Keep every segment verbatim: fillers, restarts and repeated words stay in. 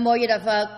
Mô Di Đà Phật.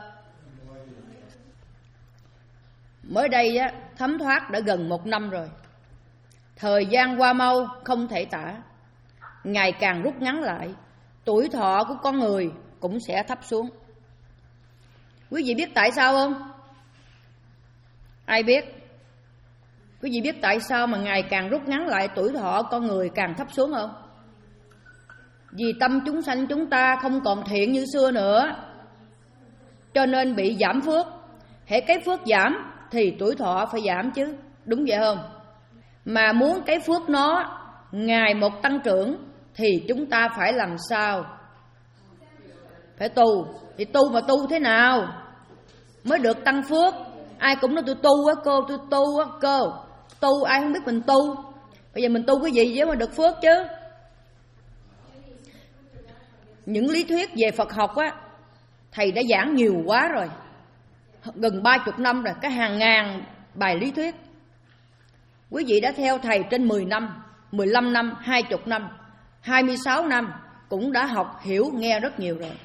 Mới đây á, thấm thoát đã gần một năm rồi. Thời gian qua mau không thể tả, ngày càng rút ngắn lại, tuổi thọ của con người cũng sẽ thấp xuống. Quý vị biết tại sao không? Ai biết? Quý vị biết tại sao mà ngày càng rút ngắn lại, tuổi thọ con người càng thấp xuống không? Vì tâm chúng sanh chúng ta không còn thiện như xưa nữa, cho nên bị giảm phước. Hễ cái phước giảm thì tuổi thọ phải giảm chứ, đúng vậy không? Mà muốn cái phước nó ngày một tăng trưởng thì chúng ta phải làm sao? Phải tu. Thì tu mà tu thế nào mới được tăng phước? Ai cũng nói tôi tu á cô, tôi tu á cô. Tu ai không biết mình tu. Bây giờ mình tu cái gì để mà được phước chứ? Những lý thuyết về Phật học á, thầy đã giảng nhiều quá rồi, gần ba chục năm rồi, cái hàng ngàn bài lý thuyết. Quý vị đã theo thầy trên mười năm, mười lăm năm, hai mươi năm, hai mươi sáu năm, cũng đã học, hiểu, nghe rất nhiều rồi.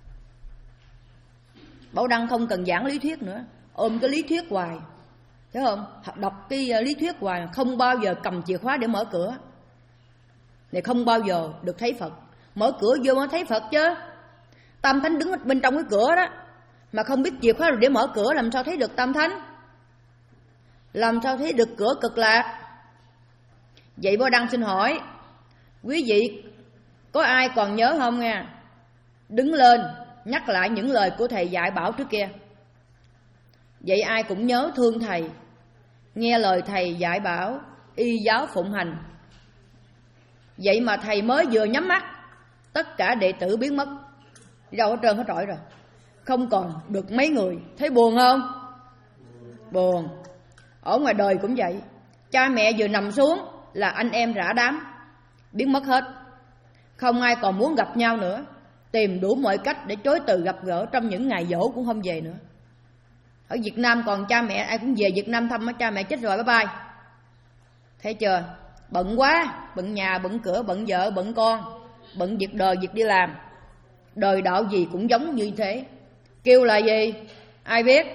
Bảo Đăng không cần giảng lý thuyết nữa, ôm cái lý thuyết hoài, thấy không? Đọc cái lý thuyết hoài, không bao giờ cầm chìa khóa để mở cửa, để không bao giờ được thấy Phật. Mở cửa vô mới thấy Phật chứ. Tam Thánh đứng bên trong cái cửa đó, mà không biết chìa khóa để mở cửa, làm sao thấy được Tam Thánh? Làm sao thấy được cửa Cực Lạc? Vậy Bảo Đăng xin hỏi, quý vị có ai còn nhớ không nha? Đứng lên nhắc lại những lời của thầy dạy bảo trước kia. Vậy ai cũng nhớ thương thầy, nghe lời thầy dạy bảo, y giáo phụng hành. Vậy mà thầy mới vừa nhắm mắt, tất cả đệ tử biến mất, đi đâu hết trơn hết trọi rồi, không còn được mấy người. Thấy buồn không? Buồn. Ở ngoài đời cũng vậy, cha mẹ vừa nằm xuống là anh em rã đám, biến mất hết. Không ai còn muốn gặp nhau nữa, tìm đủ mọi cách để chối từ gặp gỡ, trong những ngày dỗ cũng không về nữa. Ở Việt Nam còn cha mẹ ai cũng về Việt Nam thăm, cha mẹ chết rồi bye bye. Thấy chưa? Bận quá, bận nhà, bận cửa, bận vợ, bận con, bận việc đời, việc đi làm. Đời đạo gì cũng giống như thế. Kêu là gì? Ai biết?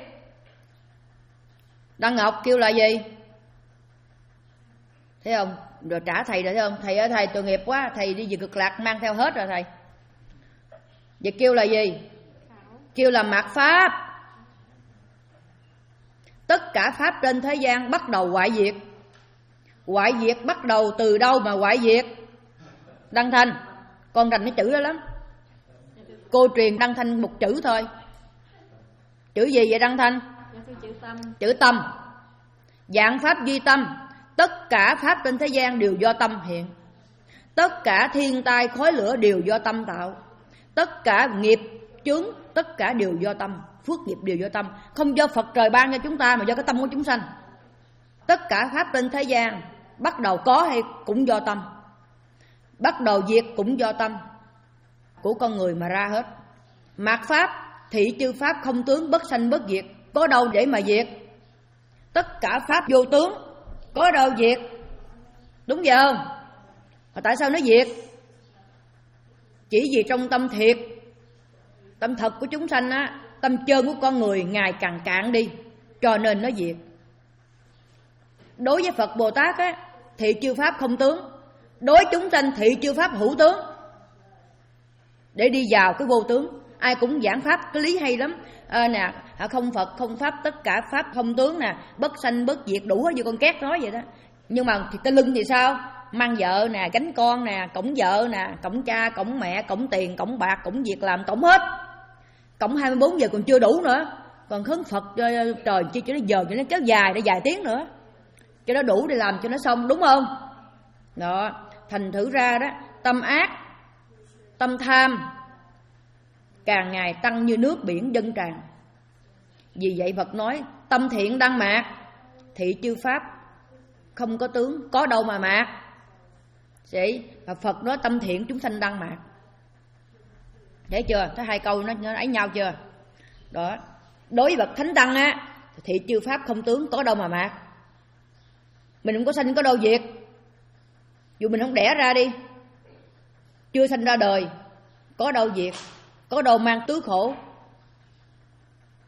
Đăng Ngọc kêu là gì? Thấy không? Rồi trả thầy rồi, thấy không? Thầy ơi thầy tội nghiệp quá, thầy đi về Cực Lạc mang theo hết rồi thầy. Vậy kêu là gì? Kêu là mạt Pháp. Tất cả Pháp trên thế gian bắt đầu hoại diệt. Hoại diệt bắt đầu từ đâu mà hoại diệt? Đăng Thanh, con rành cái chữ đó lắm. Cô truyền Đăng Thanh một chữ thôi. Chữ gì vậy Đăng Thanh? Chữ tâm. Chữ tâm. Dạng Pháp duy tâm. Tất cả Pháp trên thế gian đều do tâm hiện. Tất cả thiên tai khói lửa đều do tâm tạo. Tất cả nghiệp chướng, tất cả đều do tâm. Phước nghiệp đều do tâm. Không do Phật trời ban cho chúng ta, mà do cái tâm của chúng sanh. Tất cả Pháp trên thế gian bắt đầu có hay cũng do tâm, bắt đầu diệt cũng do tâm của con người mà ra hết. Mạt Pháp, thị chư Pháp không tướng, bất sanh bất diệt, có đâu để mà diệt? Tất cả Pháp vô tướng, có đâu diệt? Đúng vậy không? Mà tại sao nó diệt? Chỉ vì trong tâm thiệt, tâm thật của chúng sanh á, tâm chân của con người ngày càng cạn đi, cho nên nó diệt. Đối với Phật Bồ Tát á, thị chư Pháp không tướng. Đối chúng sanh thị chư Pháp hữu tướng, để đi vào cái vô tướng. Ai cũng giảng Pháp cái lý hay lắm à, nè, không Phật không Pháp, tất cả Pháp không tướng nè, bất sanh bất diệt, đủ hết như con két nói vậy đó. Nhưng mà thì cái lưng thì sao? Mang vợ nè, gánh con nè, cổng vợ nè, cổng cha, cổng mẹ, cổng tiền, cổng bạc, cổng việc làm, cổng hết. Cổng hai mươi bốn giờ còn chưa đủ nữa. Còn khấn Phật trời chi cho nó giờ, cho nó kéo dài, để dài tiếng nữa, cho nó đủ để làm cho nó xong, đúng không? Đó, thành thử ra đó, tâm ác, tâm tham càng ngày tăng như nước biển dâng tràn. Vì vậy Phật nói tâm thiện đăng mạt, thị chư Pháp không có tướng, có đâu mà mạt. Vậy và Phật nói tâm thiện chúng sanh đăng mạt. Thấy chưa? Thấy hai câu nó, nó ấy nhau chưa? Đó. Đối với bậc thánh đăng á, thị chư Pháp không tướng, có đâu mà mạt. Mình không có sanh có đâu diệt. Dù mình không đẻ ra đi, chưa sanh ra đời, có đâu diệt, có đâu mang tứ khổ.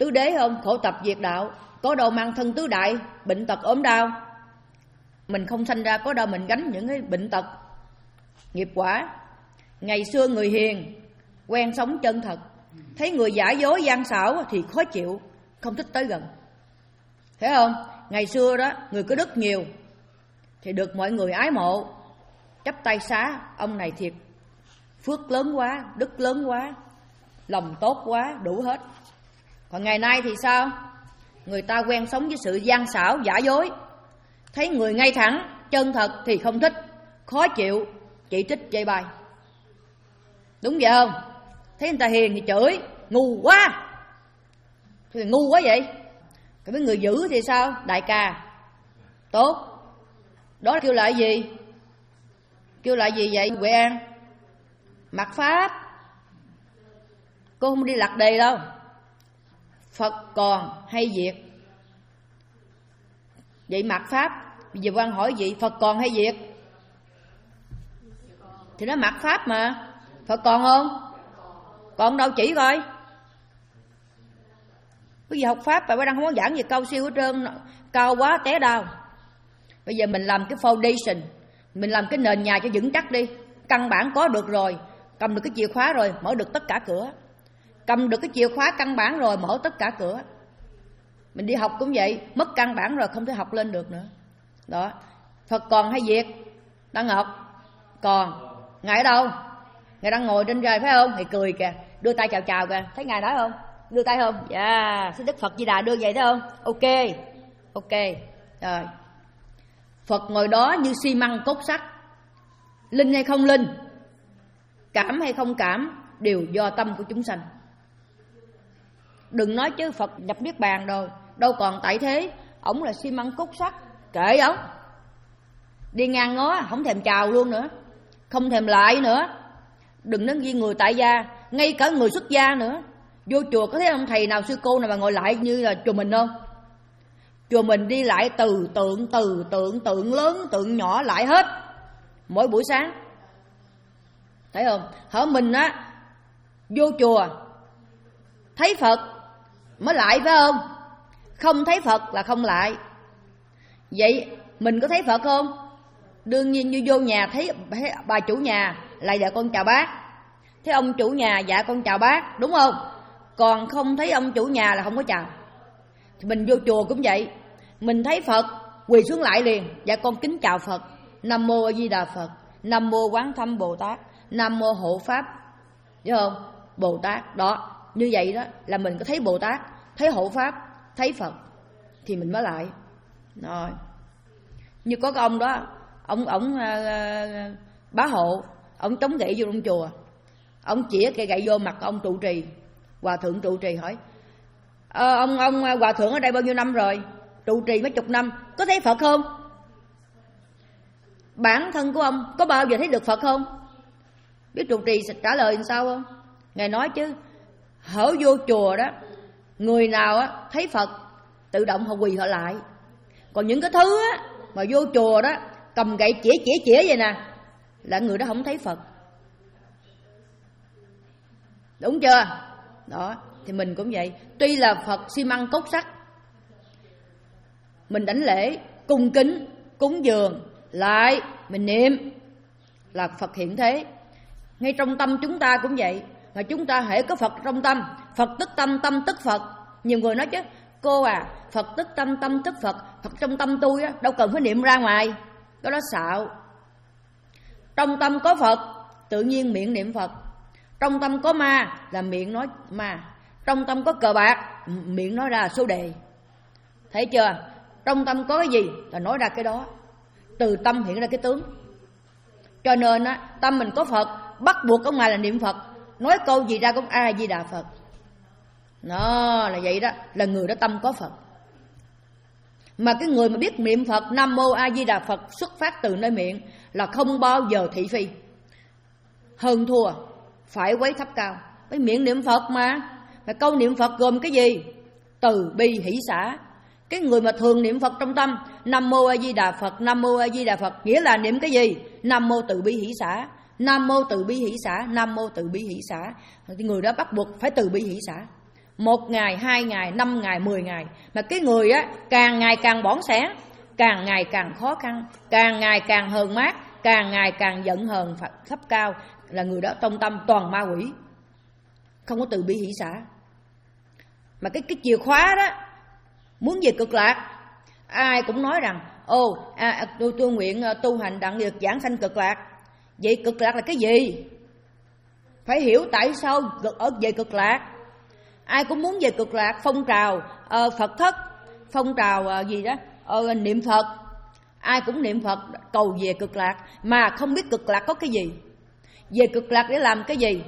tứ đế không? Khổ tập diệt đạo. Có đâu mang thân tứ đại, bệnh tật ốm đau. Mình không sanh ra, có đâu mình gánh những cái bệnh tật, nghiệp quả. Ngày xưa người hiền quen sống chân thật, thấy người giả dối gian xảo thì khó chịu, không thích tới gần. Thấy không? Ngày xưa đó người có đức nhiều thì được mọi người ái mộ, chắp tay xá, ông này thiệt phước lớn quá, đức lớn quá, lòng tốt quá, đủ hết. Còn ngày nay thì sao? Người ta quen sống với sự gian xảo, giả dối, thấy người ngay thẳng, chân thật thì không thích, khó chịu, chỉ trích chê bai. Đúng vậy không? Thấy người ta hiền thì chửi, ngu quá. Thì ngu quá vậy. Cái mấy người dữ thì sao? Đại ca, tốt. Đó kêu lại gì? Kêu lại gì vậy Huệ An? Mạt Pháp. Cô không đi lạc đề đâu. Phật còn hay diệt? Vậy mạt Pháp. Bây giờ quan hỏi gì? Phật còn hay diệt? Thì nó mạt Pháp mà. Phật còn không? Còn đâu chỉ coi. Bây giờ học Pháp bà đang không có giảng gì cao siêu hết trơn, cao quá té đau. Bây giờ mình làm cái foundation, mình làm cái nền nhà cho vững chắc đi. Căn bản có được rồi, cầm được cái chìa khóa rồi, mở được tất cả cửa. Cầm được cái chìa khóa căn bản rồi, mở tất cả cửa. Mình đi học cũng vậy, mất căn bản rồi không thể học lên được nữa. Đó. Phật còn hay diệt? Đăng Ngọc còn. Ngài ở đâu? Ngài đang ngồi trên trời phải không? Ngài cười kìa, đưa tay chào chào kìa. Thấy Ngài nói không? Đưa tay không? Dạ, yeah. Xin Đức Phật Di Đà đưa vậy thấy không? Ok. Ok. Rồi. Phật ngồi đó như xi măng cốt sắt. Linh hay không linh, cảm hay không cảm, đều do tâm của chúng sanh. Đừng nói chứ Phật nhập niết bàn rồi, đâu còn tại thế. Ổng là xi măng cốt sắt, kệ ổng. Đi ngang ngó không thèm chào luôn nữa, không thèm lại nữa. Đừng nói gì người tại gia, ngay cả người xuất gia nữa. Vô chùa có thấy ông thầy nào sư cô nào mà ngồi lại như là chùa mình không? Chùa mình đi lại từ tượng, từ tượng, tượng lớn, tượng nhỏ lại hết mỗi buổi sáng. Thấy không? Hở mình á, vô chùa thấy Phật mới lại phải không? Không thấy Phật là không lại. Vậy mình có thấy Phật không? Đương nhiên như vô nhà thấy bà chủ nhà lại dạ con chào bác, thấy ông chủ nhà dạ con chào bác, đúng không? Còn không thấy ông chủ nhà là không có chào. Thì mình vô chùa cũng vậy, mình thấy Phật quỳ xuống lại liền, dạ con kính chào Phật, Nam Mô A Di Đà Phật, Nam Mô Quán Thâm Bồ Tát, Nam Mô Hộ Pháp, hiểu không? Bồ Tát đó, như vậy đó là mình có thấy Bồ Tát, thấy Hộ Pháp, thấy Phật thì mình mới lại. Rồi. Như có cái ông đó, ông ông uh, bá hộ, ông chống gậy vô trong chùa, ông chĩa cây gậy vô mặt ông trụ trì, hòa thượng trụ trì hỏi: à, ông ông hòa thượng ở đây bao nhiêu năm rồi? Trụ trì mấy chục năm, có thấy Phật không? Bản thân của ông có bao giờ thấy được Phật không? Biết trụ trì trả lời làm sao không? Ngài nói chứ, hở vô chùa đó, người nào á thấy Phật tự động họ quỳ họ lại. Còn những cái thứ á mà vô chùa đó cầm gậy chĩa chĩa chĩa vậy nè, là người đó không thấy Phật. Đúng chưa? Đó, thì mình cũng vậy. Tuy là Phật xi măng cốt sắt, mình đảnh lễ, cung kính, cúng dường, lại mình niệm là Phật hiện thế. Ngay trong tâm chúng ta cũng vậy. Mà chúng ta hễ có Phật trong tâm, Phật tức tâm, tâm tức Phật. Nhiều người nói chứ, cô à, Phật tức tâm, tâm tức Phật, Phật trong tâm tôi á, đâu cần phải niệm ra ngoài. Cái đó xạo. Trong tâm có Phật, tự nhiên miệng niệm Phật. Trong tâm có ma là miệng nói ma. Trong tâm có cờ bạc, miệng nói ra số đề. Thấy chưa? Trong tâm có cái gì là nói ra cái đó. Từ tâm hiện ra cái tướng. Cho nên á, tâm mình có Phật, bắt buộc ở ngoài là niệm Phật. Nói câu gì ra cũng A Di Đà Phật. Nó là vậy đó, là người đó tâm có Phật. Mà cái người mà biết niệm Phật Nam Mô A Di Đà Phật xuất phát từ nơi miệng là không bao giờ thị phi, hơn thua, phải quấy thấp cao. Cái miệng niệm Phật mà. Mà câu niệm Phật gồm cái gì? Từ bi hỷ xả. Cái người mà thường niệm Phật trong tâm Nam Mô A Di Đà Phật, Nam Mô A Di Đà Phật, nghĩa là niệm cái gì? Nam Mô từ bi hỷ xả, Nam Mô từ bi hỷ xả, Nam Mô từ bi hỷ xả. Thì người đó bắt buộc phải từ bi hỷ xả. Một ngày, hai ngày, năm ngày, mười ngày. Mà cái người á càng ngày càng bỏng sẻn, càng ngày càng khó khăn, càng ngày càng hờn mát, càng ngày càng giận hờn khắp cao, là người đó trong tâm toàn ma quỷ, không có từ bi hỷ xả. Mà cái cái chìa khóa đó muốn về cực lạc, ai cũng nói rằng ô à, tôi, tôi nguyện tu hành đặng được giảng sanh cực lạc. Vậy cực lạc là cái gì? Phải hiểu tại sao ở về cực lạc. Ai cũng muốn về cực lạc. Phong trào uh, Phật thất, phong trào uh, gì đó uh, niệm Phật, ai cũng niệm Phật cầu về cực lạc, mà không biết cực lạc có cái gì, về cực lạc để làm cái gì.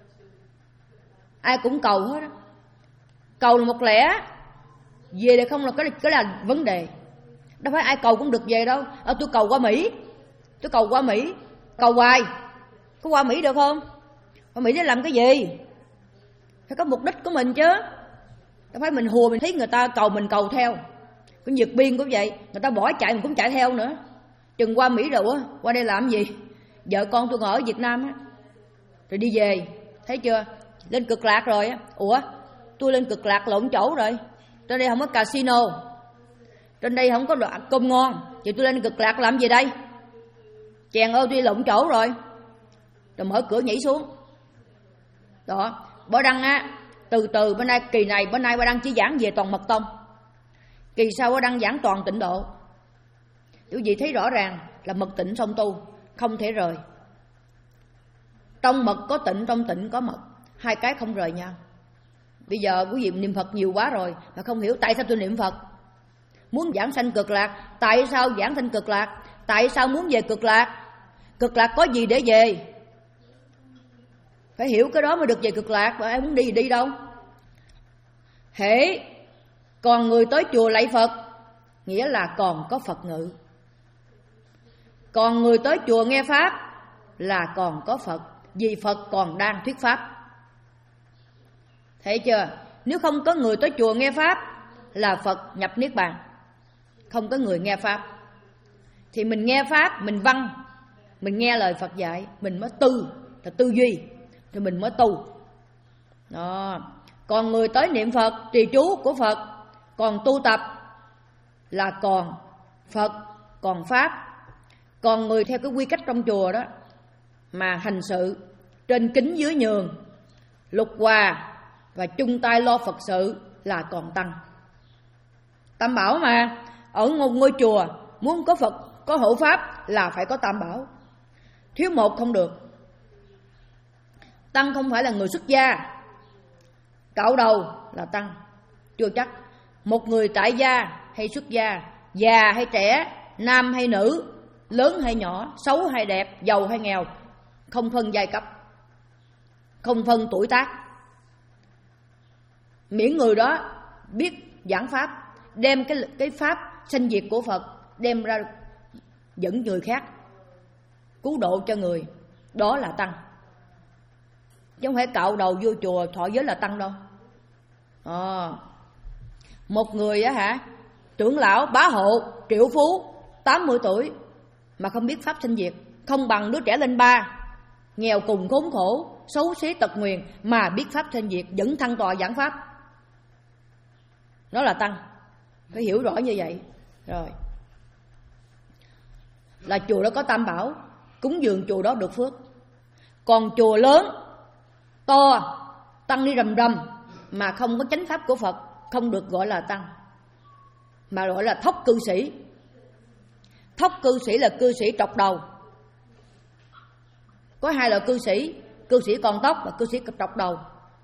Ai cũng cầu hết đó. Cầu là một lẽ, về đây không là cái, cái là vấn đề. Đâu phải ai cầu cũng được về đâu. Ờ, tôi cầu qua Mỹ, tôi cầu qua Mỹ, cầu hoài, có qua Mỹ được không? Qua Mỹ để làm cái gì? Phải có mục đích của mình chứ. Đâu phải mình hùa mình thấy người ta cầu mình cầu theo. Cái Nhật Biên cũng vậy, người ta bỏ chạy mình cũng chạy theo nữa. Chừng qua Mỹ rồi á, qua đây làm gì? Vợ con tôi ngồi ở Việt Nam á, rồi đi về, thấy chưa? Lên cực lạc rồi á. Ủa, tôi lên cực lạc lộn chỗ rồi. Trên đây không có casino, trên đây không có đồ ăn cơm ngon, vậy tôi lên cực lạc làm gì đây? Chèn ơi, tôi lộn chỗ rồi. Rồi mở cửa nhảy xuống. Đó, Bó Đăng á, từ từ bên nay kỳ này bên nay Bó Đăng chỉ giảng về toàn mật tông, kỳ sau Bó Đăng giảng toàn tịnh độ. Quý vị thấy rõ ràng là mật tịnh song tu, không thể rời. Trong mật có tịnh, trong tịnh có mật, hai cái không rời nhau. Bây giờ quý vị niệm Phật nhiều quá rồi mà không hiểu tại sao tôi niệm Phật. Muốn giảng sanh cực lạc, tại sao giảng sanh cực lạc? Tại sao muốn về cực lạc? Cực lạc có gì để về? Phải hiểu cái đó mới được về cực lạc. Mà ai muốn đi thì đi đâu. Hễ còn người tới chùa lạy Phật, nghĩa là còn có Phật ngự. Còn người tới chùa nghe Pháp là còn có Phật, vì Phật còn đang thuyết Pháp. Thấy chưa? Nếu không có người tới chùa nghe Pháp là Phật nhập Niết Bàn. Không có người nghe Pháp thì mình nghe Pháp, mình văn, mình nghe lời Phật dạy, mình mới tư, là tư duy, thì mình mới tu. Đó. Còn người tới niệm Phật, trì chú của Phật, còn tu tập là còn Phật, còn Pháp. Còn người theo cái quy cách trong chùa đó mà hành sự trên kính dưới nhường, lục hòa và chung tay lo Phật sự là còn tăng. Tam bảo mà, ở một ngôi chùa muốn có Phật, có hộ Pháp là phải có tam bảo, thiếu một không được. Tăng không phải là người xuất gia, cạo đầu là tăng, chưa chắc. Một người tại gia hay xuất gia, già hay trẻ, nam hay nữ, lớn hay nhỏ, xấu hay đẹp, giàu hay nghèo, không phân giai cấp, không phân tuổi tác, miễn người đó biết giảng Pháp, đem cái, cái Pháp sanh diệt của Phật đem ra dẫn người khác, cứu độ cho người, đó là tăng. Chứ không phải cạo đầu vô chùa thọ giới là tăng đâu. À, một người á hả, trưởng lão bá hộ triệu phú tám mươi tuổi mà không biết Pháp sanh diệt, không bằng đứa trẻ lên ba, nghèo cùng khốn khổ, xấu xí tật nguyền mà biết Pháp sanh diệt, vẫn thăng tọa giảng Pháp, đó là tăng. Phải hiểu rõ như vậy. Rồi là chùa đó có tam bảo, cúng dường chùa đó được phước. Còn chùa lớn to, tăng đi rầm rầm mà không có chánh pháp của Phật, không được gọi là tăng, mà gọi là thóc cư sĩ. Thóc cư sĩ là cư sĩ trọc đầu. Có hai loại cư sĩ, cư sĩ còn tóc và cư sĩ trọc đầu.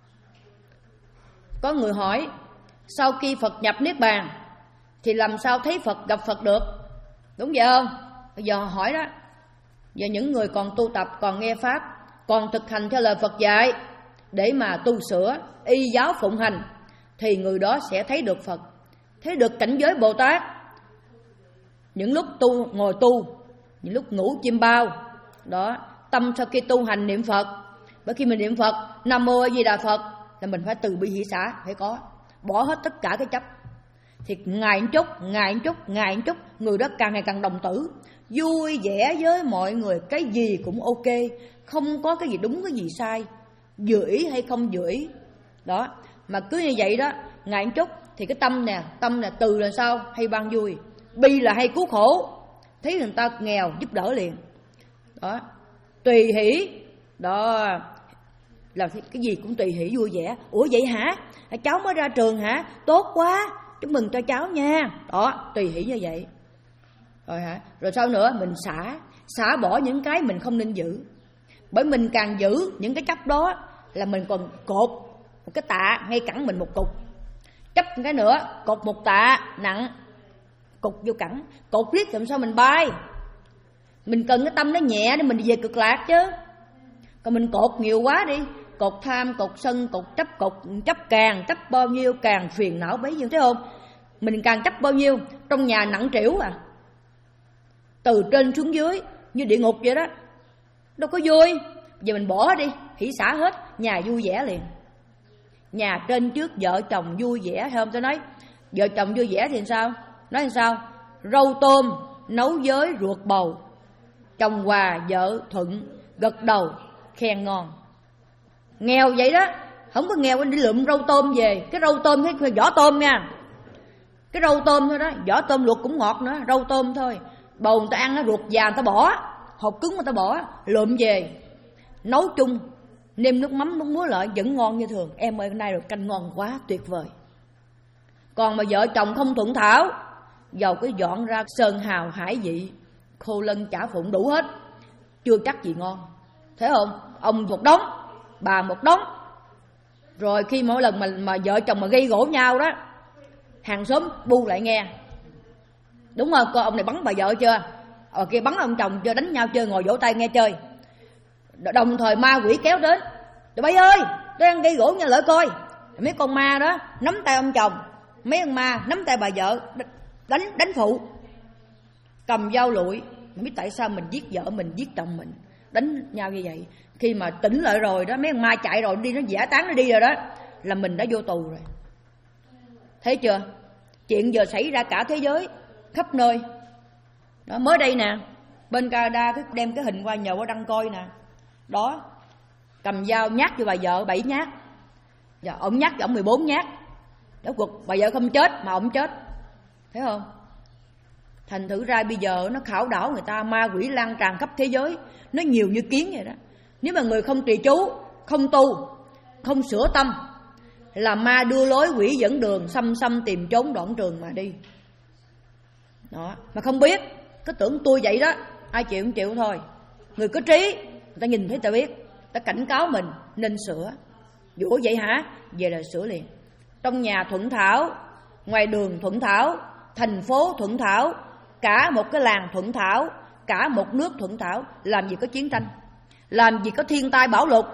Có người hỏi, sau khi Phật nhập Niết Bàn thì làm sao thấy Phật gặp Phật được? Đúng vậy không? Bây giờ hỏi đó, giờ những người còn tu tập, còn nghe Pháp, còn thực hành theo lời Phật dạy để mà tu sửa, y giáo phụng hành, thì người đó sẽ thấy được Phật, thấy được cảnh giới Bồ Tát. Những lúc tu ngồi tu, những lúc ngủ chim bao đó, tâm sau khi tu hành niệm Phật. Bởi khi mình niệm Phật Nam Mô A Di Đà Phật là mình phải từ bi hỷ xả, phải có, bỏ hết tất cả cái chấp. Thì ngày một chút, ngày một chút, ngày một chút, người đó càng ngày càng đồng tử, vui vẻ với mọi người, cái gì cũng ok, không có cái gì đúng cái gì sai, vừa ý hay không vừa ý đó. Mà cứ như vậy đó, ngày một chút thì cái tâm nè, tâm nè, từ là sao? Hay ban vui, bi là hay cứu khổ, thấy người ta nghèo giúp đỡ liền. Đó, tùy hỷ, đó là cái gì cũng tùy hỷ vui vẻ. Ủa vậy hả? Cháu mới ra trường hả? Tốt quá, chúc mừng cho cháu nha. Đó, tùy hỷ như vậy. Rồi hả? Rồi sao nữa? Mình xả, xả bỏ những cái mình không nên giữ. Bởi mình càng giữ những cái chấp đó là mình còn cột một cái tạ ngay cẳng mình một cục. Chấp một cái nữa, cột một tạ nặng, cục vô cẳng, cột riết làm sao mình bay. Mình cần cái tâm nó nhẹ để mình về cực lạc chứ. Còn mình cột nhiều quá đi, cột tham, cột sân, cột chấp, cột chấp càng chấp bao nhiêu càng phiền não bấy nhiêu, thấy không? Mình càng chấp bao nhiêu, trong nhà nặng trĩu à, từ trên xuống dưới như địa ngục vậy đó, đâu có vui. Giờ mình bỏ đi, hỷ xả hết, nhà vui vẻ liền. Nhà trên trước vợ chồng vui vẻ, hay không? Tôi nói vợ chồng vui vẻ thì sao? Nói làm sao? Rau tôm nấu với ruột bầu, chồng hòa vợ thuận, gật đầu khen ngon. Nghèo vậy đó, không có nghèo đi lượm rau tôm về. Cái rau tôm thấy vỏ tôm nha, cái rau tôm thôi đó, vỏ tôm luộc cũng ngọt nữa, rau tôm thôi. Bầu người ta ăn nó ruột già người ta bỏ, hột cứng người ta bỏ, lượm về nấu chung, nêm nước mắm nước muối lại vẫn ngon như thường. Em ơi, hôm nay rồi canh ngon quá, tuyệt vời. Còn mà vợ chồng không thuận thảo, dầu cái dọn ra sơn hào hải vị, khô lân chả phụng đủ hết, chưa chắc gì ngon, thấy không? Ông một đống, bà một đống. Rồi khi mỗi lần mà, mà vợ chồng mà gây gỗ nhau đó, hàng xóm bu lại nghe, đúng không? Coi ông này bắn bà vợ chưa, ở kia bắn ông chồng chưa, đánh nhau chưa, ngồi vỗ tay nghe chơi. Đồng thời ma quỷ kéo đến, tụi bay ơi, đang gây gỗ nha, lợi coi. Mấy con ma đó nắm tay ông chồng, mấy con ma nắm tay bà vợ, đánh đánh phụ, cầm dao lụi. Mà biết tại sao mình giết vợ mình, giết chồng mình, đánh nhau như vậy? Khi mà tỉnh lại rồi đó, mấy con ma chạy rồi đi, nó giải tán nó đi rồi đó, là mình đã vô tù rồi. Thấy chưa? Chuyện giờ xảy ra cả thế giới, khắp nơi đó. Mới đây nè, bên Canada cứ đem cái hình qua nhờ qua đăng coi nè. Đó, cầm dao nhát cho bà vợ bảy nhát, và ông nhát cho ông mười bốn nhát. Đó, cuộc bà vợ không chết mà ông chết, thấy không? Thành thử ra bây giờ nó khảo đảo người ta, ma quỷ lan tràn khắp thế giới, nó nhiều như kiến vậy đó. Nếu mà người không trì chú, không tu, không sửa tâm, là ma đưa lối, quỷ dẫn đường, xăm xăm tìm trốn đoạn trường mà đi. Đó, mà không biết, cứ tưởng tôi vậy đó, ai chịu không chịu thôi. Người có trí, người ta nhìn thấy ta biết, ta cảnh cáo mình nên sửa. Ủa vậy hả? Về là sửa liền. Trong nhà thuận thảo, ngoài đường thuận thảo, thành phố thuận thảo, cả một cái làng thuận thảo, cả một nước thuận thảo. Làm gì có chiến tranh, làm gì có thiên tai bão lụt.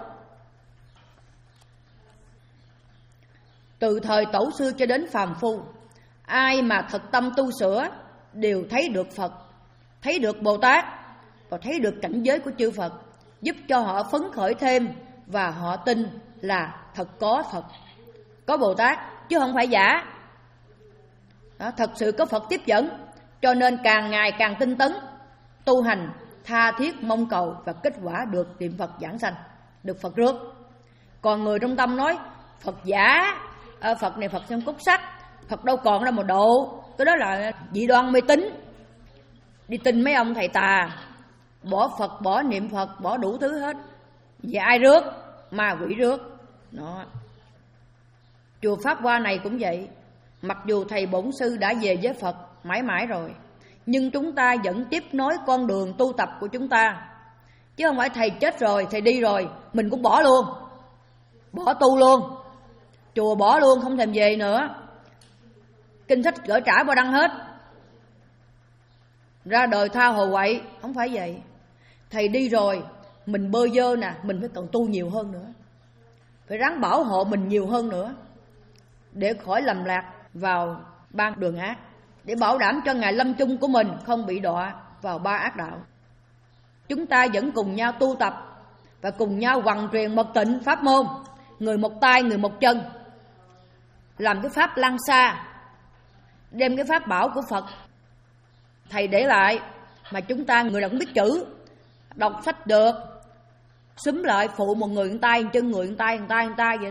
Từ thời tổ sư cho đến phàm phu, ai mà thật tâm tu sửa đều thấy được Phật, thấy được Bồ Tát, và thấy được cảnh giới của chư Phật, giúp cho họ phấn khởi thêm, và họ tin là thật có Phật, có Bồ Tát, chứ không phải giả. Đó, thật sự có Phật tiếp dẫn, cho nên càng ngày càng tinh tấn, tu hành, tha thiết mong cầu, và kết quả được niệm Phật giảng sanh, được Phật rước. Còn người trong tâm nói Phật giả, à, Phật này Phật xem cốt sắc, Phật đâu còn đâu mà độ, cái đó là dị đoan mê tín. Đi tin mấy ông thầy tà, bỏ Phật, bỏ niệm Phật, bỏ đủ thứ hết. Vậy ai rước? Ma quỷ rước. Đó. Chùa Pháp Hoa này cũng vậy. Mặc dù thầy bổn sư đã về với Phật mãi mãi rồi, nhưng chúng ta vẫn tiếp nối con đường tu tập của chúng ta. Chứ không phải thầy chết rồi, thầy đi rồi, mình cũng bỏ luôn, bỏ tu luôn, chùa bỏ luôn, không thèm về nữa. Kinh sách gỡ trả bao đăng hết, ra đời tha hồ quậy. Không phải vậy. Thầy đi rồi, mình bơ vơ nè, mình phải cần tu nhiều hơn nữa, phải ráng bảo hộ mình nhiều hơn nữa, để khỏi lầm lạc vào ba đường ác, để bảo đảm cho ngày lâm chung của mình không bị đọa vào ba ác đạo. Chúng ta vẫn cùng nhau tu tập và cùng nhau hoằng truyền mật tịnh pháp môn, người một tay người một chân, làm cái pháp lan xa, đem cái pháp bảo của Phật thầy để lại, mà chúng ta người nào cũng biết chữ, đọc sách được, xúm lại phụ một người một tay, một chân người một tay, một tay một tay vậy đó,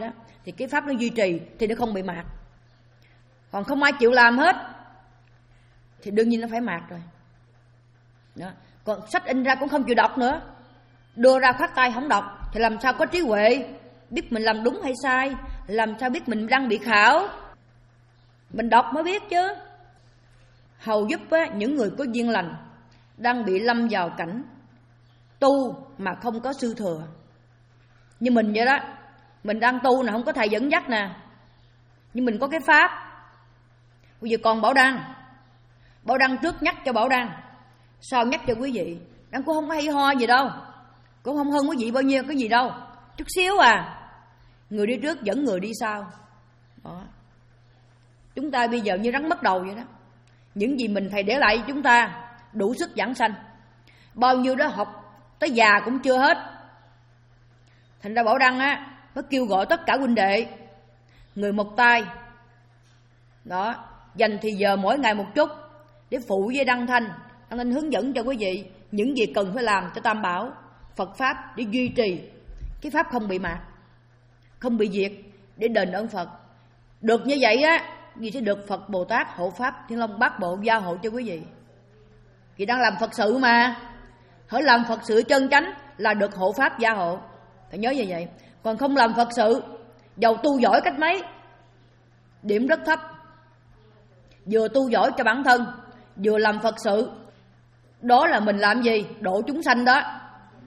thì cái pháp nó duy trì, thì nó không bị mạt. Còn không ai chịu làm hết thì đương nhiên nó phải mạt rồi. Đó. Còn sách in ra cũng không chịu đọc nữa, đưa ra khoát tay không đọc thì làm sao có trí huệ, biết mình làm đúng hay sai, làm sao biết mình đang bị khảo. Mình đọc mới biết chứ. Hầu giúp á, những người có duyên lành đang bị lâm vào cảnh tu mà không có sư thừa. Như mình vậy đó, mình đang tu nè, không có thầy dẫn dắt nè, nhưng mình có cái pháp. Bây giờ còn Bảo Đăng, Bảo Đăng trước nhắc cho Bảo Đăng, sau nhắc cho quý vị. Đăng cũng không có hay ho gì đâu, cũng không hơn quý vị bao nhiêu cái gì đâu, chút xíu à. Người đi trước dẫn người đi sau. Đó. Chúng ta bây giờ như rắn mất đầu vậy đó. Những gì mình thầy để lại cho chúng ta đủ sức giảng sanh, bao nhiêu đó học tới già cũng chưa hết. Thành ra Bảo Đăng á, nó kêu gọi tất cả huynh đệ, người một tay đó, dành thì giờ mỗi ngày một chút để phụ với Đăng Thanh. Đăng Thanh hướng dẫn cho quý vị những gì cần phải làm cho Tam Bảo Phật Pháp để duy trì cái Pháp không bị mạt, không bị diệt, để đền ơn Phật. Được như vậy á, vì sẽ được Phật Bồ Tát hộ Pháp Thiên Long Bát Bộ gia hộ cho quý vị. Vì đang làm Phật sự mà, hỡi làm Phật sự chân chánh là được hộ Pháp gia hộ, phải nhớ như vậy. Còn không làm Phật sự, dầu tu giỏi cách mấy, điểm rất thấp. Vừa tu giỏi cho bản thân, vừa làm Phật sự, đó là mình làm gì? Độ chúng sanh đó,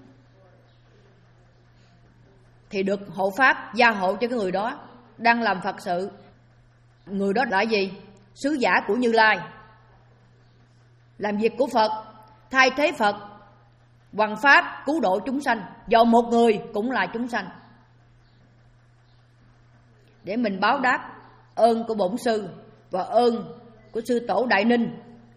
thì được hộ Pháp gia hộ cho cái người đó đang làm Phật sự. Người đó là gì? Sứ giả của Như Lai, làm việc của Phật, thay thế Phật, hoằng Pháp cứu độ chúng sanh. Dầu một người cũng là chúng sanh, để mình báo đáp ơn của Bổn Sư và ơn của Sư Tổ Đại Ninh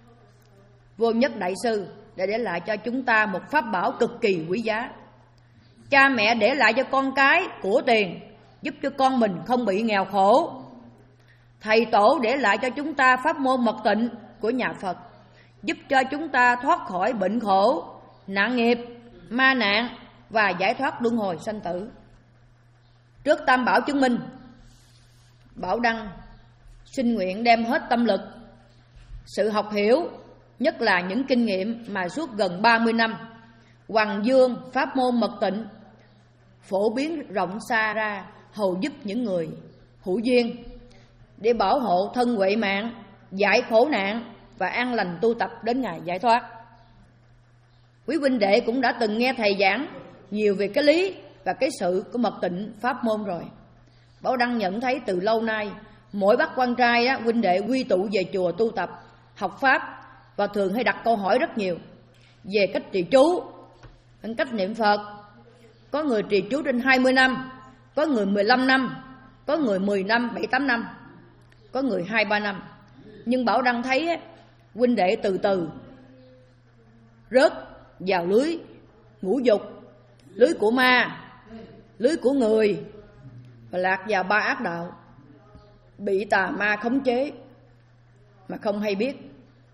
Vô Nhất Đại Sư đã để lại cho chúng ta một pháp bảo cực kỳ quý giá. Cha mẹ để lại cho con cái của tiền, giúp cho con mình không bị nghèo khổ. Thầy tổ để lại cho chúng ta pháp môn mật tịnh của nhà Phật, giúp cho chúng ta thoát khỏi bệnh khổ, nạn nghiệp, ma nạn và giải thoát luân hồi sanh tử. Trước Tam Bảo chứng minh, Bảo Đăng xin nguyện đem hết tâm lực, sự học hiểu, nhất là những kinh nghiệm mà suốt gần ba mươi năm hoằng dương pháp môn mật tịnh phổ biến rộng xa ra, hầu giúp những người hữu duyên để bảo hộ thân huệ mạng, giải khổ nạn và an lành tu tập đến ngày giải thoát. Quý huynh đệ cũng đã từng nghe thầy giảng nhiều về cái lý và cái sự của mật tịnh pháp môn rồi. Bảo Đăng nhận thấy từ lâu nay, mỗi bác quan trai á, huynh đệ quy tụ về chùa tu tập, học pháp, và thường hay đặt câu hỏi rất nhiều về cách trì chú, cách niệm Phật. Có người trì chú trên hai mươi năm, có người mười lăm năm, có người mười năm, bảy tám năm, có người hai ba năm. Nhưng Bảo Đăng thấy á, huynh đệ từ từ rớt vào lưới ngũ dục, lưới của ma, lưới của người, và lạc vào ba ác đạo, bị tà ma khống chế mà không hay biết.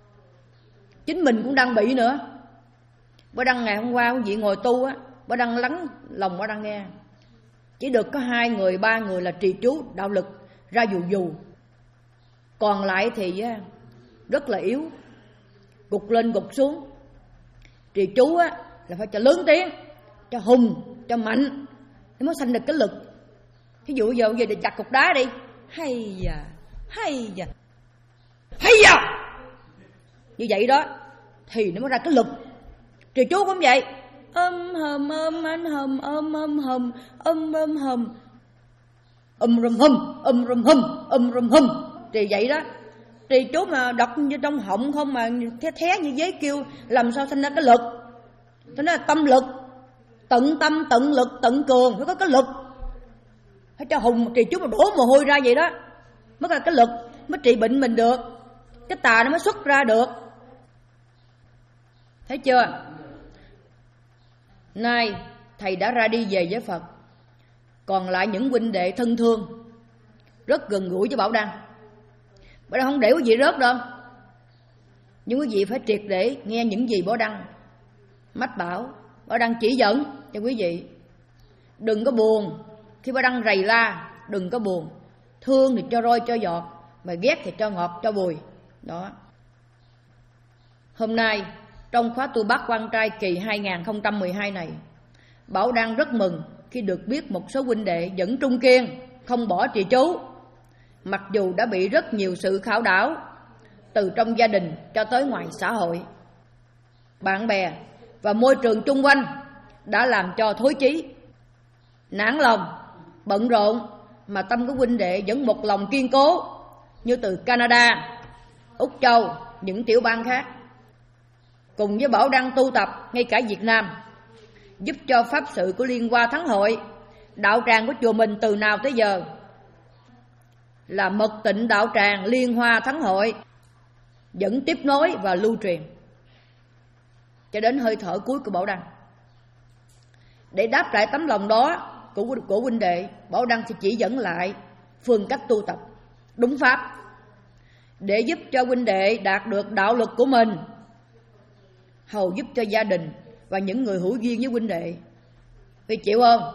Chính mình cũng đang bị nữa. Bảo Đăng ngày hôm qua quý vị ngồi tu á, Bảo Đăng lắng lòng Bảo Đăng nghe, chỉ được có hai người, ba người là trì chú đạo lực ra dù dù, còn lại thì rất là yếu, gục lên gục xuống. Trì chú á là phải cho lớn tiếng, cho hùng, cho mạnh để mới sanh được cái lực. Ví dụ giờ giờ để chặt cục đá đi, hay da, hay da, hay da, như vậy đó thì nó mới ra cái lực. Trì chú cũng vậy, âm hầm âm anh hầm âm âm hầm âm âm hầm âm rùm hum âm rùm hum âm rùm hum. Trì vậy đó. Trì chú mà đọc như trong họng không mà thé thé như giấy kêu, làm sao sinh ra cái lực? Cho nên là tâm lực, tận tâm tận lực tận cường, phải có cái lực. Phải cho hùng trì chú mà đổ mồ hôi ra vậy đó mới là cái lực, mới trị bệnh mình được, cái tà nó mới xuất ra được. Thấy chưa? Nay thầy đã ra đi về với Phật, còn lại những huynh đệ thân thương rất gần gũi với Bảo Đăng. Bảo Đăng không để quý vị rớt đâu, nhưng quý vị phải triệt để nghe những gì Bảo Đăng mách bảo, Bảo Đăng chỉ dẫn cho quý vị. Đừng có buồn khi Bảo Đăng rầy la, đừng có buồn. Thương thì cho roi cho giọt, mà ghét thì cho ngọt cho bùi. Đó. Hôm nay trong khóa tu bác quan trai kỳ hai không một hai này, Bảo Đăng rất mừng khi được biết một số huynh đệ vẫn trung kiên, không bỏ trì chú, mặc dù đã bị rất nhiều sự khảo đảo từ trong gia đình cho tới ngoài xã hội. Bạn bè và môi trường chung quanh đã làm cho thối chí, nản lòng, bận rộn, mà tâm của huynh đệ vẫn một lòng kiên cố, như từ Canada, Úc Châu, những tiểu bang khác. Cùng với Bảo Đăng tu tập ngay cả Việt Nam, giúp cho pháp sự của Liên Hoa Thắng Hội, đạo tràng của chùa mình từ nào tới giờ là Mật Tịnh Đạo Tràng Liên Hoa Thắng Hội, vẫn tiếp nối và lưu truyền cho đến hơi thở cuối của Bảo Đăng. Để đáp lại tấm lòng đó của, của huynh đệ, Bảo Đăng sẽ chỉ dẫn lại phương cách tu tập đúng pháp để giúp cho huynh đệ đạt được đạo lực của mình, hầu giúp cho gia đình và những người hữu duyên với huynh đệ. Vì chịu không?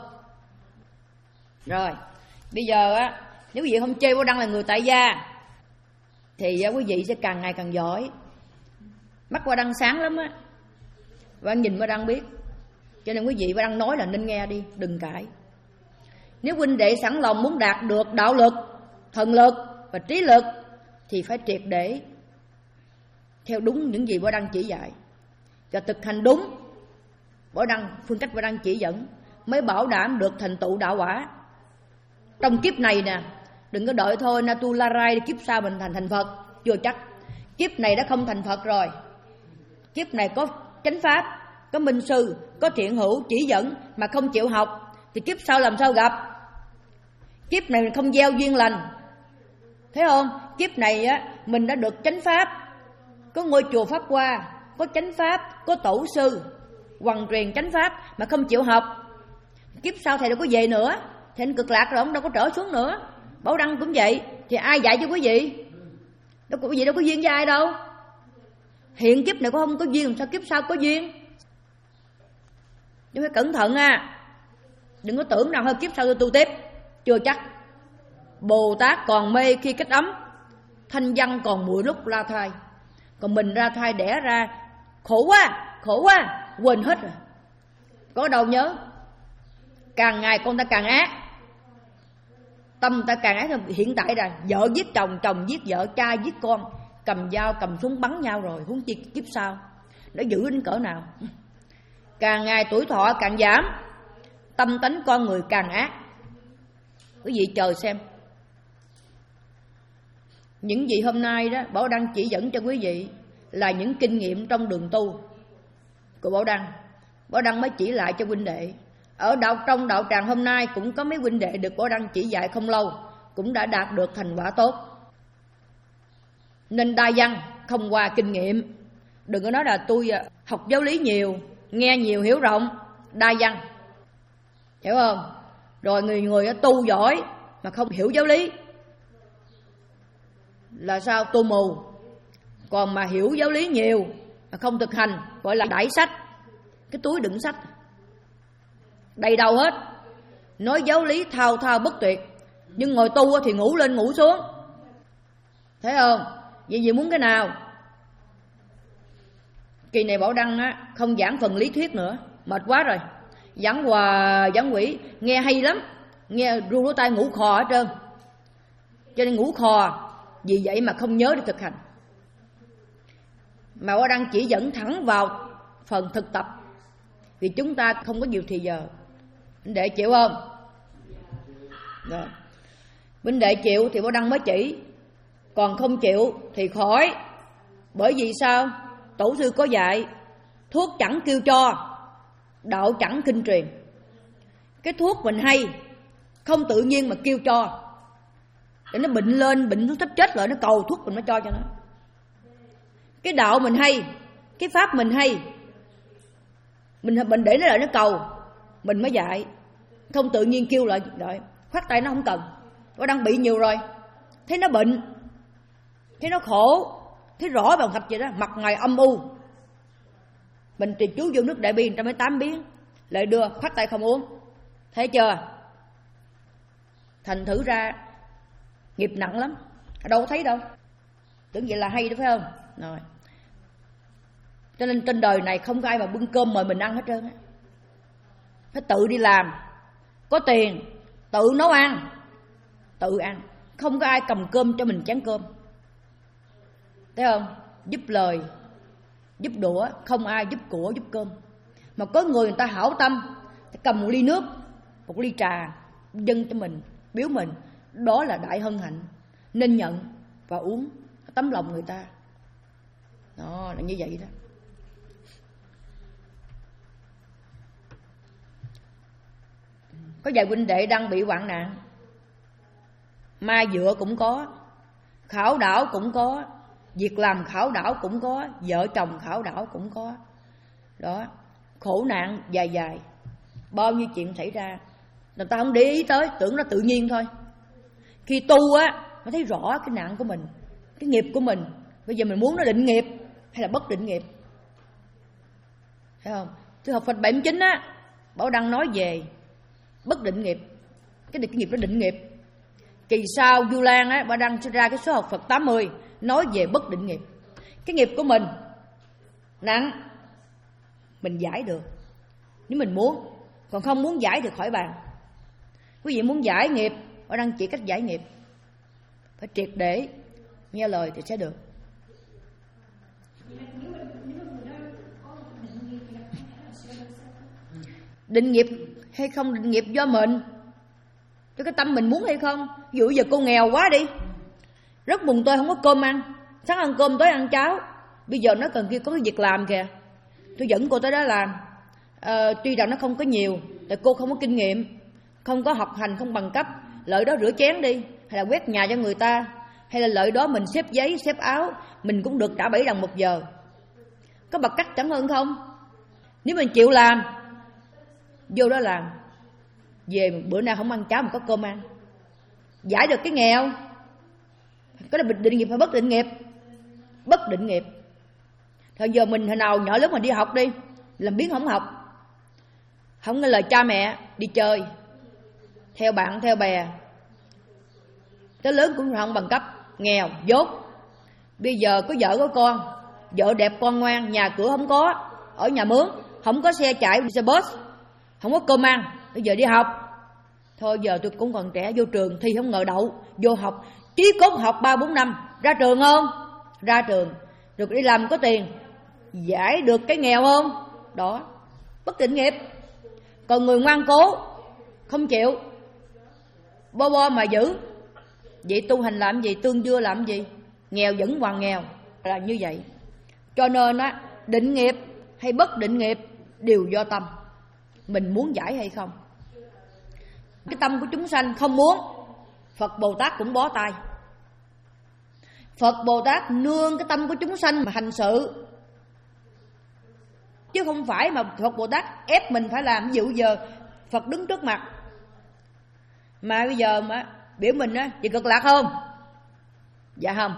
Rồi, bây giờ á, nếu quý vị không chê Bảo Đăng là người tại gia thì quý vị sẽ càng ngày càng giỏi. Mắt Bảo Đăng sáng lắm á, và nhìn Bảo Đăng biết. Cho nên quý vị Bảo Đăng nói là nên nghe đi, đừng cãi. Nếu huynh đệ sẵn lòng muốn đạt được đạo lực, thần lực và trí lực thì phải triệt để theo đúng những gì Bảo Đăng chỉ dạy và thực hành đúng Bảo Đăng, phương cách Bảo Đăng chỉ dẫn, mới bảo đảm được thành tựu đạo quả trong kiếp này nè. Đừng có đợi thôi Natu Larai kiếp sau mình thành thành Phật, chưa chắc. Kiếp này đã không thành Phật rồi, kiếp này có chánh pháp, có minh sư, có thiện hữu chỉ dẫn mà không chịu học thì kiếp sau làm sao gặp? Kiếp này mình không gieo duyên lành, thấy không? Kiếp này á, mình đã được chánh pháp, có ngôi chùa Pháp Hoa, có chánh pháp, có tổ sư hoằng truyền chánh pháp mà không chịu học. Kiếp sau thầy đâu có về nữa, thầy anh cực lạc rồi, ông đâu có trở xuống nữa. Bảo Đăng cũng vậy, thì ai dạy cho quý vị? Đâu quý vị đâu có duyên với ai đâu. Hiện kiếp này có không có duyên, làm sao kiếp sau có duyên? Nhưng phải cẩn thận à, đừng có tưởng nào hơi kiếp sau tôi tu tiếp, chưa chắc. Bồ Tát còn mê khi cách ấm, thanh văn còn muội lúc ra thai. Còn mình ra thai đẻ ra khổ quá, khổ quá, quên hết rồi, có đâu nhớ. Càng ngày con ta càng ác, tâm ta càng ác. Hiện tại là vợ giết chồng, chồng giết vợ, cha giết con, cầm dao cầm súng bắn nhau rồi, huống chi kiếp sau nó dữ đến cỡ nào. Càng ngày tuổi thọ càng giảm, tâm tánh con người càng ác. Quý vị chờ xem. Những gì hôm nay đó Bảo Đăng chỉ dẫn cho quý vị là những kinh nghiệm trong đường tu của Bảo Đăng. Bảo Đăng mới chỉ lại cho huynh đệ. Ở đạo trong đạo tràng hôm nay cũng có mấy huynh đệ được Bảo Đăng chỉ dạy không lâu, cũng đã đạt được thành quả tốt. Nên đa văn không qua kinh nghiệm. Đừng có nói là tôi học giáo lý nhiều, nghe nhiều hiểu rộng. Đa văn, hiểu không? Rồi người người tu giỏi mà không hiểu giáo lý là sao? Tu mù. Còn mà hiểu giáo lý nhiều mà không thực hành gọi là đãi sách, cái túi đựng sách đầy đầu hết, nói giáo lý thao thao bất tuyệt, nhưng ngồi tu thì ngủ lên ngủ xuống, thấy không? Vậy gì muốn cái nào? Kỳ này Bảo Đăng á, không giảng phần lý thuyết nữa, mệt quá rồi. Giảng hòa giảng quỷ nghe hay lắm, nghe ru lỗ tai ngủ khò hết trơn. Cho nên ngủ khò, vì vậy mà không nhớ để thực hành. Mà Bảo Đăng chỉ dẫn thẳng vào phần thực tập, vì chúng ta không có nhiều thì giờ. Huynh đệ chịu không? Rồi. Huynh đệ chịu thì Bảo Đăng mới chỉ, còn không chịu thì khỏi. Bởi vì sao? Tổ sư có dạy, thuốc chẳng kêu cho, đạo chẳng kinh truyền. Cái thuốc mình hay, không tự nhiên mà kêu cho, để nó bệnh lên, bệnh nó sắp chết rồi, nó cầu thuốc mình mới cho cho nó. Cái đạo mình hay, cái pháp mình hay, mình mình để nó lại nó cầu, mình mới dạy. Không tự nhiên kêu lại, rồi khoát tay nó không cần. Nó đang bị nhiều rồi, thấy nó bệnh, thấy nó khổ, thấy rõ bằng thạch vậy đó, mặt ngoài âm u, mình trì chú vô nước Đại Bi một trăm tám biến, lại đưa khoát tay không uống, thấy chưa? Thành thử ra nghiệp nặng lắm, đâu có thấy đâu. Tưởng vậy là hay đó phải không? Rồi. Cho nên trên đời này không có ai mà bưng cơm mời mình ăn hết trơn á. Phải tự đi làm, có tiền tự nấu ăn, tự ăn. Không có ai cầm cơm cho mình chén cơm. Thấy không? Giúp lời, giúp đũa, không ai giúp của, giúp cơm. Mà có người người ta hảo tâm, cầm một ly nước, một ly trà dâng cho mình, biếu mình, đó là đại hân hạnh, nên nhận và uống, tấm lòng người ta. Đó là như vậy đó. Có vài huynh đệ đang bị hoạn nạn, ma dựa cũng có, khảo đảo cũng có, việc làm khảo đảo cũng có, vợ chồng khảo đảo cũng có. Đó, khổ nạn dài dài, bao nhiêu chuyện xảy ra, người ta không để ý tới, tưởng nó tự nhiên thôi. Khi tu á, mới thấy rõ cái nạn của mình, cái nghiệp của mình. Bây giờ mình muốn nó định nghiệp hay là bất định nghiệp, thấy không? Tôi học Phật bảy mươi chín á, Bảo Đăng nói về bất định nghiệp. Cái, cái nghiệp đó định nghiệp. Kỳ sau Du Lan á, Bảo Đăng ra cái số học Phật tám mươi nói về bất định nghiệp. Cái nghiệp của mình nặng, mình giải được nếu mình muốn, còn không muốn giải thì khỏi bàn. Quý vị muốn giải nghiệp, Bảo Đăng chỉ cách giải nghiệp, phải triệt để nghe lời thì sẽ được. Định nghiệp hay không định nghiệp do mình, cho cái tâm mình muốn hay không. Ví dụ giờ cô nghèo quá đi, rất buồn tôi không có cơm ăn, sáng ăn cơm tối ăn cháo, bây giờ nó cần kia có cái việc làm kìa, tôi dẫn cô tới đó làm. à, Tuy rằng nó không có nhiều, tại cô không có kinh nghiệm, không có học hành, không bằng cấp. Lợi đó rửa chén đi, hay là quét nhà cho người ta, hay là lợi đó mình xếp giấy, xếp áo, mình cũng được trả bảy đồng một giờ. Có bậc cách chẳng hơn không? Nếu mình chịu làm, vô đó làm, về bữa nay không ăn cháo mà có cơm ăn, giải được cái nghèo. Có là định nghiệp hay bất định nghiệp? Bất định nghiệp. Thời giờ mình hồi nào nhỏ lớn mà đi học đi, làm biến không học, không nghe lời cha mẹ, đi chơi theo bạn theo bè, tới lớn cũng không bằng cấp, nghèo dốt. Bây giờ có vợ có con, vợ đẹp con ngoan, nhà cửa không có, ở nhà mướn, không có xe chạy xe bus, không có cơm ăn. Bây giờ đi học, thôi giờ tôi cũng còn trẻ, vô trường thi không ngờ đậu, vô học chí cốt học ba bốn năm, ra trường không? Ra trường được đi làm có tiền, giải được cái nghèo không? Đó, bất định nghiệp. Còn người ngoan cố không chịu, bo bo mà giữ, vậy tu hành làm gì? Tương dưa làm gì? Nghèo vẫn hoàn nghèo, là như vậy. Cho nên á, định nghiệp hay bất định nghiệp đều do tâm, mình muốn giải hay không. Cái tâm của chúng sanh không muốn, Phật Bồ Tát cũng bó tay. Phật Bồ Tát nương cái tâm của chúng sanh mà hành sự, chứ không phải mà Phật Bồ Tát ép mình phải làm. Ví dụ giờ Phật đứng trước mặt, mà bây giờ mà biểu mình á, chị cực lạc không? Dạ không.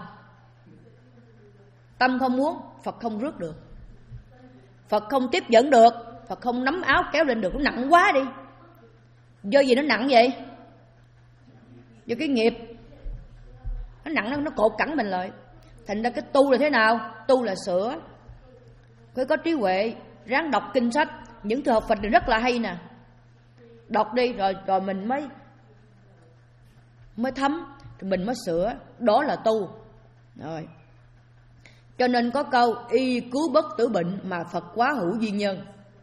Tâm không muốn, Phật không rước được, Phật không tiếp dẫn được, Phật không nắm áo kéo lên được, nó nặng quá đi. Do gì nó nặng vậy? Do cái nghiệp nó nặng, nó, nó cột cẳng mình lại. Thành ra cái tu là thế nào? Tu là sửa, phải có trí huệ, ráng đọc kinh sách. Những thư học Phật thì rất là hay nè, đọc đi rồi rồi mình mới mới thấm, rồi mình mới sửa. Đó là tu rồi. Cho nên có câu y cứu bất tử bệnh, mà Phật quá hữu duyên nhân.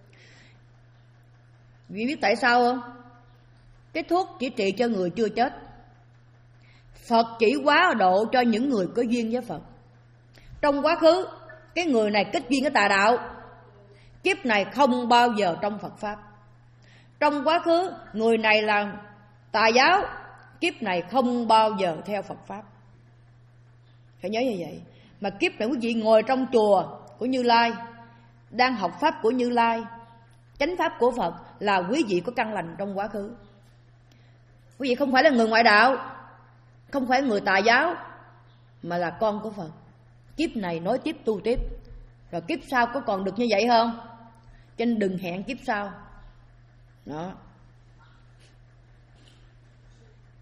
Vì biết tại sao không? Cái thuốc chỉ trị cho người chưa chết, Phật chỉ quá độ cho những người có duyên với Phật. Trong quá khứ cái người này kết duyên với tà đạo, kiếp này không bao giờ trong Phật Pháp. Trong quá khứ người này là tà giáo, kiếp này không bao giờ theo Phật Pháp. Phải nhớ như vậy. Mà kiếp này quý vị ngồi trong chùa của Như Lai, đang học Pháp của Như Lai, chánh Pháp của Phật, là quý vị có căn lành trong quá khứ. Quý vị không phải là người ngoại đạo, không phải người tà giáo, mà là con của Phật. Kiếp này nói tiếp tu tiếp, rồi kiếp sau có còn được như vậy không? Cho nên đừng hẹn kiếp sau. Đó.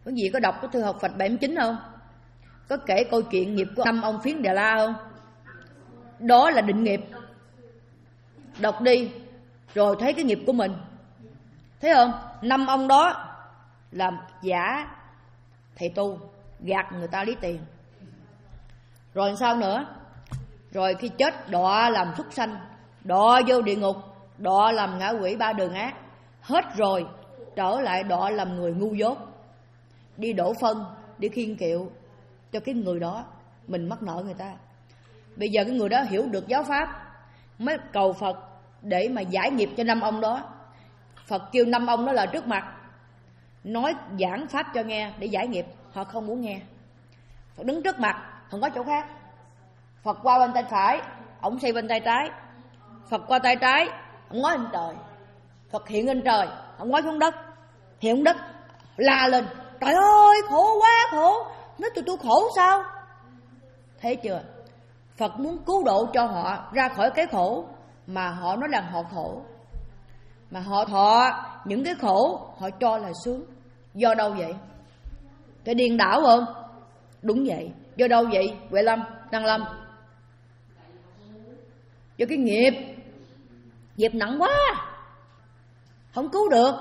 Quý vị có đọc cái thư học Phật bảy chín không? Có kể câu chuyện nghiệp của năm ông Phiến Đà La không? Đó là định nghiệp. Đọc đi rồi thấy cái nghiệp của mình. Thấy không? Năm ông đó làm giả thầy tu, gạt người ta lấy tiền. Rồi sao nữa? Rồi khi chết đọa làm súc sanh, đọa vô địa ngục, đọa làm ngạ quỷ ba đường ác. Hết rồi trở lại đọa làm người ngu dốt, đi đổ phân, đi khiêng kiệu cho cái người đó. Mình mắc nợ người ta. Bây giờ cái người đó hiểu được giáo pháp mới cầu Phật để mà giải nghiệp cho năm ông đó. Phật kêu năm ông đó là trước mặt, nói giảng pháp cho nghe để giải nghiệp. Họ không muốn nghe. Phật đứng trước mặt, không có chỗ khác. Phật qua bên tay phải, ổng xây bên tay trái. Phật qua tay trái, ổng nói lên trời. Phật hiện lên trời, ổng nói xuống đất. Hiện xuống đất, la lên: trời ơi khổ quá khổ. Nói tụi tôi khổ sao? Thấy chưa? Phật muốn cứu độ cho họ ra khỏi cái khổ mà họ nói rằng họ khổ. Mà họ thọ những cái khổ họ cho là sướng. Do đâu vậy? Cái điên đảo không? Đúng vậy. Do đâu vậy? Huệ Lâm, Đăng Lâm? Do cái nghiệp. Nghiệp nặng quá, không cứu được.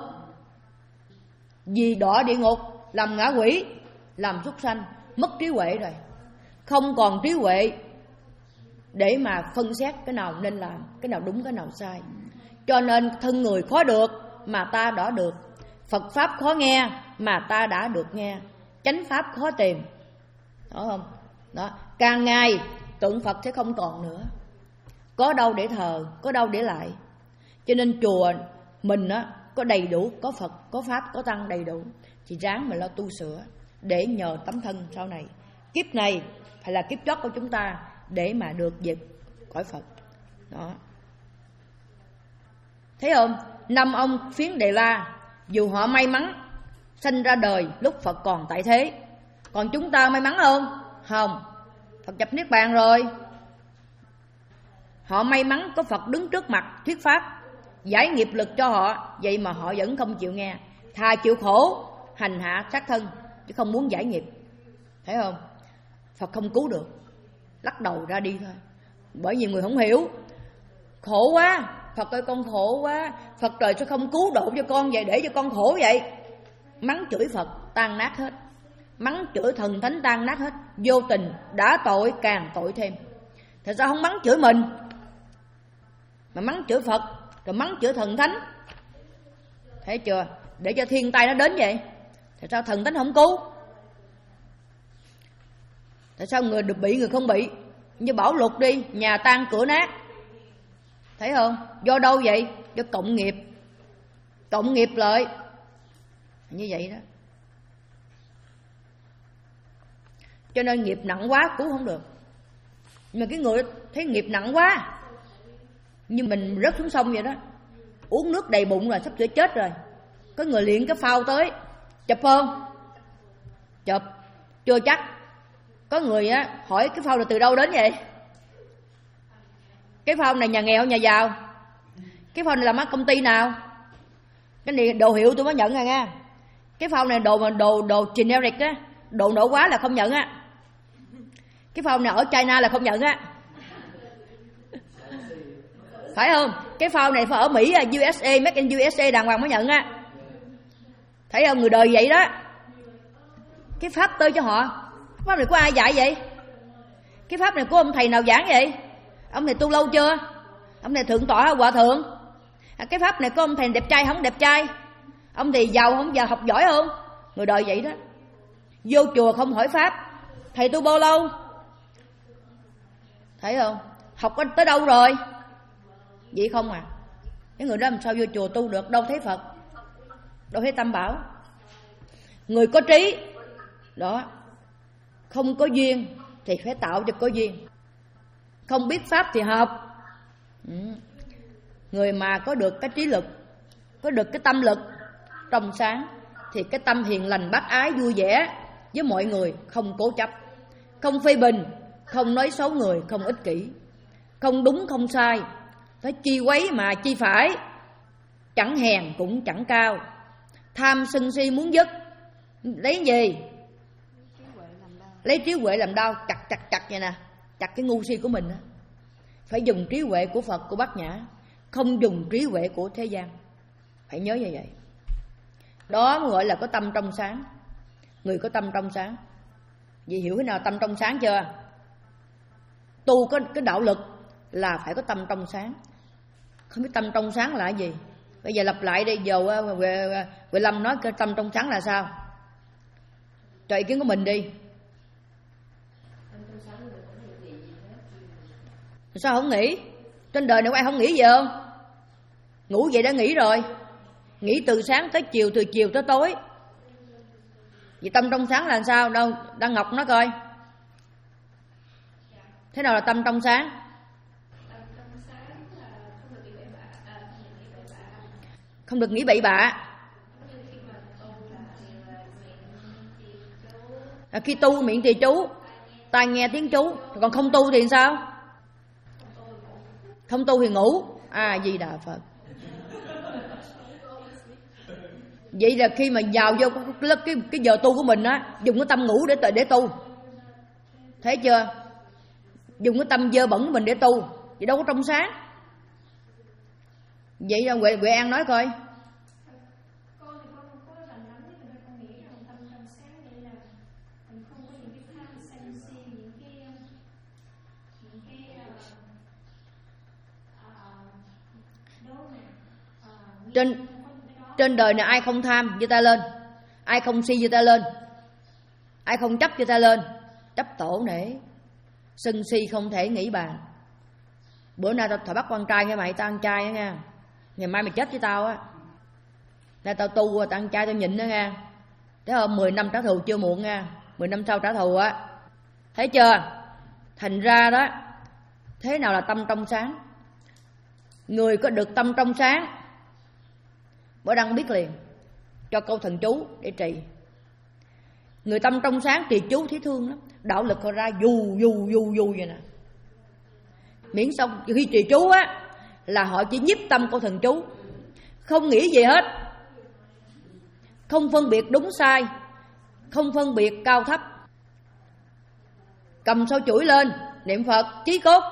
Vì đọa địa ngục, làm ngã quỷ, làm súc sanh, mất trí huệ rồi. Không còn trí huệ để mà phân xét cái nào nên làm, cái nào đúng, cái nào sai. Cho nên thân người khó được mà ta đã được, Phật Pháp khó nghe mà ta đã được nghe, chánh Pháp khó tìm. Đó không? Đó. Càng ngày tượng Phật sẽ không còn nữa, có đâu để thờ, có đâu để lại. Cho nên chùa mình á, có đầy đủ, có Phật, có Pháp, có Tăng đầy đủ, thì ráng mà lo tu sửa để nhờ tấm thân sau này. Kiếp này phải là kiếp chót của chúng ta để mà được về cõi Phật. Đó. Thấy không? Năm ông Phiến Đề La, dù họ may mắn sanh ra đời lúc Phật còn tại thế. Còn chúng ta may mắn không? Không. Phật nhập Niết Bàn rồi. Họ may mắn có Phật đứng trước mặt thuyết pháp, giải nghiệp lực cho họ. Vậy mà họ vẫn không chịu nghe, thà chịu khổ hành hạ sát thân chứ không muốn giải nghiệp. Thấy không? Phật không cứu được, lắc đầu ra đi thôi. Bởi vì người không hiểu. Khổ quá, Phật ơi con khổ quá, Phật trời sao không cứu độ cho con vậy, để cho con khổ vậy. Mắng chửi Phật tan nát hết, mắng chửi thần thánh tan nát hết. Vô tình đã tội càng tội thêm. Tại sao không mắng chửi mình mà mắng chửi Phật, rồi mắng chửi thần thánh? Thấy chưa? Để cho thiên tai nó đến vậy. Tại sao thần thánh không cứu? Tại sao người được bị người không bị? Như bão lụt đi, nhà tan cửa nát. Thấy không? Do đâu vậy? Do cộng nghiệp. Cộng nghiệp lại như vậy đó. Cho nên nghiệp nặng quá cứu không được. Nhưng mà cái người thấy nghiệp nặng quá, như mình rớt xuống sông vậy đó, uống nước đầy bụng rồi, sắp sửa chết rồi. Có người liền cái phao tới, chụp không? Chụp. Chưa chắc. Có người á hỏi cái phao này từ đâu đến vậy? Cái phao này nhà nghèo nhà giàu? Cái phao này làm ở công ty nào? Cái này đồ hiệu tôi mới nhận rồi nha. Cái phao này đồ mà đồ đồ generic á, đồ nổ quá là không nhận á. Cái phao này ở China là không nhận á. Phải không? Cái phao này phải ở Mỹ, u ét a, made in u ét a đàng hoàng mới nhận á. Thấy không? Người đời vậy đó. Cái pháp tới cho họ. Cái pháp này của ai dạy vậy? Cái pháp này của ông thầy nào giảng vậy? Ông này tu lâu chưa? Ông này thượng tọa hòa thượng? Cái pháp này của ông thầy đẹp trai không đẹp trai? Ông thầy giàu không giàu, học giỏi không? Người đời vậy đó. Vô chùa không hỏi pháp, thầy tu bao lâu? Thấy không? Học tới đâu rồi? Vậy không à. Cái người đó làm sao vô chùa tu được? Đâu thấy Phật, đâu thấy Tam Bảo. Người có trí đó, không có duyên thì phải tạo cho có duyên. Không biết pháp thì học. ừ. Người mà có được cái trí lực, có được cái tâm lực trong sáng, thì cái tâm hiền lành bác ái vui vẻ với mọi người, không cố chấp, không phê bình, không nói xấu người, không ích kỷ, không đúng không sai, phải chi quấy mà chi phải, chẳng hèn cũng chẳng cao, tham sân si muốn dứt, Lấy gì? Lấy trí huệ làm đao, chặt chặt chặt vậy nè, chặt cái ngu si của mình á. Phải dùng trí huệ của Phật, của Bát Nhã, không dùng trí huệ của thế gian. Phải nhớ như vậy. Đó mới gọi là có tâm trong sáng. Người có tâm trong sáng. Vì hiểu thế nào tâm trong sáng chưa? Tu có cái đạo lực là phải có tâm trong sáng. Không biết tâm trong sáng là cái gì? Bây giờ lặp lại đi. Giờ Huệ Lâm nói cái tâm trong sáng là sao? Cho ý kiến của mình đi. Sao không nghĩ? Trên đời này có ai không nghĩ gì không? Ngủ vậy đã nghĩ rồi. Nghĩ từ sáng tới chiều, từ chiều tới tối. Vậy tâm trong sáng là sao? Đâu, Đăng Ngọc nói coi. Thế nào là tâm trong sáng? Không được nghĩ bậy bạ. À, khi tu miệng thì chú, tai nghe tiếng chú. Còn không tu thì sao? Không tu thì ngủ. À, Di Đà Phật. Vậy là khi mà vào vô cái, cái, cái giờ tu của mình á, dùng cái tâm ngủ để để tu. Thấy chưa? Dùng cái tâm dơ bẩn của mình để tu. Vậy đâu có trong sáng. Vậy là Huệ, Huệ An nói coi. Trên trên đời này ai không tham giơ tay lên, ai không si giơ tay lên, ai không chấp giơ tay lên. Chấp tổ nể, sân si không thể nghĩ bàn. Bữa nay tao thổi bắt con trai nghe mày, tao ăn chay đó nha. Ngày mai mày chết với tao á. Nay tao tu tao ăn chay tao nhịn đó nha. Thế hôm mười năm trả thù chưa muộn nha. Mười năm sau trả thù á. Thấy chưa? Thành ra đó, thế nào là tâm trong sáng? Người có được tâm trong sáng, Bữa Đăng biết liền. Cho câu thần chú để trì. Người tâm trong sáng trì chú thấy thương lắm. Đạo lực họ ra dù dù dù dù vậy nè. Miễn xong khi trì chú á là họ chỉ nhiếp tâm câu thần chú, không nghĩ gì hết, không phân biệt đúng sai, không phân biệt cao thấp. Cầm sâu chuỗi lên niệm Phật chí cốt,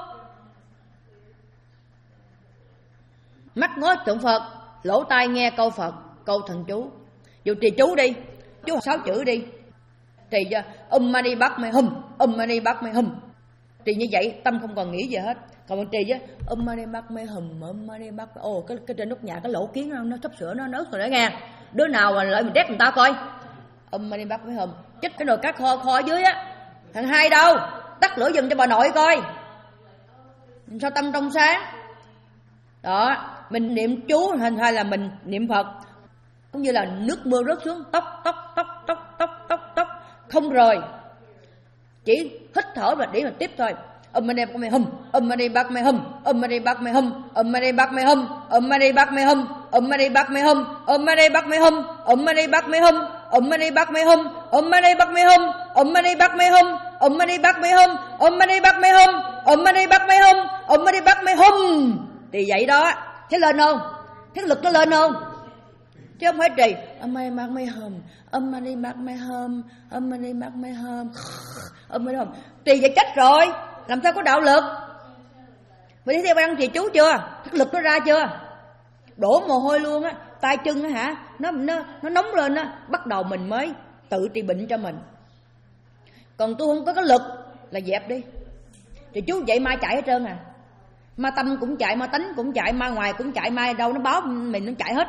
mắt ngó tượng Phật, lỗ tai nghe câu Phật, câu thần chú. Dù trì chú đi, chú sáu chữ đi, trì cho um mani bắt mê hum, um mani bắt mê hum. Trì như vậy tâm không còn nghĩ gì hết. Còn mình trì chứ um mani bắt mê hum, um mani bắt. Ồ, cái cái trên nóc nhà cái lỗ kiến nó, nó sắp sửa nó nớt rồi đó nghe. Đứa nào mà lại mình đét người ta coi. Um mani bắt mê hum, chích cái nồi cá kho kho ở dưới á. Thằng hai đâu? Tắt lửa giùm cho bà nội coi. Sao tâm trong sáng? Đó, mình niệm chú hình hay là mình niệm Phật cũng như là nước mưa rớt xuống, tóc tóc tóc tóc tóc tóc tóc không rời, chỉ hít thở và để mà tiếp thôi. Âm mani bắt mê hum, âm mani bắt mê hum, âm mani bắt mê hum, âm mani bắt mê hum, âm mani bắt mê hum, âm mani bắt mê hum, âm mani bắt mê hum, âm mani bắt mê hum, âm mani bắt mê hum, âm mani bắt mê hum, âm mani bắt mê hum, âm mani bắt mê hum, âm mani bắt mê hum, âm mani bắt mê hum, âm mani bắt mê hum. Thì vậy đó, thế lên không? Thế lực nó lên không? Chứ không phải trì âm mani bắt mê hum, âm mani bắt mê hum, âm mani bắt mê hum, âm mani hum. Trì vậy chết rồi, làm sao có đạo lực? Mày đi theo ăn trì chú chưa? Thức lực nó ra chưa? Đổ mồ hôi luôn á, tay chân á hả? Nó nó nó nóng lên á, bắt đầu mình mới tự trị bệnh cho mình. Còn tôi không có cái lực là dẹp đi. Trì chú vậy mai chạy hết trơn à. Ma tâm cũng chạy, ma tánh cũng chạy, ma ngoài cũng chạy, mai đâu nó báo mình nó chạy hết.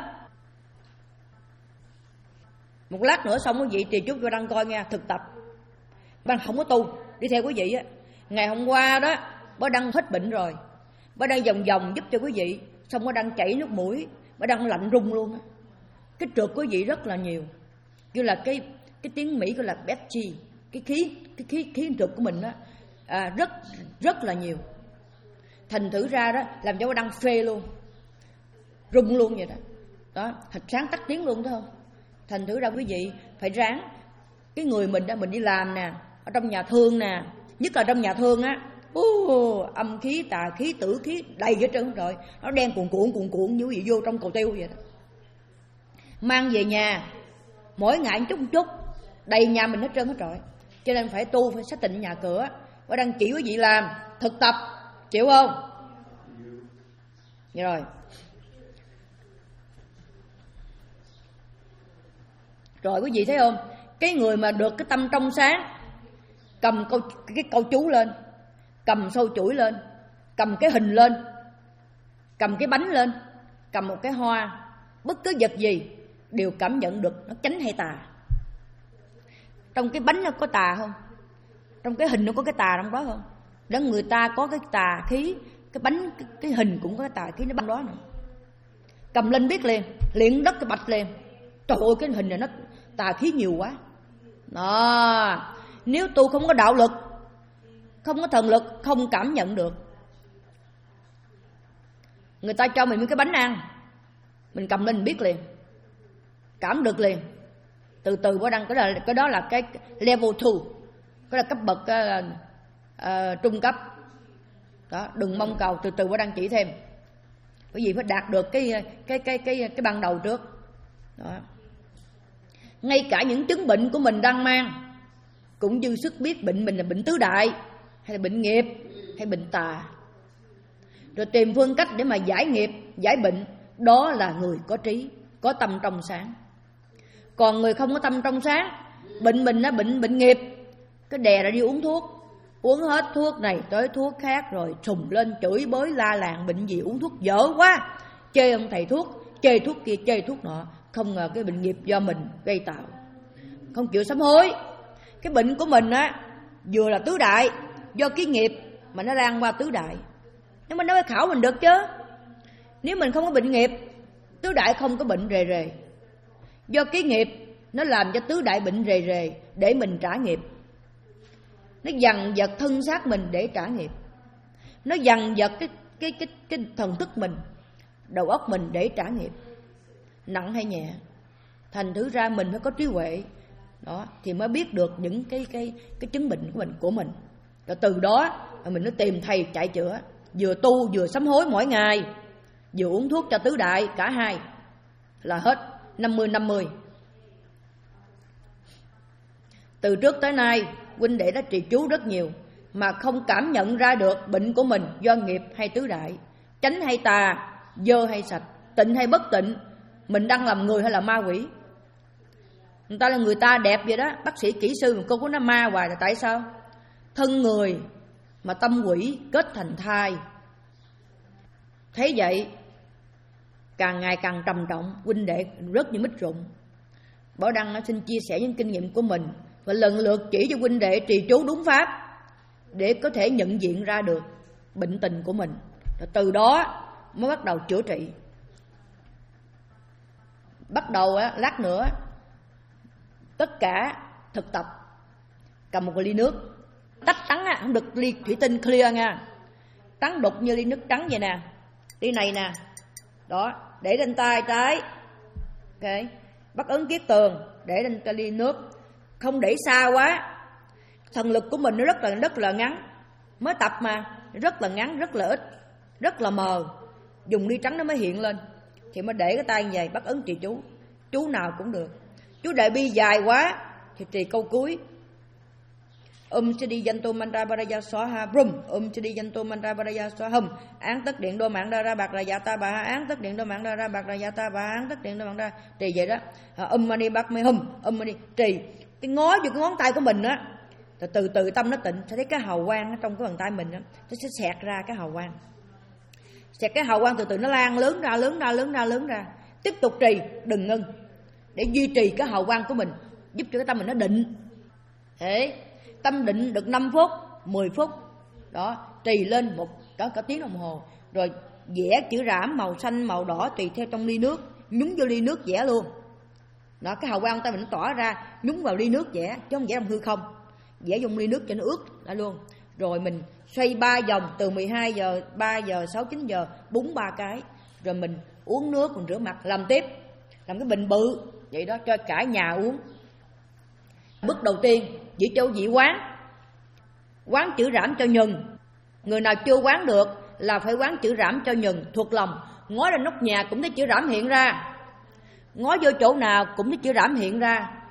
Một lát nữa xong quý vị trì chú cho Đăng coi nha, thực tập. Đăng không có tu, đi theo quý vị á. Ngày hôm qua đó, bác Đăng hết bệnh rồi. Bác Đăng vòng vòng giúp cho quý vị, xong bác Đăng chảy nước mũi, bác Đăng lạnh rung luôn á. Cái trượt quý vị rất là nhiều. Như là cái cái tiếng Mỹ gọi là Betty, cái khí cái khí khí trượt của mình á, à, rất rất là nhiều. Thành thử ra đó làm cho bác Đăng phê luôn, rung luôn vậy đó. Đó, thạch sáng tắt tiếng luôn thấy không? Thành thử ra quý vị phải ráng. Cái người mình đó, mình đi làm nè, ở trong nhà thương nè, nhất là trong nhà thương á, uh, âm khí, tà khí, tử khí đầy hết trơn rồi. Nó đen cuồn cuộn cuồn cuộn như vậy vô trong cầu tiêu vậy đó. Mang về nhà mỗi ngày một chút một chút, đầy nhà mình hết trơn hết trọi. Cho nên phải tu, phải xác định nhà cửa. Và đang chỉ quý vị làm thực tập, chịu không? Rồi Rồi quý vị thấy không? Cái người mà được cái tâm trong sáng, cầm câu, cái câu chú lên, cầm sâu chuỗi lên, cầm cái hình lên, cầm cái bánh lên, cầm một cái hoa, bất cứ vật gì đều cảm nhận được nó chánh hay tà. Trong cái bánh nó có tà không? Trong cái hình nó có cái tà trong đó không? Đó, người ta có cái tà khí, cái bánh, cái, cái hình cũng có cái tà khí nó bắn đó nữa. Cầm lên biết liền, liền đất cái bạch liền. Trời ơi, cái hình này nó tà khí nhiều quá. Đó, nếu tu không có đạo lực, không có thần lực, không cảm nhận được. Người ta cho mình cái bánh ăn, mình cầm lên mình biết liền, cảm được liền. Từ từ Bố Đăng, cái đó là, cái đó là cái level hai, cái là cấp bậc uh, uh, trung cấp. Đó, đừng mong cầu, từ từ Bố Đăng chỉ thêm. Bởi vì phải đạt được cái cái cái cái cái ban đầu trước. Đó. Ngay cả những chứng bệnh của mình đang mang cũng dư sức biết bệnh mình là bệnh tứ đại, hay là bệnh nghiệp, hay bệnh tà. Rồi tìm phương cách để mà giải nghiệp, giải bệnh. Đó là người có trí, có tâm trong sáng. Còn người không có tâm trong sáng, bệnh mình là bệnh bệnh nghiệp, cái đè ra đi uống thuốc, uống hết thuốc này tới thuốc khác, rồi trùng lên chửi bới la làng, bệnh gì uống thuốc dở quá, chê ông thầy thuốc, chê thuốc kia, chê thuốc nọ. Không ngờ cái bệnh nghiệp do mình gây tạo, không chịu sám hối. Cái bệnh của mình á, vừa là tứ đại, do cái nghiệp mà nó lan qua tứ đại. Nhưng mà nó mới khảo mình được chứ. Nếu mình không có bệnh nghiệp, tứ đại không có bệnh rề rề. Do cái nghiệp nó làm cho tứ đại bệnh rề rề để mình trả nghiệp. Nó dằn vặt thân xác mình để trả nghiệp. Nó dằn vặt cái, cái, cái, cái thần thức mình, đầu óc mình để trả nghiệp. Nặng hay nhẹ. Thành thử ra mình phải có trí huệ. Đó, thì mới biết được những cái, cái, cái chứng bệnh của mình, của mình. Rồi từ đó mình nó tìm thầy chạy chữa. Vừa tu vừa sám hối mỗi ngày, vừa uống thuốc cho tứ đại, cả hai là hết năm mươi năm mươi. Từ trước tới nay huynh đệ đã trì chú rất nhiều mà không cảm nhận ra được bệnh của mình do nghiệp hay tứ đại, chánh hay tà, dơ hay sạch, tịnh hay bất tịnh, mình đang làm người hay là ma quỷ. Người ta là người ta đẹp vậy đó, bác sĩ kỹ sư mà cô có nó ma hoài là tại sao? Thân người mà tâm quỷ kết thành thai. Thế vậy càng ngày càng trầm trọng, huynh đệ rất như mít rụng. Bảo Đăng xin chia sẻ những kinh nghiệm của mình và lần lượt chỉ cho huynh đệ trì chú đúng pháp để có thể nhận diện ra được bệnh tình của mình. Rồi từ đó mới bắt đầu chữa trị. Bắt đầu á, lát nữa tất cả thực tập cầm một ly nước, tách trắng á, không được ly thủy tinh clear nha, trắng đục như ly nước trắng vậy nè, ly này nè, đó, để trên tay trái, ok, bắt ấn kiết tường, để trên cái ly nước, không để xa quá. Thần lực của mình nó rất là rất là ngắn, mới tập mà, rất là ngắn, rất là ít, rất là mờ, dùng ly trắng nó mới hiện lên, thì mới để cái tay như vậy, bắt ấn trì chú, chú nào cũng được. Chú đại bi dài quá thì trì câu cuối, Om Siddhi Janto Mantra Paraya Swaha Brum, Om Siddhi Janto Mantra Paraya Swaha Hum, án tất điện đô mạng đa ra bạc là dạ ta bà, án tất điện đô mạng đa ra bạc là dạ ta bà, án tất điện đô mạng đa, trì vậy đó. Om Mani Bạc Me Hum, Om Mani trì, cái ngó vô cái ngón tay của mình á, từ từ từ tâm nó tịnh, sẽ thấy cái hào quang trong cái bàn tay mình á, nó sẽ xẹt ra cái hào quang, xẹt cái hào quang từ từ nó lan lớn ra, lớn ra, lớn ra, lớn ra. Tiếp tục trì, đừng ngưng, để duy trì cái hào quang của mình, giúp cho cái tâm mình nó định. Thế tâm định được năm phút, mười phút, đó, trì lên một cả, cả tiếng đồng hồ, rồi vẽ chữ rảm màu xanh, màu đỏ tùy theo trong ly nước, nhúng vô ly nước vẽ luôn. Đó, cái hào quang tay mình nó tỏa ra, nhúng vào ly nước vẽ, chứ không vẽ trong hư không, vẽ dùng ly nước cho nó ướt lại luôn. Rồi mình xoay ba vòng từ mười hai giờ, ba giờ, sáu, chín giờ, búng ba cái, rồi mình uống nước, mình rửa mặt, làm tiếp, làm cái bình bự vậy đó cho cả nhà uống. Bước đầu tiên chỉ châu dị quán, quán chữ rảm cho nhừng. Người nào chưa quán được là phải quán chữ rảm cho nhừng, thuộc lòng. Ngó lên nóc nhà cũng thấy chữ rảm hiện ra, ngó vô chỗ nào cũng thấy chữ rảm hiện ra.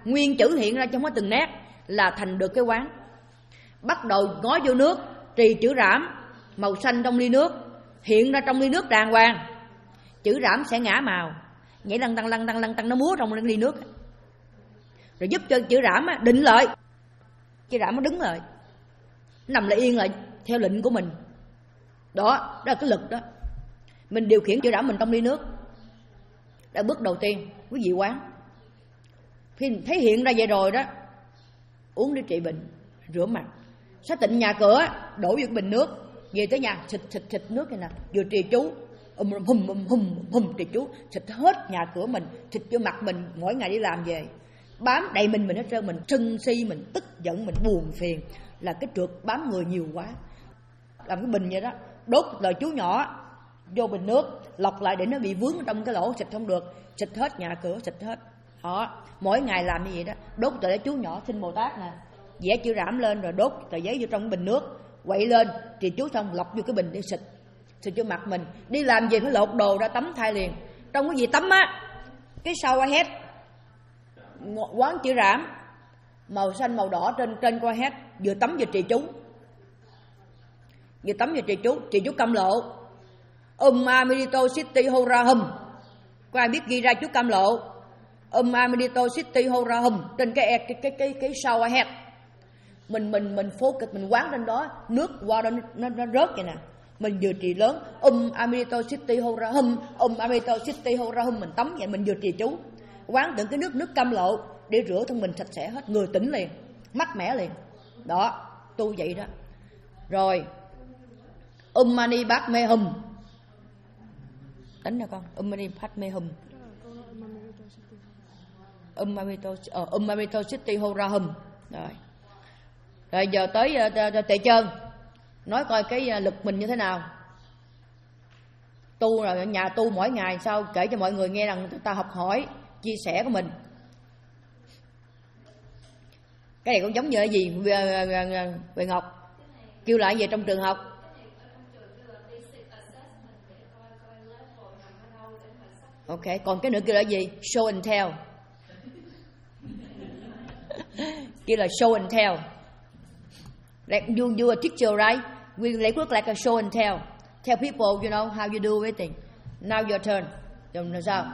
nguyên chữ hiện ra trong hết từng nét là thành được cái quán. Bắt đầu ngó vô nước, trì chữ Rảm màu xanh trong ly nước hiện ra trong ly nước đàng hoàng, chữ Rảm sẽ ngã màu, nhảy lăn tăng lăn tăng lăn tăng nó múa trong ly nước, rồi giúp cho chữ Rảm định lại, chữ Rảm nó đứng lại, nằm lại yên lại theo lệnh của mình. Đó, đó là cái lực đó. Mình điều khiển chữ Rảm mình trong ly nước. Đó bước đầu tiên, quý vị quán. Khi thấy hiện ra vậy rồi đó, uống để trị bệnh, rửa mặt. Xác tịnh nhà cửa, đổ vô cái bình nước, về tới nhà xịt xịt xịt nước này nè, vừa trì chú, um hum hum hum hum trì chú, xịt hết nhà cửa mình, xịt vô mặt mình, mỗi ngày đi làm về bám đầy mình mình hết trơn, mình sân si, mình tức giận, mình buồn phiền, là cái trượt bám người nhiều quá. Làm cái bình vậy đó, đốt lời chú nhỏ vô bình nước, lọc lại để nó bị vướng trong cái lỗ, xịt không được, xịt hết nhà cửa, xịt hết. Đó, mỗi ngày làm như vậy đó, đốt tờ chú nhỏ xin Bồ Tát nè, vẽ chữ Rảm lên rồi đốt tờ giấy vô trong bình nước, quậy lên, trì chú xong lọc vô cái bình để xịt, xịt vô mặt mình. Đi làm gì phải lột đồ ra tắm thay liền. Trong cái gì tắm á, cái shower head, quán chữ Rảm màu xanh màu đỏ trên trên coi head, vừa tắm vừa trì chú, vừa tắm vừa trì chú, trì chú Cam Lộ, Um Amrito City Hora Hum. Có ai biết ghi ra chú Cam Lộ Um Amrito City Hora Hum trên cái cái cái cái cái shower head. Mình mình mình phô kịch, mình quán lên đó, nước qua đó nó, nó rớt vậy nè. Mình vừa trì lớn Um Amrito City Hora Hum, Um Amrito City Hora Hum, mình tắm vậy, mình vừa trì chú, quán từng cái nước nước Cam Lộ để rửa thân mình sạch sẽ hết, người tỉnh liền, mát mẻ liền. Đó, tu vậy đó. Rồi Um Mani Padme Hum, đánh nè con, Um Mani Padme Hum, Um Amrito uh, Um Amrito City Hora Hum. Rồi rồi giờ tới uh, Tề Chơn, nói coi cái lực mình như thế nào. Tu rồi nhà tu mỗi ngày sao kể cho mọi người nghe rằng ta học hỏi chia sẻ của mình. Cái này cũng giống như là gì về, về, về Ngọc kêu lại về trong trường học. Ok, còn cái nữa kêu là gì? Show and tell. Kêu là show and tell. Like you, you a teacher, right? We like look like a show and tell. Tell people, you know, how you do everything. Now your turn. Rồi là sao?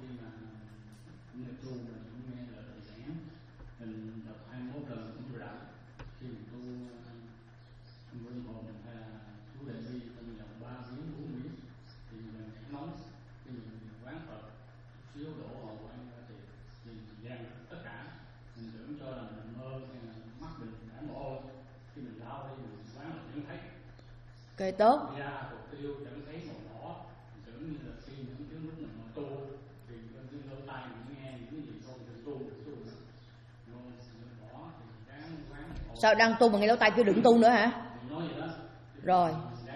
Ok, tốt. Sao đang tu mà nghe lỗ tai kêu đừng tu nữa hả? Rồi.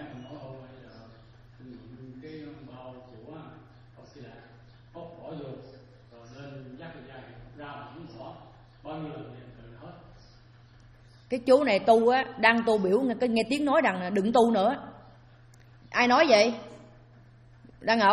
Cái chú này tu á, đang tu biểu cái nghe tiếng nói rằng đừng tu nữa. Ai nói vậy? Đăng Ngọc.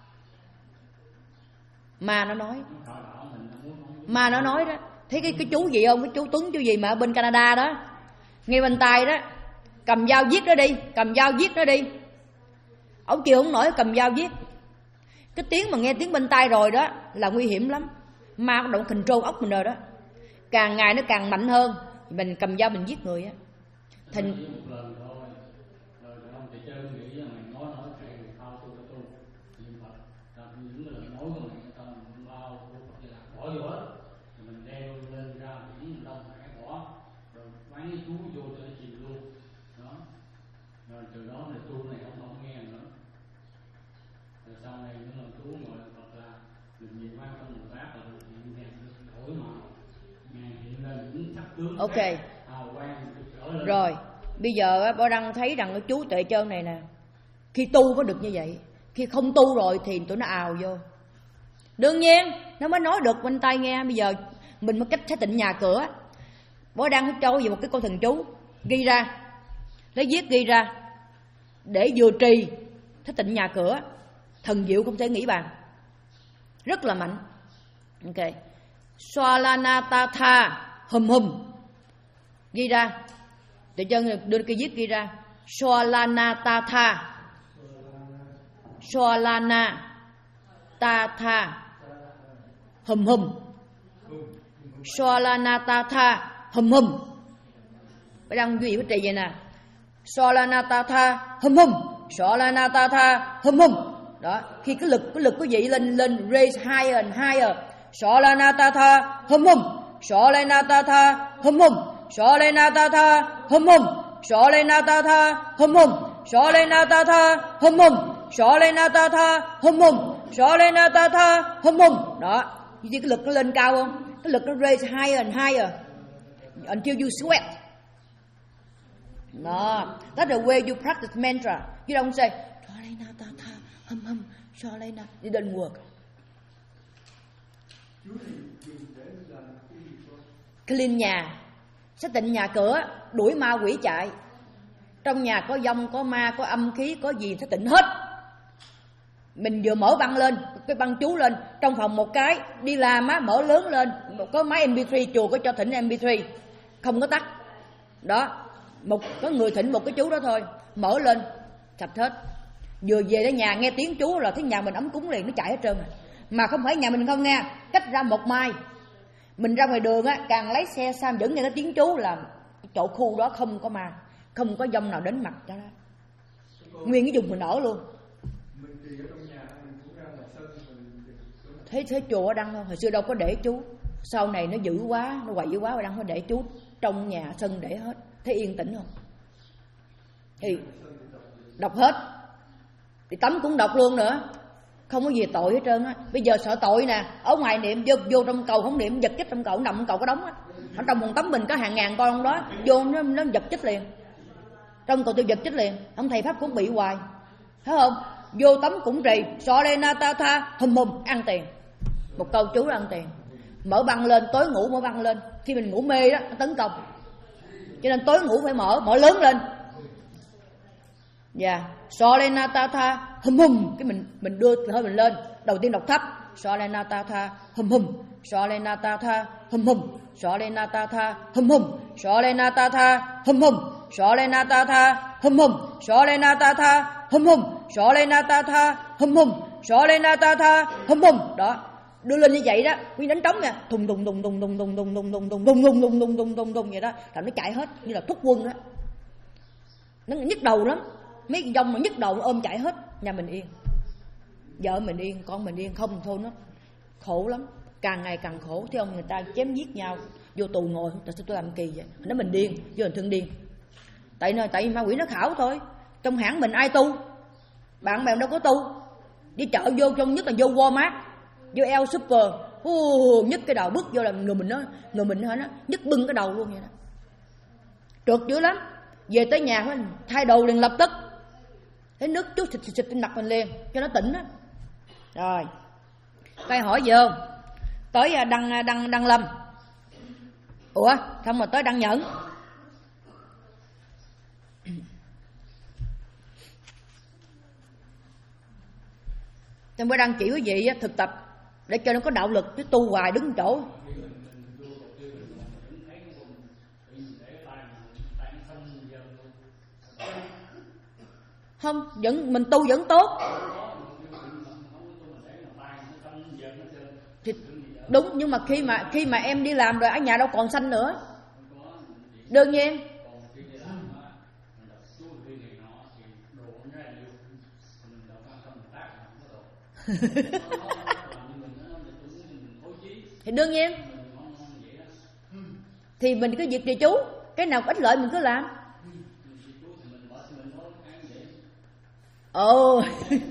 Mà nó nói. Mà nó nói đó. Thấy cái, cái chú gì không? Cái chú Tuấn chú gì mà ở bên Canada đó, ngay bên tay đó, cầm dao giết nó đi, cầm dao giết nó đi. Ông kêu không nổi, cầm dao giết. Cái tiếng mà nghe tiếng bên tay rồi đó là nguy hiểm lắm. Ma động control óc mình rồi đó. Càng ngày nó càng mạnh hơn, mình cầm dao mình giết người á. Thành ok. Rồi bây giờ Bảo Đăng thấy rằng cái chú Tuệ Chơn này nè, khi tu có được như vậy, khi không tu rồi thì tụi nó ào vô. Đương nhiên nó mới nói được bên tay nghe. Bây giờ mình mới cách Thái Tịnh nhà cửa. Bảo Đăng trâu về một cái câu thần chú ghi ra, lấy viết ghi ra để vừa trì Thái Tịnh nhà cửa, thần diệu không thể nghĩ bàn, rất là mạnh. Ok, Swalanatha hum hum. Ghi ra. Để cho đưa cái viết ghi ra. Swalanatha. Swalanatha hum hum. Swalanatha hum hum. Phải đăng duy phải trì vậy nè. Swalanatha hum hum. Swalanatha hum hum. Đó, khi cái lực cái lực của vị lên lên raise higher and higher. Swalanatha hum hum. Swalanatha hum hum. Swalanatha hum hum. Swalanatha hum hum. Swalanatha hum hum. Swalanatha hum hum. Swalanatha hum hum. Đó, như cái lực nó lên cao không? Cái lực nó raise higher and higher until you sweat. No, that's the way you practice mantra. You don't say Swalanatha hum hum. Swalanatha. It doesn't work. Clean nhà, xác định nhà cửa, đuổi ma quỷ chạy. Trong nhà có dông, có ma, có âm khí, có gì xác định hết. Mình vừa mở băng lên, cái băng chú lên. Trong phòng một cái, đi làm á, mở lớn lên. Có máy em pê ba, chùa có cho thỉnh em pê ba, không có tắt. Đó, một có người thỉnh một cái chú đó thôi. Mở lên, sạch hết. Vừa về đến nhà nghe tiếng chú là thấy nhà mình ấm cúng liền, nó chạy hết trơn. Mà không phải nhà mình không nghe, cách ra một mai. Mình ra ngoài đường á, càng lấy xe sang vẫn nghe cái tiếng chú là chỗ khu đó không có ma, không có dông nào đến mặt cho đó. Nguyên cái vùng mình ở luôn. Thế thế chùa ở đăng không? Hồi xưa đâu có để chú. Sau này nó dữ quá, nó quậy quá, ở đăng có để chú trong nhà sân để hết. Thế yên tĩnh không? Thì đọc hết. Thì tắm cũng đọc luôn nữa. Không có gì tội hết trơn á. Bây giờ sợ tội nè. Ở ngoài niệm vô, vô trong cầu không niệm, giật chích trong cầu, nằm trong cầu có đóng á. Ở trong một tấm mình có hàng ngàn con đó. Vô nó, nó giật chích liền. Trong cầu tôi giật chích liền. Ông thầy Pháp cũng bị hoài. Thấy không? Vô tấm cũng trì. Swalanatha hum hum. Ăn tiền. Một câu chú là ăn tiền. Mở băng lên, tối ngủ mở băng lên. Khi mình ngủ mê đó, nó tấn công. Cho nên tối ngủ phải mở, mở lớn lên. Dạ, yeah. Swalanatha hum hum. Cái mình mình đưa hơi mình lên. Đầu tiên đọc thấp. Swalanatha hum hum. Swalanatha hum hum. Swalanatha hum hum. Swalanatha hum hum. Swalanatha hum hum. Swalanatha hum hum. Swalanatha hum hum. Swalanatha hum hum. Đó, đưa lên như vậy đó, quy đánh trống nha. Thùng đùng đùng đùng đùng đùng đùng đùng đùng đùng đùng đùng đùng đùng đùng đùng đùng vậy đó, làm nó chạy hết như là thuốc quân á. Nó nhức đầu lắm. Mấy cái dông mà nhức đầu ôm chạy hết. Nhà mình yên, vợ mình yên, con mình yên. Không thôi nó khổ lắm. Càng ngày càng khổ. Thấy ông người ta chém giết nhau, vô tù ngồi. Tại sao tôi làm kỳ vậy? Nó mình điên, vô hình thương điên. Tại nơi tại ma quỷ nó khảo thôi. Trong hãng mình ai tu? Bạn bè đâu có tu. Đi chợ vô trong nhất là vô Walmart, vô El Super, uh, nhức cái đầu bước vô là người mình nó người mình nó nhức bưng cái đầu luôn vậy đó. Trượt dữ lắm. Về tới nhà phải thay đồ liền lập tức. Thấy nước chút xịt xịt xịt trên mặt mình liền cho nó tỉnh á. Rồi. Cái hỏi gì không? Tới đăng đăng đăng Lâm. Ủa, xong rồi tới đăng Nhẫn. Nên mới đăng chỉ quý vị thực tập để cho nó có đạo lực, chứ tu hoài đứng chỗ. Không, vẫn mình tu vẫn tốt. Thì đúng, nhưng mà khi mà khi mà em đi làm rồi ở nhà đâu còn xanh nữa. Đương nhiên. Thì đương nhiên. Thì mình cứ việc trì chú, cái nào có ích lợi mình cứ làm. Ồ.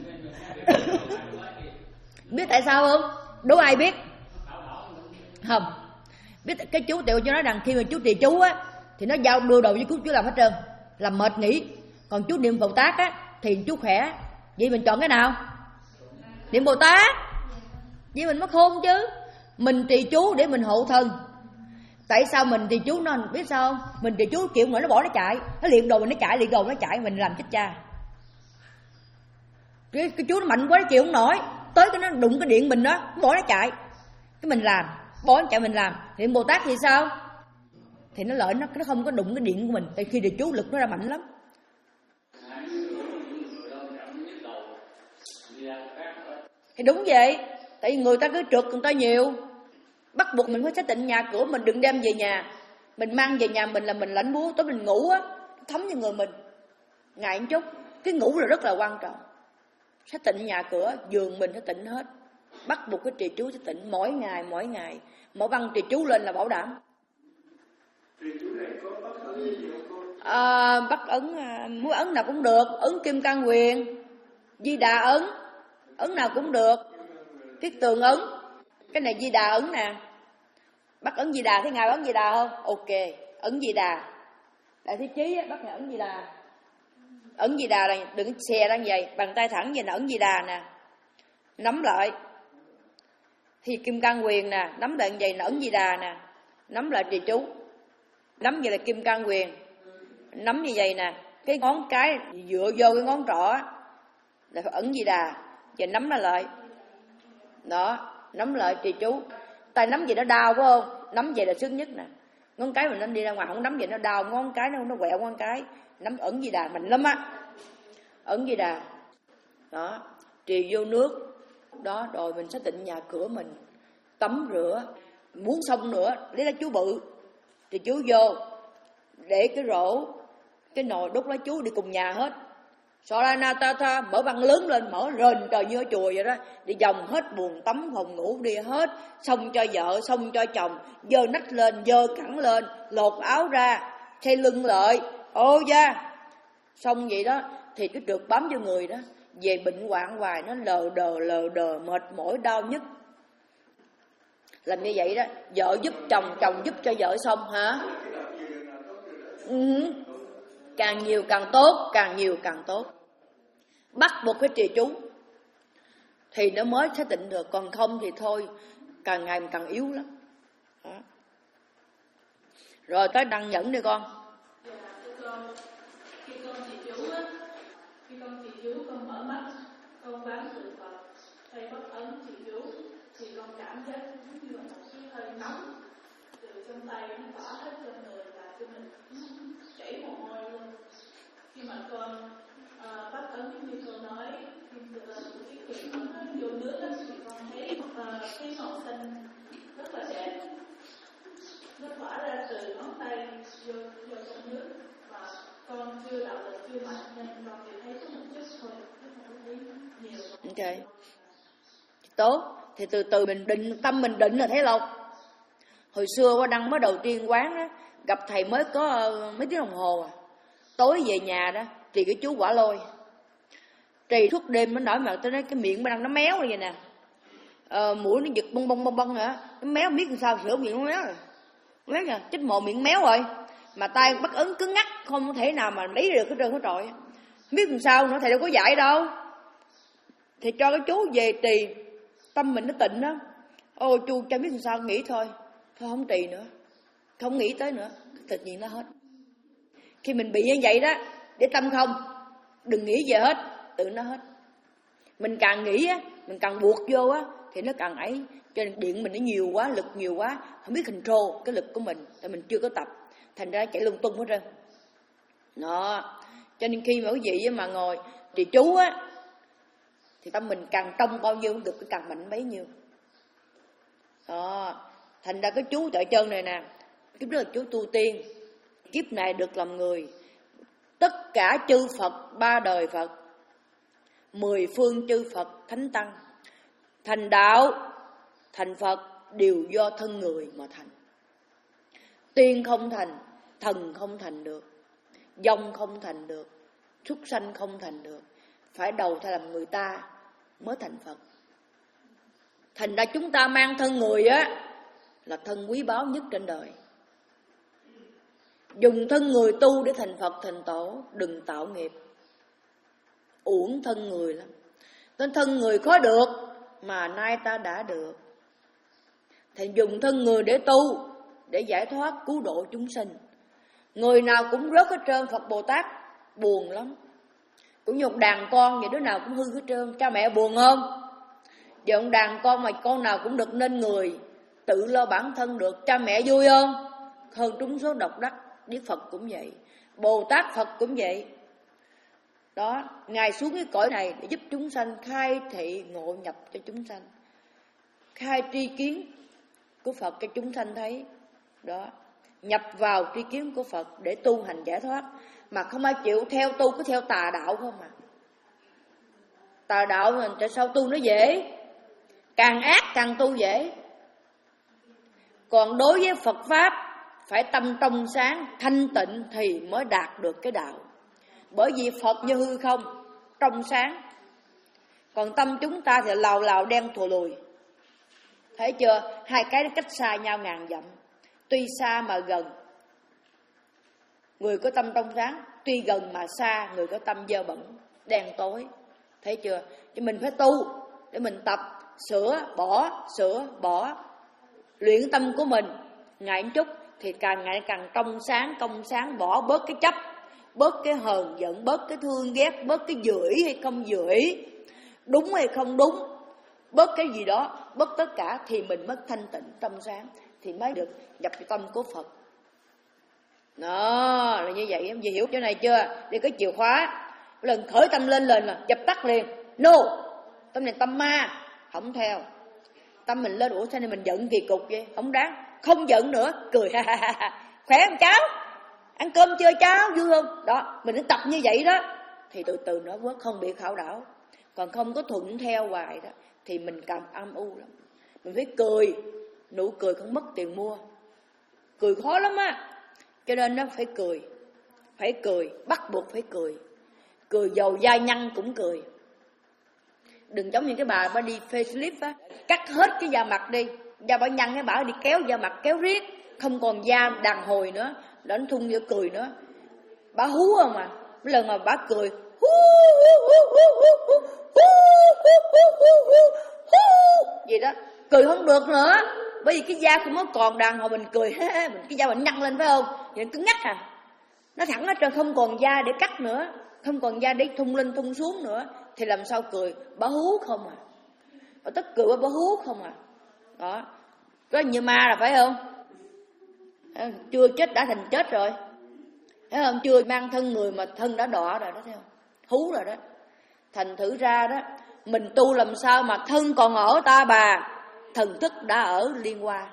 Biết tại sao không? Đố ai biết? Không. Biết cái chú tiểu cho nói rằng khi mà chú trì chú á thì nó giao đưa đồ với chú chú làm hết trơn, làm mệt nghỉ. Còn chú niệm Bồ Tát á thì chú khỏe. Vậy mình chọn cái nào? Niệm Bồ Tát. Vậy mình mới khôn chứ. Mình trì chú để mình hộ thân. Tại sao mình trì chú nó biết sao không? Mình trì chú kiểu người nó bỏ nó chạy, nó liệm đồ mình nó chạy, liệm đồ nó chạy, mình làm chết cha. Cái, cái chú nó mạnh quá nó chịu không nổi, tới cái nó đụng cái điện mình đó, nó bỏ nó chạy. Cái mình làm, bó chạy mình làm. Thì Bồ Tát thì sao? Thì nó lợi nó nó không có đụng cái điện của mình, tại khi trì chú lực nó ra mạnh lắm. Thì đúng vậy, tại vì người ta cứ trượt người ta nhiều, bắt buộc mình phải xác định nhà cửa mình, đừng đem về nhà. Mình mang về nhà mình là mình lãnh búa, tối mình ngủ á, thấm vào người mình. Ngại một chút, cái ngủ là rất là quan trọng. Xác định nhà cửa, giường mình phải tịnh hết. Bắt buộc cái trì chú xác tịnh mỗi ngày, mỗi ngày. Mỗi văn trì chú lên là bảo đảm. À, bắt ấn, muốn ấn nào cũng được, ấn kim cang quyền, Di Đà ấn, ấn nào cũng được. Thiết tường ấn, cái này Di Đà ấn nè. Bắt ấn Di Đà, thấy ngài ấn Di Đà không? Ok, ấn Di Đà. Đại Thế Chí á, bắt ngài ấn Di Đà. Ấn Di Đà là đừng xè ra vậy, bàn tay thẳng vậy là ấn Di Đà nè. Nắm lại. Thì kim cang quyền nè, nắm lại vậy là ấn Di Đà nè. Nắm lại trì chú. Nắm vậy là kim cang quyền. Nắm như vậy nè, cái ngón cái dựa vô cái ngón trỏ là phải ấn Di Đà. Và nắm nó lại. Đó, nắm lại trì chú. Tay nắm vậy nó đau phải không? Nắm vậy là sướng nhất nè. Ngón cái mình nên đi ra ngoài không nắm vậy nó đau, ngón cái nó nó quẹo ngón cái. Nắm ẩn Di Đà mình lắm á. Ẩn Di Đà. Đó, trì vô nước. Đó, rồi mình sẽ tịnh nhà cửa mình. Tắm rửa. Muốn xong nữa, lấy lá chú bự. Thì chú vô. Để cái rổ, cái nồi đốt lá chú đi cùng nhà hết. Saranatha, mở băng lớn lên, mở rền trời như ở chùa vậy đó. Đi vòng hết buồng tắm, phòng ngủ đi hết. Xong cho vợ, xong cho chồng. Dơ nách lên, dơ cẳng lên. Lột áo ra, thay lưng lại. Ô da. Xong vậy đó, thì cái trượt bám vô người đó. Về bệnh hoạn hoài, nó lờ đờ, lờ đờ, mệt mỏi, đau nhức. Làm như vậy đó, vợ giúp chồng, chồng giúp cho vợ xong hả? Ừ. Càng nhiều càng tốt, càng nhiều càng tốt. Bắt buộc cái trì chú thì nó mới xác định được, còn không thì thôi, càng ngày càng yếu lắm. Đó. Rồi tới đăng nhẫn đi con. Dạ, con khi con trì chú á, khi con trì chú con mở mắt, con quán sự Phật, hay bắt ấn trì chú, thì con cảm giác giống như là một cái hơi nóng từ trong tay nó tỏa hết trong người và cho mình chảy mồ hôi luôn. Khi mà con uh, bắt ấn như cô nói, khi cái chuyện nó vô nước á, thì con thấy uh, cái màu xanh rất là đẹp, nó tỏa ra từ ngón tay vô, vô trong nước, và con chưa đạo lực chưa mạnh nên con chỉ thấy có một chút thôi, chứ không thấy nhiều. Ok, tốt. Thì từ từ mình định, tâm mình định là thấy lâu. Hồi xưa qua đăng mới đầu tiên quán á, gặp thầy mới có mấy tiếng đồng hồ à. Tối về nhà đó, trì cái chú quả lôi. Trì suốt đêm nó nổi mà tôi nói cái miệng mới đăng nó méo như vậy nè. Ờ, mũi nó giật bông bông bông bông nữa. Nó méo biết làm sao sửa miệng nó méo rồi. Méo kìa, chích mồ miệng méo rồi. Mà tay bắt ấn cứng ngắc, không thể nào mà lấy được cái trơn hết trọi. Biết làm sao nữa, thầy đâu có dạy đâu. Thì cho cái chú về trì, tâm mình nó tịnh đó. Ôi chú cho biết làm sao nghĩ thôi. Thôi không trì nữa, không nghĩ tới nữa, tự nhiên nó hết. Khi mình bị như vậy đó, để tâm không, đừng nghĩ về hết, tự nó hết. Mình càng nghĩ á, mình càng buộc vô á, thì nó càng ấy. Cho nên điện mình nó nhiều quá, lực nhiều quá, không biết control cái lực của mình, tại mình chưa có tập, thành ra chạy lung tung hết trơn. Đó, cho nên khi mà quý vị mà ngồi trì chú á, thì tâm mình càng trong bao nhiêu được, càng mạnh bấy nhiêu. Đó, thành ra cái chú tại chân này nè, kiếp đó là chú tu tiên, kiếp này được làm người. Tất cả chư Phật, ba đời Phật, mười phương chư Phật, thánh tăng, thành đạo, thành Phật đều do thân người mà thành. Tiên không thành, thần không thành được, vong không thành được, súc sanh không thành được, phải đầu thai làm người ta mới thành Phật. Thành ra chúng ta mang thân người á là thân quý báu nhất trên đời. Dùng thân người tu để thành Phật thành Tổ, đừng tạo nghiệp. Uổng thân người lắm. Nên thân người khó được mà nay ta đã được. Thì dùng thân người để tu, để giải thoát cứu độ chúng sinh. Người nào cũng rớt hết trơn, Phật Bồ Tát buồn lắm. Cũng như một đàn con vậy, đứa nào cũng hư hết trơn. Cha mẹ buồn không? Giờ một đàn con mà con nào cũng được nên người, tự lo bản thân được. Cha mẹ vui không? Hơn trúng số độc đắc. Đức Phật cũng vậy, Bồ Tát Phật cũng vậy. Đó, Ngài xuống cái cõi này để giúp chúng sanh khai thị ngộ nhập cho chúng sanh, khai tri kiến của Phật cho chúng sanh thấy. Đó, nhập vào tri kiến của Phật để tu hành giải thoát. Mà không ai chịu theo tu, cứ theo tà đạo không à. Tà đạo mình tại sao tu nó dễ, càng ác càng tu dễ. Còn đối với Phật Pháp phải tâm trong sáng, thanh tịnh thì mới đạt được cái đạo. Bởi vì Phật như hư không, trong sáng. Còn tâm chúng ta thì lào lào đen thùa lùi. Thấy chưa? Hai cái cách xa nhau ngàn dặm. Tuy xa mà gần. Người có tâm trong sáng, tuy gần mà xa, người có tâm dơ bẩn, đen tối. Thấy chưa? Chứ mình phải tu để mình tập, sửa, bỏ, sửa, bỏ. Luyện tâm của mình ngày một chút thì càng ngày càng trong sáng, công sáng, bỏ bớt cái chấp, bớt cái hờn giận, bớt cái thương ghét, bớt cái dửi hay không dửi, đúng hay không đúng, bớt cái gì đó, bớt tất cả thì mình mới thanh tịnh trong sáng, thì mới được nhập cái tâm của Phật. Đó là như vậy. Em hiểu chỗ này chưa? Đi cái chìa khóa, lần khởi tâm lên lên là dập tắt liền. No, tâm này tâm ma, không theo. Tâm mình lên, ủa sao này mình giận kỳ cục vậy, không đáng. Không giận nữa, cười ha ha ha. Khỏe không cháu? Ăn cơm chưa cháu? Vui không? Đó, mình cứ tập như vậy đó thì từ từ nó bớt, không bị khảo đảo. Còn không có thuận theo hoài đó thì mình cảm âm u lắm. Mình phải cười, nụ cười không mất tiền mua. Cười khó lắm á. Cho nên nó phải cười. Phải cười, bắt buộc phải cười. Cười giàu dai nhăn cũng cười. Đừng giống như cái bà bà đi facelift á, cắt hết cái da mặt đi, da bà nhăn cái bà đi kéo da mặt kéo riết, không còn da đàn hồi nữa, đánh thun vô cười nữa. Bà hú không à, mấy lần mà bà cười hú hú hú hú hú hú hú hú gì đó, cười không được nữa, bởi vì cái da cũng mới còn đàn hồi mình cười, mình cái da mình nhăn lên phải không, vậy nó cứng ngắc à, nó thẳng hết trơn, không còn da để cắt nữa, không còn da để thun lên thun xuống nữa, thì làm sao cười? Bà hú không à, bà tức cười bà hú không à. Đó, có như ma là phải không? Chưa chết đã thành chết rồi, thấy không? Chưa mang thân người mà thân đã đọa rồi đó, thấy không? Hú rồi đó. Thành thử ra đó, mình tu làm sao mà thân còn ở ta bà, thần thức đã ở liên hoa,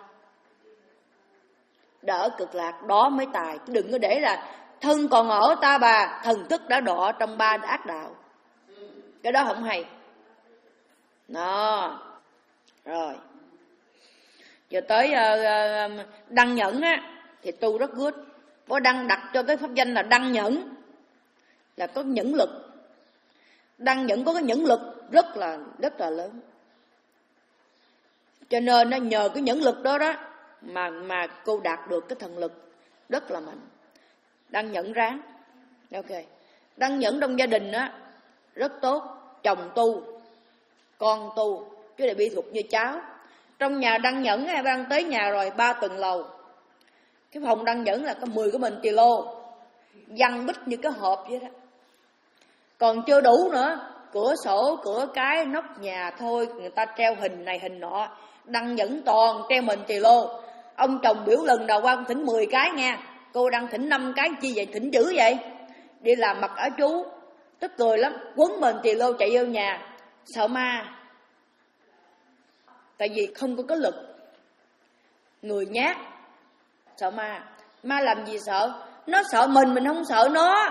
đã ở cực lạc, đó mới tài. Đừng có để là thân còn ở ta bà, thần thức đã đọa trong ba ác đạo, cái đó không hay. Đó, rồi giờ tới uh, uh, đăng nhẫn á thì tu rất good. Có đăng đặt cho cái pháp danh là đăng nhẫn, là có nhẫn lực. Đăng nhẫn có cái nhẫn lực rất là rất là lớn. Cho nên nó nhờ cái nhẫn lực đó đó mà mà cô đạt được cái thần lực rất là mạnh. Đăng nhẫn ráng. Ok. Đăng nhẫn trong gia đình á rất tốt, chồng tu, con tu, chứ để bi thuộc như cháu. Trong nhà đăng nhẫn ai đang tới nhà rồi ba tầng lầu. Cái phòng đăng nhẫn là có mười cái bình tì lô, văng bích như cái hộp vậy đó. Còn chưa đủ nữa, cửa sổ, cửa cái, nóc nhà thôi, người ta treo hình này hình nọ, đăng nhẫn toàn treo mình tì lô. Ông chồng biểu lần đầu qua thỉnh mười cái nha, cô đang thỉnh năm cái chi vậy, thỉnh dữ vậy. Đi làm mặc áo chú, tức cười lắm, quấn mình tì lô chạy vô nhà, sợ ma. Tại vì không có cái lực. Người nhát, sợ ma. Ma làm gì sợ? Nó sợ mình, mình không sợ nó.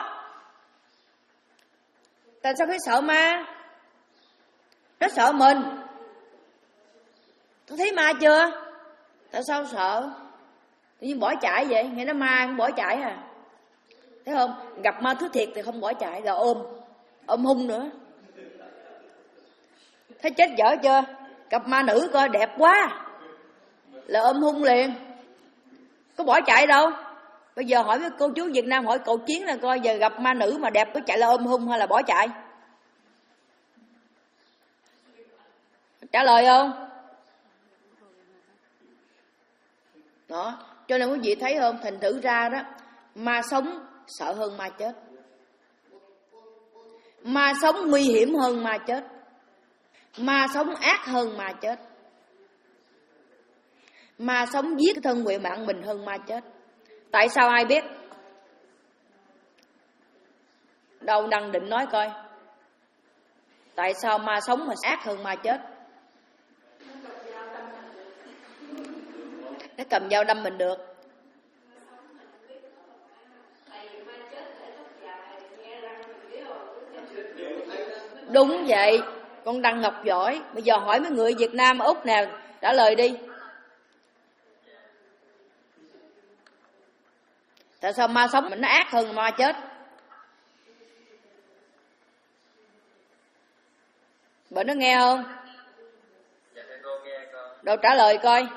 Tại sao phải sợ ma? Nó sợ mình. Tôi thấy ma chưa? Tại sao sợ? Tự nhiên bỏ chạy vậy, nghe nó ma không bỏ chạy à. Thấy không? Gặp ma thứ thiệt thì không bỏ chạy, là ôm. Ôm hung nữa. Thấy chết dở chưa? Gặp ma nữ coi đẹp quá, là ôm hung liền, có bỏ chạy đâu. Bây giờ hỏi với cô chú Việt Nam, hỏi cậu Chiến là coi, giờ gặp ma nữ mà đẹp có chạy là ôm hung hay là bỏ chạy? Trả lời không? Đó, cho nên quý vị thấy không, thành thử ra đó, ma sống sợ hơn ma chết, ma sống nguy hiểm hơn ma chết, ma sống ác hơn ma chết. Ma sống giết cái thân nguyện mạng mình hơn ma chết. Tại sao ai biết? Đâu Đăng định nói coi. Tại sao ma sống mà ác hơn ma chết? Nó cầm dao đâm mình được. Đúng vậy. Con Đăng Ngọc giỏi. Bây giờ hỏi mấy người Việt Nam, Úc nè, trả lời đi. Tại sao ma sống mình nó ác hơn ma chết? Bạn nó nghe không? Dạ thưa cô nghe con. Đâu trả lời coi.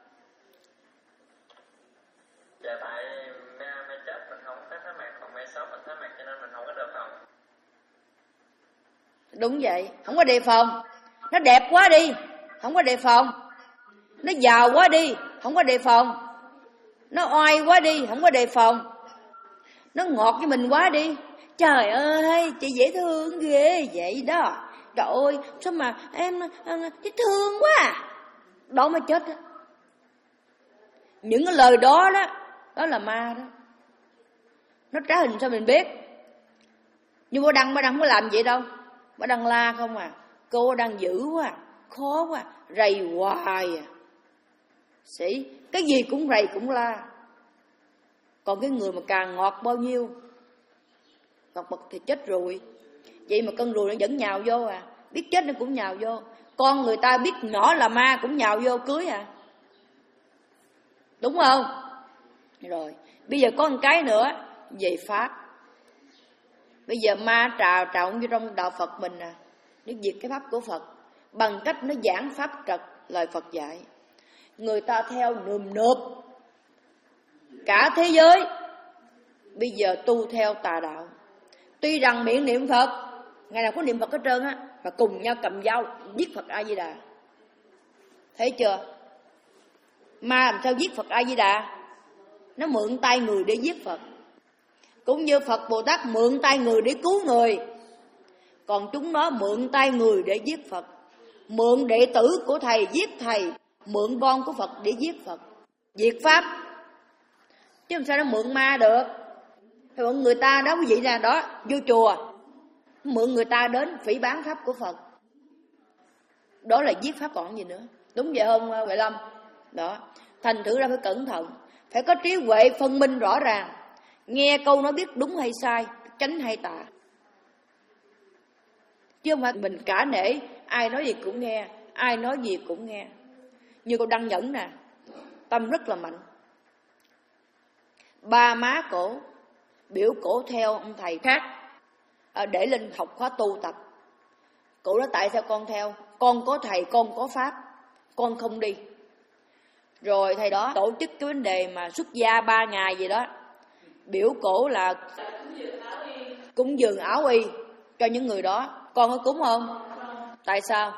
Dạ tại ma ma chết mình không có thấy mặt, còn ma sống mình thấy mặt cho nên mình không có đề phòng. Đúng vậy, không có đề phòng. Nó đẹp quá đi, không có đề phòng. Nó giàu quá đi, không có đề phòng. Nó oai quá đi, không có đề phòng. Nó ngọt với mình quá đi, trời ơi chị dễ thương ghê vậy đó. Trời ơi sao mà em dễ thương quá à. Đó mới chết đó. Những cái lời đó đó, đó là ma đó. Nó trá hình sao mình biết. Nhưng bà Đăng, bà Đăng không có làm vậy đâu. Bà Đăng la không à. Cô đang dữ quá, khó quá, rầy hoài à. Sĩ, cái gì cũng rầy cũng la. Còn cái người mà càng ngọt bao nhiêu, ngọt bật thì chết rồi. Vậy mà con ruồi nó vẫn nhào vô à. Biết chết nó cũng nhào vô. Con người ta biết nhỏ là ma cũng nhào vô cưới à. Đúng không? Rồi, bây giờ có một cái nữa về Pháp. Bây giờ ma trào trộn vô trong đạo Phật mình à. Nó diệt cái Pháp của Phật bằng cách nó giảng Pháp trật lời Phật dạy. Người ta theo nườm nượp. Cả thế giới bây giờ tu theo tà đạo. Tuy rằng miệng niệm Phật, ngày nào có niệm Phật hết trơn á, và cùng nhau cầm dao giết Phật A Di Đà. Thấy chưa? Ma làm sao giết Phật A Di Đà? Nó mượn tay người để giết Phật. Cũng như Phật Bồ Tát mượn tay người để cứu người. Còn chúng nó mượn tay người để giết Phật. Mượn đệ tử của thầy giết thầy. Mượn con của Phật để giết Phật. Diệt Pháp. Chứ làm sao nó mượn ma được? Thì mượn người ta đó, quý vị là đó, vô chùa mượn người ta đến phỉ bán Pháp của Phật. Đó là giết Pháp còn gì nữa. Đúng vậy không Huệ Lâm? Đó. Thành thử ra phải cẩn thận. Phải có trí huệ phân minh rõ ràng. Nghe câu nó biết đúng hay sai, tránh hay tà. Chứ không phải mình cả nể, ai nói gì cũng nghe, ai nói gì cũng nghe. Như cô Đăng Nhẫn nè, tâm rất là mạnh. Ba má cổ biểu cổ theo ông thầy khác để lên học khóa tu tập. Cổ nói tại sao con theo? Con có thầy, con có Pháp, con không đi. Rồi thầy đó tổ chức cái vấn đề mà xuất gia ba ngày gì đó. Biểu cổ là cúng dường áo y cho những người đó. Con có cúng không? Tại sao?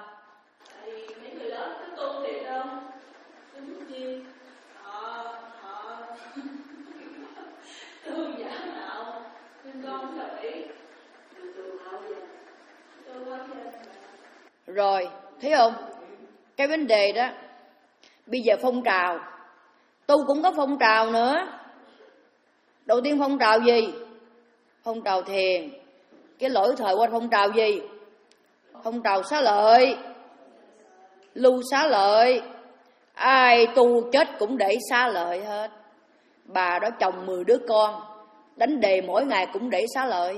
Rồi, thấy không? Cái vấn đề đó, bây giờ phong trào, tu cũng có phong trào nữa. Đầu tiên phong trào gì? Phong trào thiền. Cái lỗi thời qua phong trào gì? Phong trào xá lợi, lưu xá lợi. Ai tu chết cũng để xá lợi hết. Bà đó chồng mười đứa con, đánh đề mỗi ngày cũng để xá lợi.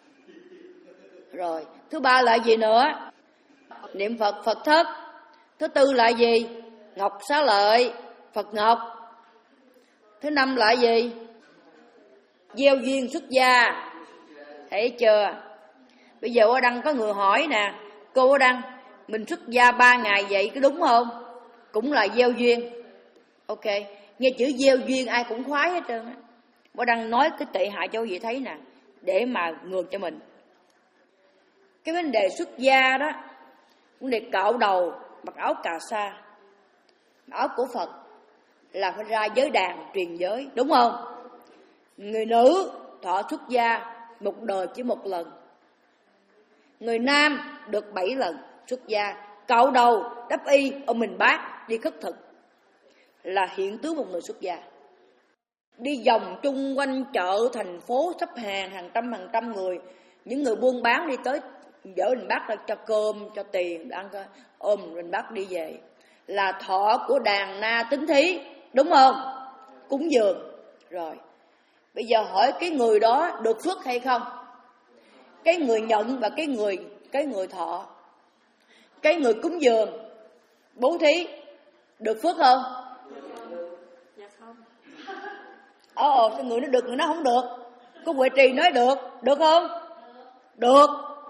Rồi, thứ ba là gì nữa? Niệm Phật, Phật thất. Thứ tư là gì? Ngọc xá lợi, Phật ngọc. Thứ năm là gì? Gieo duyên xuất gia. Thấy chưa? Bây giờ ở Đăng có người hỏi nè, cô ở Đăng, mình xuất gia ba ngày vậy có đúng không? Cũng là gieo duyên. Ok, nghe chữ gieo duyên ai cũng khoái hết trơn á. Ở Đăng nói cái tệ hại cho quý vị thấy nè, để mà ngược cho mình. Cái vấn đề xuất gia đó, vấn đề cạo đầu, mặc áo cà sa, áo của Phật là phải ra giới đàn truyền giới, đúng không? Người nữ thọ xuất gia một đời chỉ một lần. Người nam được bảy lần xuất gia. Cạo đầu, đắp y, ông mình bác đi khất thực. là hiện tướng một người xuất gia. Đi vòng chung quanh chợ thành phố sắp hàng hàng trăm hàng trăm người, những người buôn bán đi tới dỡ mình bác ra cho cơm cho tiền ăn, ôm mình bác đi về, là thọ của đàn na tính thí, đúng không? Cúng dường. Rồi bây giờ hỏi cái người đó được phước hay không? Cái người nhận và cái người cái người thọ. Cái người cúng dường bố thí được phước không? Dạ không. Ồ, cái người nó được, người nó không được. Cô Huệ Trì nói được, được không? Được.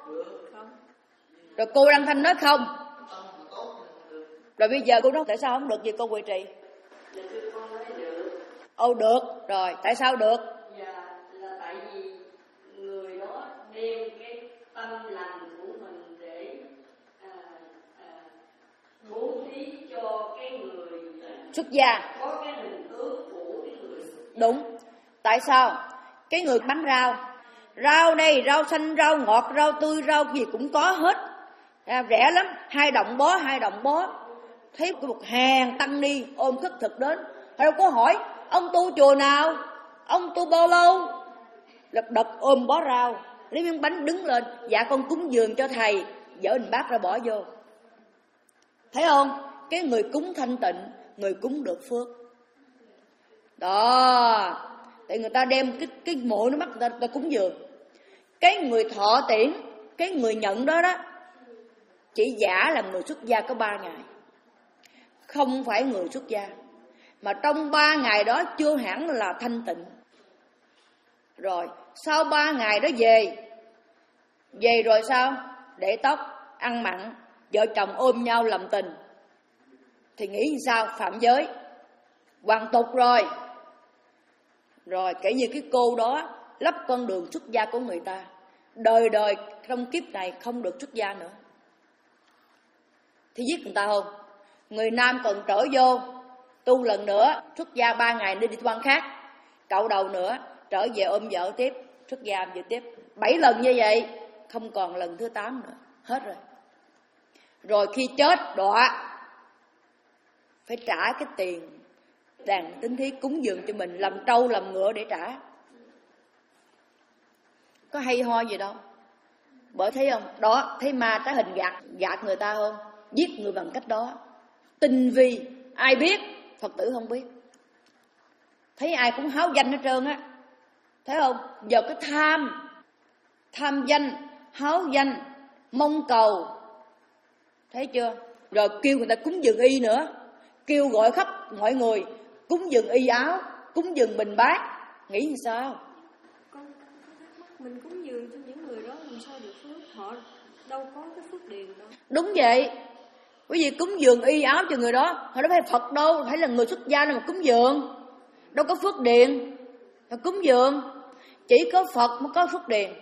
Rồi cô Đăng Thanh nói không. Rồi bây giờ cô nói tại sao không được gì cô Huệ Trì? Ồ được, rồi tại sao được? Dạ là tại vì người đó đem cái tâm lành của mình để à, à, bố thí cho cái người xuất gia. Có cái hình tướng của cái người xuất gia. Đúng. Tại sao? Cái người bán rau, rau đây rau xanh, rau ngọt, rau tươi, rau gì cũng có hết, à, rẻ lắm, hai đồng bó, hai đồng bó. Thấy một hàng tăng ni ôm khất thực đến, đâu có hỏi ông tu chùa nào, ông tu bao lâu, lật đật ôm bó rau, lấy miếng bánh đứng lên, dạ con cúng dường cho thầy, dỡ mình bát ra bỏ vô. Thấy không? Cái người cúng thanh tịnh, người cúng được phước. Đó, tại người ta đem cái cái mộ nó bắt người ta, người ta cúng dường. Cái người thọ tiễn, cái người nhận đó đó, chỉ giả là người xuất gia có ba ngày, không phải người xuất gia. Mà trong ba ngày đó chưa hẳn là thanh tịnh. Rồi sau ba ngày đó về, về rồi sao? Để tóc, ăn mặn, vợ chồng ôm nhau làm tình, thì nghĩ sao? Phạm giới, hoàn tục rồi. Rồi kể như cái cô đó lấp con đường xuất gia của người ta, đời đời trong kiếp này không được xuất gia nữa, thì giết người ta không? Người nam còn trở vô tu lần nữa, xuất gia ba ngày đi đi quan khác, cạo đầu nữa, trở về ôm vợ tiếp, xuất gia vợ tiếp, bảy lần như vậy, không còn lần thứ tám nữa, hết rồi. Rồi khi chết đọa phải trả cái tiền đàn tín thí cúng dường cho mình, làm trâu làm ngựa để trả. Có hay ho gì đâu. Bởi thấy không? Đó, thấy ma trái hình gạt gạt người ta không? Giết người bằng cách đó. Tinh vi, ai biết? Phật tử không biết. Thấy ai cũng háo danh hết trơn á. Thấy không? Giờ cái tham, tham danh, háo danh, mong cầu. Thấy chưa? Rồi kêu người ta cúng dường y nữa, kêu gọi khắp mọi người cúng dường y áo, cúng dường bình bát. Nghĩ như sao? Con thắc mắc, mình cúng dường cho những người đó làm sao được phước? Họ đâu có cái phước điền đâu. Đúng vậy. Bởi vì cúng dường y áo cho người đó, họ đâu phải Phật đâu, phải là người xuất gia nào mà cúng dường. Đâu có phước điền mà cúng dường. Chỉ có Phật mới có phước điền.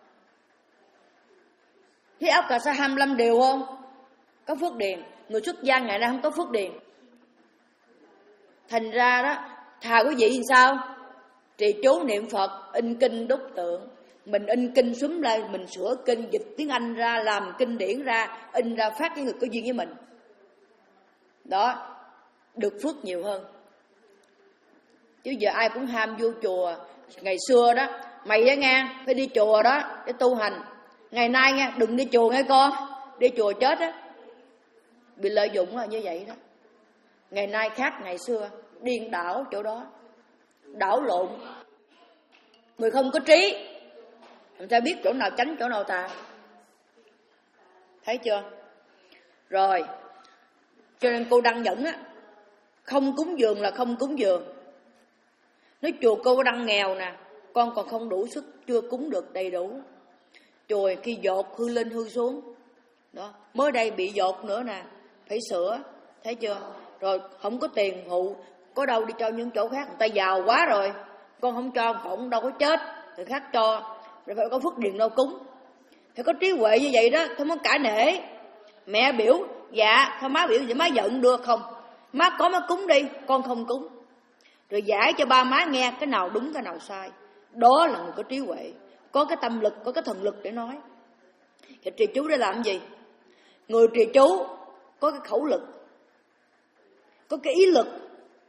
Thấy áo cà sa hai mươi lăm điều không? Có phước điền. Người xuất gia ngày nay không có phước điền. Thành ra đó, thà quý vị thì sao? Trì chú niệm Phật, in kinh đúc tượng. Mình in kinh xúm lại, mình sửa kinh, dịch tiếng Anh ra, làm kinh điển ra, in ra phát cái người có duyên với mình. Đó, được phước nhiều hơn. Chứ giờ ai cũng ham vô chùa. Ngày xưa đó, mày á nghe, phải đi chùa đó để tu hành. Ngày nay nghe, đừng đi chùa nghe con. Đi chùa chết á. Bị lợi dụng là như vậy đó. Ngày nay khác ngày xưa, điên đảo chỗ đó, đảo lộn. Người không có trí, người ta biết chỗ nào tránh chỗ nào tà. Thấy chưa? Rồi, cho nên cô Đăng Nhẫn á, không cúng dường là không cúng dường. Nói chùa cô Đăng nghèo nè, con còn không đủ sức, chưa cúng được đầy đủ. Chùa khi dột hư lên hư xuống. Đó, mới đây bị dột nữa nè, phải sửa. Thấy chưa? Rồi không có tiền phụ, có đâu đi cho những chỗ khác, người ta giàu quá rồi, con không cho, không đâu có chết, người khác cho, rồi phải có phước điền đâu cúng. Phải có trí huệ như vậy đó, không có cả nể. Mẹ biểu, dạ, thôi má biểu, vậy má giận được không? Má có má cúng đi, con không cúng. Rồi giải cho ba má nghe cái nào đúng cái nào sai. Đó là người có trí huệ, có cái tâm lực, có cái thần lực để nói. Thì trì chú để làm gì? Người trì chú có cái khẩu lực, có cái ý lực,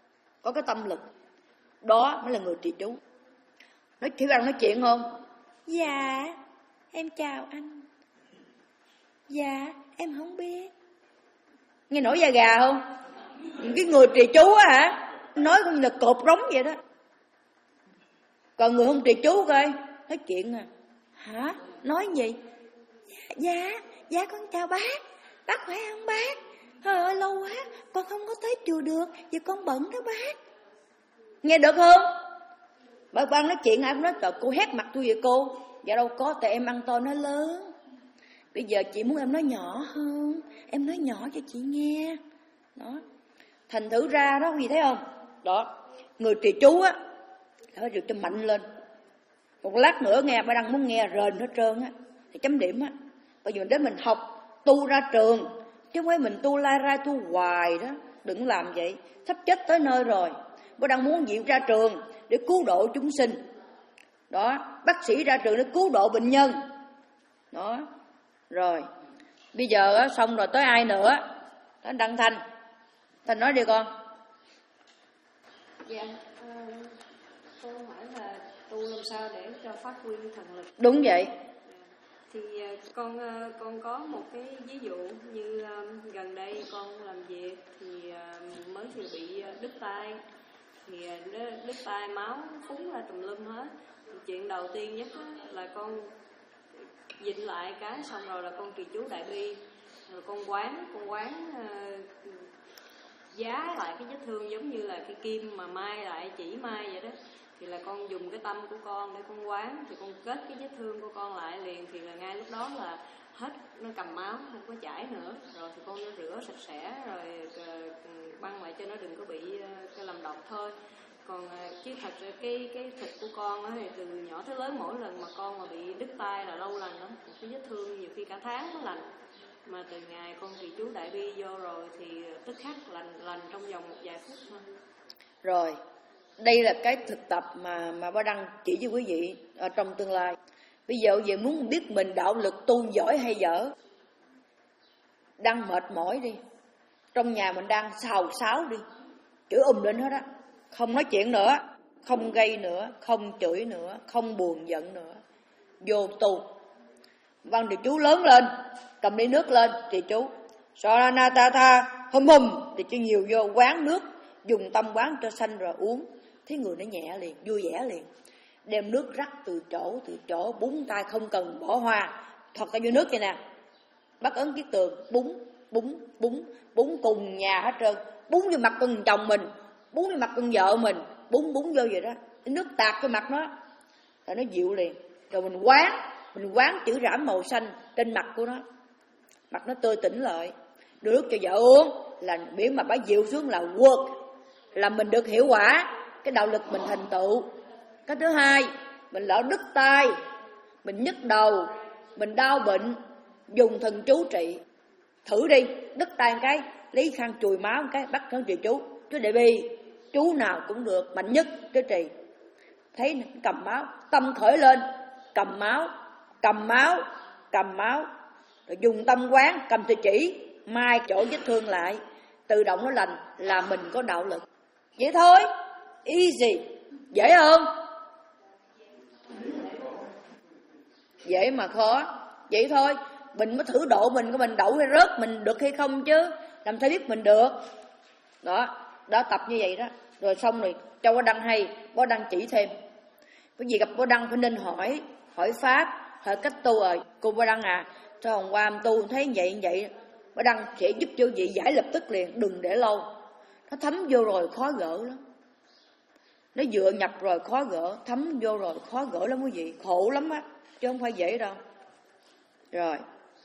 có cái tâm lực. Đó mới là người trì chú. Nói Thủy Băng nói chuyện không? Dạ, em chào anh. Dạ, em không biết. Nghe nổi da gà không? Cái người trì chú á hả? Nói cũng như là cột rống vậy đó. Còn người không trì chú coi, nói chuyện à. Hả? Nói gì? Dạ, dạ, dạ con chào bác. Bác khỏe không bác? Trời ơi lâu quá, con không có tới chùa được, vì con bận đó bác. Nghe được không? Bà Băng nói chuyện ai cũng nói, trời cô hét mặt tôi vậy cô. Dạ đâu có, tại em ăn to nó lớn. Bây giờ chị muốn em nói nhỏ hơn, em nói nhỏ cho chị nghe. Đó. Thành thử ra đó, quý vị thấy không? Đó, người trì chú á, phải được cho mạnh lên. Một lát nữa nghe bà Đăng muốn nghe rền hết trơn á, thì chấm điểm á. Bây giờ đến mình học, tu ra trường, chứ không phải mình tu lai ra tu hoài đó. Đừng làm vậy, sắp chết tới nơi rồi. Bà Đăng muốn diệu ra trường để cứu độ chúng sinh. Đó, bác sĩ ra trường để cứu độ bệnh nhân. Đó, rồi. Bây giờ á, xong rồi tới ai nữa? Tới Đăng Thanh. Thanh nói đi con. Dạ, à, cô hỏi là tu làm sao để cho phát huy thần lực. Đúng vậy. Thì con con có một cái ví dụ như gần đây con làm việc thì mới vừa bị đứt tay, thì đứt tay máu phúng ra tùm lum hết. Chuyện đầu tiên nhất là con dịnh lại cái, xong rồi là con trì chú đại bi, rồi con quán con quán uh, giá lại cái vết thương giống như là cái kim mà mai lại chỉ mai vậy đó. Thì là con dùng cái tâm của con để con quán, thì con kết cái vết thương của con lại liền, thì là ngay lúc đó là hết, nó cầm máu không có chảy nữa, rồi thì con nó rửa sạch sẽ rồi băng lại cho nó đừng có bị cái làm độc thôi. Còn chứ thật ra cái cái thịt của con á thì từ nhỏ tới lớn mỗi lần mà con mà bị đứt tay là lâu lành lắm, cái vết thương nhiều khi cả tháng mới lành, mà từ ngày con trì chú đại bi vô rồi thì tức khắc lành lành trong vòng một vài phút thôi. Rồi, đây là cái thực tập mà mà Ba Đăng chỉ với quý vị ở trong tương lai. Bây giờ về muốn biết mình đạo lực tu giỏi hay dở, đang mệt mỏi đi, trong nhà mình đang xào xáo đi, chửi um lên hết á, không nói chuyện nữa, không gây nữa, không chửi nữa, không buồn giận nữa, vô tu. Văn trì chú lớn lên, cầm ly nước lên trì chú, Saranatata hum hum thì cho nhiều vô, quán nước, dùng tâm quán cho sanh rồi uống, thấy người nó nhẹ liền, vui vẻ liền. Đem nước rắc từ chỗ từ chỗ, búng tay không cần bỏ hoa, thật tay vô nước vậy nè, bắt ấn kiết tường, búng búng búng búng cùng nhà hết trơn, búng vô mặt con chồng mình, búng vô mặt con vợ mình, búng búng vô vậy đó, nước tạt cái mặt nó là nó dịu liền. Rồi mình quán, mình quán chữ rảm màu xanh trên mặt của nó, mặt nó tươi tỉnh lại, đưa nước cho vợ uống, là miễn mà bả dịu xuống là work, là mình được hiệu quả, cái đạo lực mình thành tựu. Cái thứ hai, mình lỡ đứt tay, mình nhức đầu, mình đau bệnh, dùng thần chú trị. Thử đi, đứt tay một cái, lấy khăn chùi máu một cái, bắt khăn trì chú, chú đại bi, chú nào cũng được, mạnh nhất cái trì. Thấy cầm máu, tâm khởi lên, cầm máu, cầm máu, cầm máu, rồi dùng tâm quán, cầm thì chỉ, mai chỗ vết thương lại, tự động nó lành, là mình có đạo lực. Vậy thôi, easy, dễ không? Dễ mà khó, vậy thôi. Mình mới thử độ mình, của mình đậu hay rớt, mình được hay không chứ, làm sao biết mình được. Đó, đó tập như vậy đó. Rồi xong rồi cho Bó Đăng hay, Bó Đăng chỉ thêm. Cái gì gặp Bó Đăng phải nên hỏi, hỏi pháp, hỏi cách tu rồi. Cô Bó Đăng à, sao hôm qua em tu thấy vậy vậy, Bó Đăng sẽ giúp cho vị giải lập tức liền, đừng để lâu. Nó thấm vô rồi khó gỡ lắm. Nó dựa nhập rồi khó gỡ, thấm vô rồi khó gỡ lắm quý vị, khổ lắm á, chứ không phải dễ đâu. Rồi.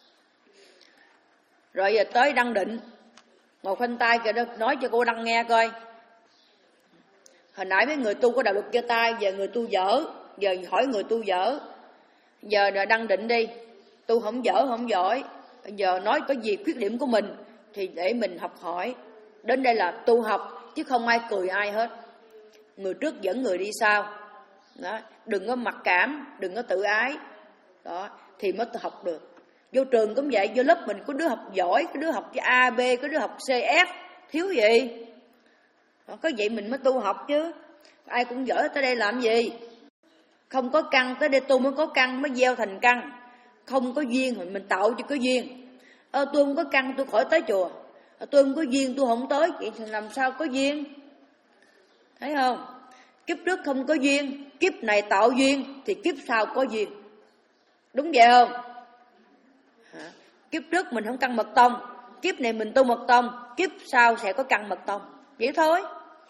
Rồi giờ tới Đăng Định. Ngồi khoanh tay kìa đó, nói cho cô Đăng nghe coi. Hồi nãy mấy người tu có đạo lực giơ tay, giờ người tu dở, giờ hỏi người tu dở. Giờ là Đăng Định đi, tu không dở không giỏi, giờ nói có gì khuyết điểm của mình thì để mình học hỏi. Đến đây là tu học chứ không ai cười ai hết. Người trước dẫn người đi sau. Đó, đừng có mặc cảm, đừng có tự ái. Đó, thì mới học được. Vô trường cũng vậy, vô lớp mình có đứa học giỏi, có đứa học A, B, có đứa học C, F, thiếu gì? Có vậy mình mới tu học chứ. Ai cũng giỏi tới đây làm gì? Không có căn tới đây tu mới có căn, mới gieo thành căn. Không có duyên thì mình tạo cho có duyên. Ờ, tôi không có căn tôi khỏi tới chùa. Ờ, tôi không có duyên tôi không tới. Vậy thì làm sao có duyên? Thấy không? Kiếp trước không có duyên, kiếp này tạo duyên thì kiếp sau có duyên. Đúng vậy không? Hả? Kiếp trước mình không căn mật tông, kiếp này mình tu mật tông, kiếp sau sẽ có căn mật tông. Vậy thôi.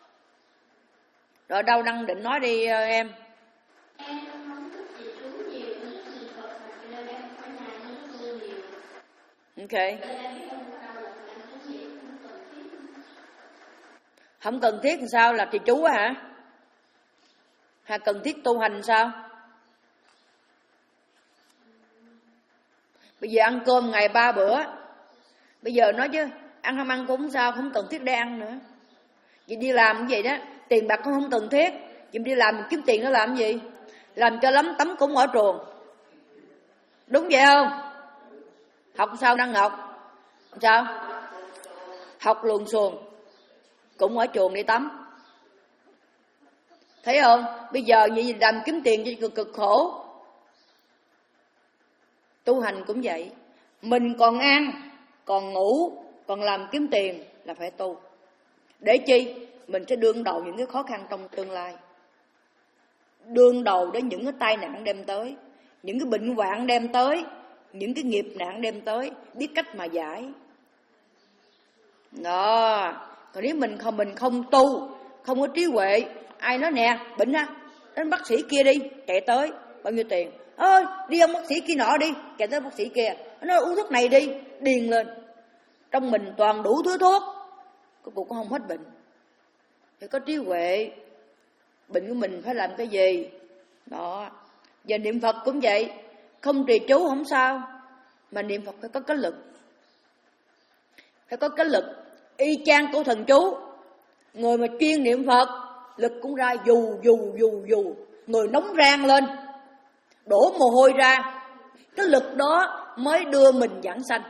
Rồi đâu Đăng định nói đi em. Em không thích gì chú nhiều, em thích niệm Phật mà cho nên em ở nhà không có tu nhiều. Ok. Nên em biết không có đâu là em chú nhiều, không cần thiết. Không cần thiết làm sao, là trì chú hả? Hay cần thiết tu hành sao? Bây giờ ăn cơm ngày ba bữa. Bây giờ nói chứ ăn không ăn cũng không sao, không cần thiết để ăn nữa. Vậy đi làm như vậy đó, tiền bạc cũng không cần thiết. Vậy đi làm kiếm tiền nó làm gì? Làm cho lắm tấm cũng ở truồng. Đúng vậy không? Học sao Đăng Ngọc? Sao? Học luồn xuồng cũng ở chuồng đi tắm. Thấy không? Bây giờ vậy làm kiếm tiền cho cực cực khổ. Tu hành cũng vậy. Mình còn ăn, còn ngủ, còn làm kiếm tiền là phải tu. Để chi? Mình sẽ đương đầu những cái khó khăn trong tương lai. Đương đầu đến những cái tai nạn đem tới, những cái bệnh hoạn đem tới, những cái nghiệp nạn đem tới, biết cách mà giải. Đó. Còn nếu mình không mình không tu, không có trí huệ, ai nói nè, bệnh á, đến bác sĩ kia đi, chạy tới, bao nhiêu tiền? Ơi, đi ông bác sĩ kia nọ đi, chạy tới bác sĩ kia. Nó nói uống thuốc này đi, điên lên. Trong mình toàn đủ thứ thuốc, cuối cùng cũng không hết bệnh. Phải có trí huệ. Bệnh của mình phải làm cái gì? Đó. Giờ niệm Phật cũng vậy. Không trì chú không sao, mà niệm Phật phải có cái lực. Phải có cái lực. Y chang của thần chú. Người mà chuyên niệm Phật, lực cũng ra dù dù dù dù. Người nóng rang lên, đổ mồ hôi ra. Cái lực đó mới đưa mình vãng sanh.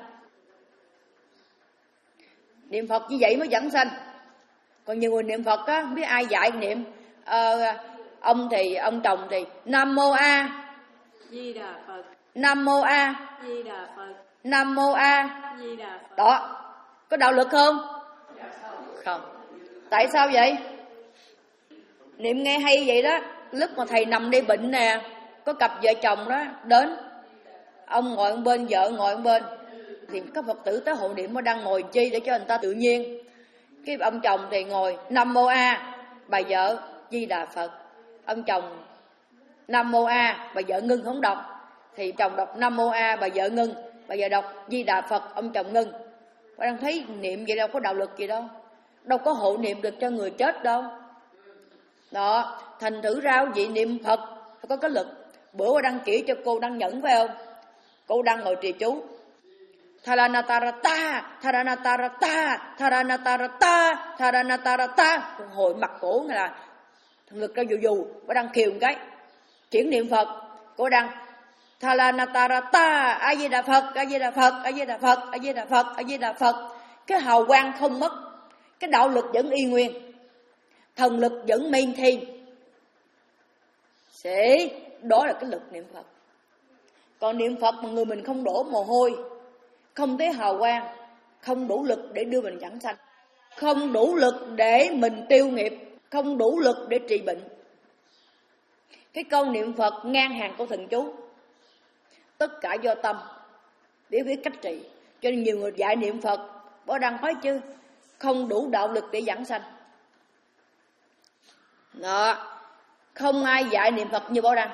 Niệm Phật như vậy mới vãng sanh. Còn nhiều người niệm Phật á, không biết ai dạy niệm. Ờ, ông thì, ông chồng thì Nam Mô A Di Đà Phật, Nam Mô A Di Đà Phật, Nam Mô A. Di Đà Phật. Đó, có đạo lực không? Không. Tại sao vậy? Niệm nghe hay vậy đó. Lúc mà thầy nằm đi bệnh nè, có cặp vợ chồng đó đến, ông ngồi một bên, vợ ngồi một bên, thì các Phật tử tới hộ niệm mới đang ngồi chi để cho người ta tự nhiên. Cái ông chồng thì ngồi Nam Mô A, bà vợ Di Đà Phật. Ông chồng Nam Mô A, bà vợ ngưng không đọc, thì chồng đọc Nam Mô A, bà vợ ngưng, bà vợ đọc Di Đà Phật, ông chồng ngưng. Bà đang thấy niệm vậy đâu có đạo lực gì đâu, đâu có hộ niệm được cho người chết đâu. Đó, thành thử ra vị niệm Phật phải có cái lực. Bữa qua đăng chỉ cho cô Đăng Nhẫn phải không? Cô Đăng ngồi trì chú Tharanatarata, Tharanatarata, Tharanatarata, Tharanatarata. Hồi mặt cổ này là ngực ra dù dù. Cô Đăng kiều một cái, chuyển niệm Phật. Cô Đăng Tharanatarata, A Di Đà Phật, A Di Đà Phật, A Di Đà Phật, A Di Đà Phật, A Di Đà Phật. Cái hào quang không mất, cái đạo lực vẫn y nguyên, thần lực vẫn main thiên. Sẽ đó là cái lực niệm Phật. Còn niệm Phật mà người mình không đổ mồ hôi, không thấy hào quang, không đủ lực để đưa mình vãng sanh, không đủ lực để mình tiêu nghiệp, không đủ lực để trị bệnh. Cái câu niệm Phật ngang hàng câu thần chú. Tất cả do tâm, để biết cách trị. Cho nên nhiều người dạy niệm Phật, Bảo Đăng nói chứ, không đủ đạo lực để vãng sanh. Đó, không ai dạy niệm Phật như Bảo Đăng.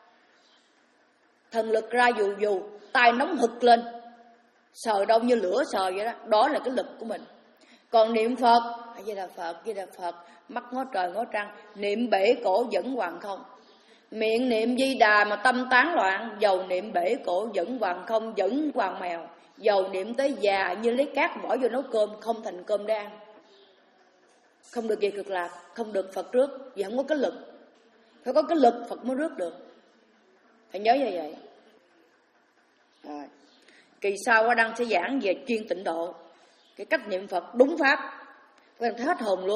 Thần lực ra dù dù, tay nóng hực lên, sờ đâu như lửa sờ vậy đó. Đó là cái lực của mình. Còn niệm Phật, A Di Đà Phật, A Di Đà Phật, mắt ngó trời ngó trăng, niệm bể cổ vẫn hoàng không. Miệng niệm Di Đà mà tâm tán loạn, dầu niệm bể cổ vẫn hoàng không, vẫn hoàng mèo. Dầu niệm tới già như lấy cát bỏ vô nấu cơm, không thành cơm để ăn. Không được về cực lạc, không được Phật rước, vì không có cái lực. Phải có cái lực Phật mới rước được. Phải nhớ như vậy. Rồi. Kỳ sau Hoa Đăng sẽ giảng về chuyên tịnh độ, cái cách niệm Phật đúng pháp. Các em thấy hết hồn luôn.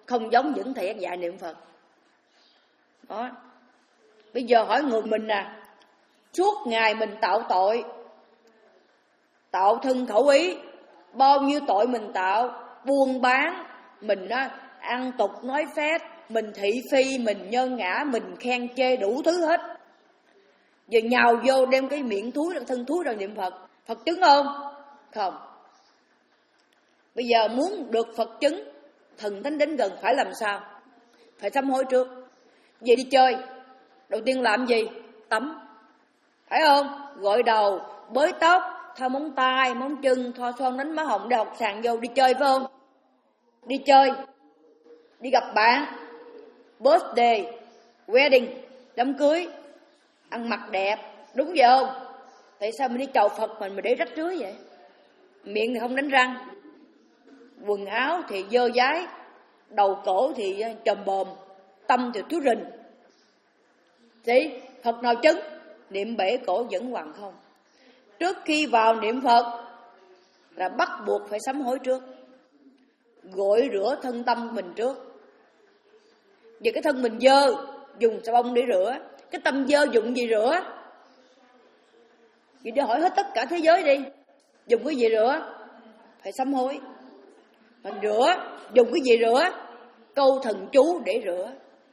không giống những thầy dạy niệm Phật. Đó. Bây giờ hỏi người mình nè, suốt ngày mình tạo tội, tạo thân khẩu ý, bao nhiêu tội mình tạo, buôn bán, mình á, ăn tục nói phét, mình thị phi, mình nhân ngã, mình khen chê đủ thứ hết. Giờ nhào vô đem cái miệng thúi, thân thúi ra niệm Phật, Phật chứng không? Không. Bây giờ muốn được Phật chứng, thần thánh đến gần phải làm sao? Phải sám hối trước. Về đi chơi, đầu tiên làm gì? Tắm. Phải không? Gội đầu, bới tóc, thoa móng tay, móng chân, thoa son đánh má hồng để học sàn vô, đi chơi phải không? Đi chơi, đi gặp bạn, birthday, wedding, đám cưới, ăn mặc đẹp, đúng vậy không? Tại sao mình đi chầu Phật mình mà để rách rưới vậy? Miệng thì không đánh răng, quần áo thì dơ dái, đầu cổ thì chồm bồm, tâm thì túi rình. Thì Phật nào chứng? Niệm bể cổ vẫn hoàng không. Trước khi vào niệm Phật là bắt buộc phải sám hối trước, gội rửa thân tâm mình trước. Vì cái thân mình dơ, dùng xà bông để rửa. Cái tâm dơ dùng gì rửa? Vậy để hỏi hết tất cả thế giới đi, dùng cái gì rửa? Phải sám hối. Mình rửa, dùng cái gì rửa? Câu thần chú để rửa.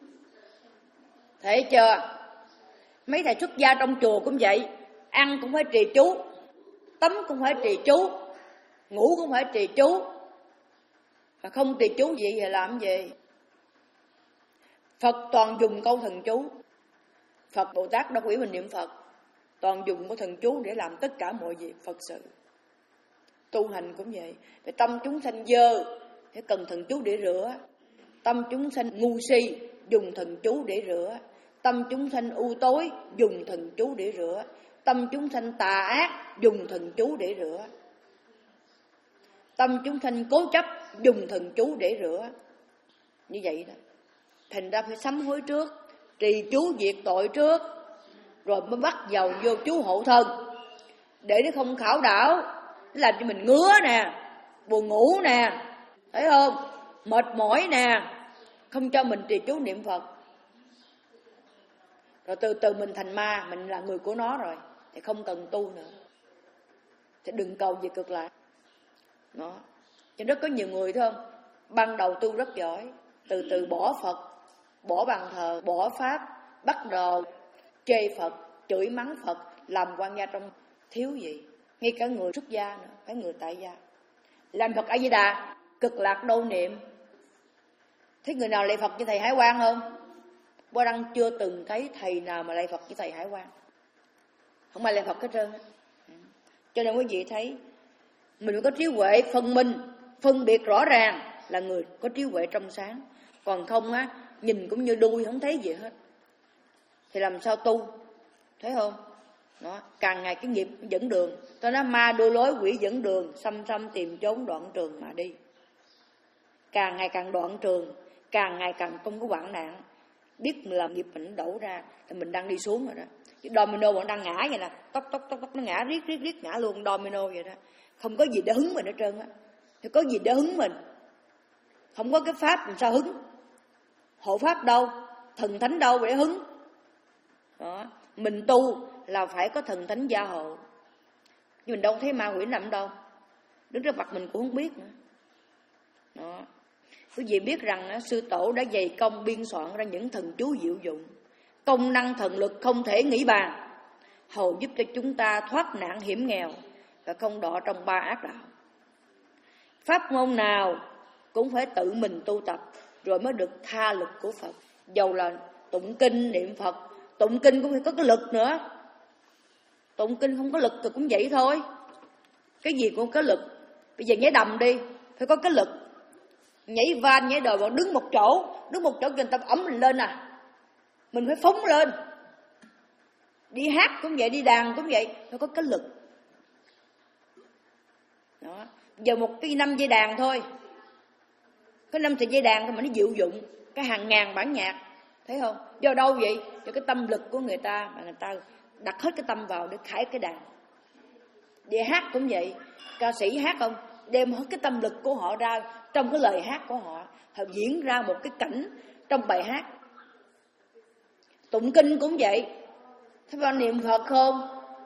Thấy chưa? Mấy thầy xuất gia trong chùa cũng vậy, ăn cũng phải trì chú, tắm cũng phải trì chú, ngủ cũng phải trì chú. Mà không trì chú gì thì làm gì? Phật toàn dùng câu thần chú. Phật Bồ Tát đâu quỷ mình niệm Phật, toàn dùng câu thần chú để làm tất cả mọi việc Phật sự. Tu hành cũng vậy, cái tâm chúng sanh dơ phải cần thần chú để rửa. Tâm chúng sanh ngu si dùng thần chú để rửa. Tâm chúng sanh u tối dùng thần chú để rửa. Tâm chúng sanh tà ác dùng thần chú để rửa. Tâm chúng sanh cố chấp dùng thần chú để rửa. Như vậy đó. Thành ra phải sám hối trước, trì chú diệt tội trước, rồi mới bắt vào vô chú hộ thân, để nó không khảo đảo, nó làm cho mình ngứa nè, buồn ngủ nè, thấy không? Mệt mỏi nè, không cho mình trì chú niệm Phật. Rồi từ từ mình thành ma, mình là người của nó rồi, thì không cần tu nữa. Thì đừng cầu về cực lạc. Đó. Cho nên có nhiều người thấy không? Ban đầu tu rất giỏi, từ từ bỏ Phật, bỏ bàn thờ, bỏ Pháp, bắt đầu chê Phật, chửi mắng Phật, làm quan gia trong thiếu gì. Ngay cả người xuất gia nữa, cái người tại gia. Làm Phật A Di Đà, cực lạc đâu niệm. Thấy người nào lạy Phật như thầy Hải Quang không? Bố Đăng chưa từng thấy thầy nào mà lạy Phật như thầy Hải Quang. Không ai lạy Phật hết trơn. Cho nên quý vị thấy, mình phải có trí huệ phân minh, phân biệt rõ ràng là người có trí huệ trong sáng. Còn không á, nhìn cũng như đuôi, không thấy gì hết. Thì làm sao tu? Thấy không? Đó, càng ngày cái nghiệp dẫn đường. Tôi nói ma đưa lối, quỷ dẫn đường, xăm xăm tìm trốn đoạn trường mà đi. Càng ngày càng đoạn trường, càng ngày càng không có hoạn nạn. Biết mình làm nghiệp mình đổ ra thì mình đang đi xuống rồi đó. Cái domino vẫn đang ngã vậy nè, tóc tóc tóc tóc nó ngã riết riết riết ngã luôn, domino vậy đó. Không có gì để hứng mình hết trơn á. Thì có gì để hứng mình? Không có cái pháp làm sao hứng? Hộ pháp đâu? Thần thánh đâu để hứng? Đó. Mình tu là phải có thần thánh gia hộ. Nhưng mình đâu thấy ma quỷ nằm đâu. Đứng trước mặt mình cũng không biết nữa. Đó. Quý vị biết rằng sư tổ đã dày công biên soạn ra những thần chú diệu dụng, công năng thần lực không thể nghĩ bàn, hầu giúp cho chúng ta thoát nạn hiểm nghèo và không đọa trong ba ác đạo. Pháp môn nào cũng phải tự mình tu tập rồi mới được tha lực của Phật. Dầu là tụng kinh niệm Phật, tụng kinh cũng phải có cái lực nữa. Tụng kinh không có lực thì cũng vậy thôi. Cái gì cũng có lực. Bây giờ nhảy đầm đi, phải có cái lực. Nhảy van, nhảy đồi, bọn đứng một chỗ, đứng một chỗ người ta ấm mình lên à. Mình phải phóng lên. Đi hát cũng vậy, đi đàn cũng vậy, phải có cái lực. Đó. Giờ một cái năm dây đàn thôi, cái năm sợi dây đàn thôi mà nó diệu dụng, cái hàng ngàn bản nhạc, thấy không? Do đâu vậy? Do cái tâm lực của người ta mà người ta đặt hết cái tâm vào để khải cái đàn. Để hát cũng vậy, ca sĩ hát không, đem hết cái tâm lực của họ ra trong cái lời hát của họ. Họ diễn ra một cái cảnh trong bài hát. Tụng kinh cũng vậy. Thế bạn niệm Phật không?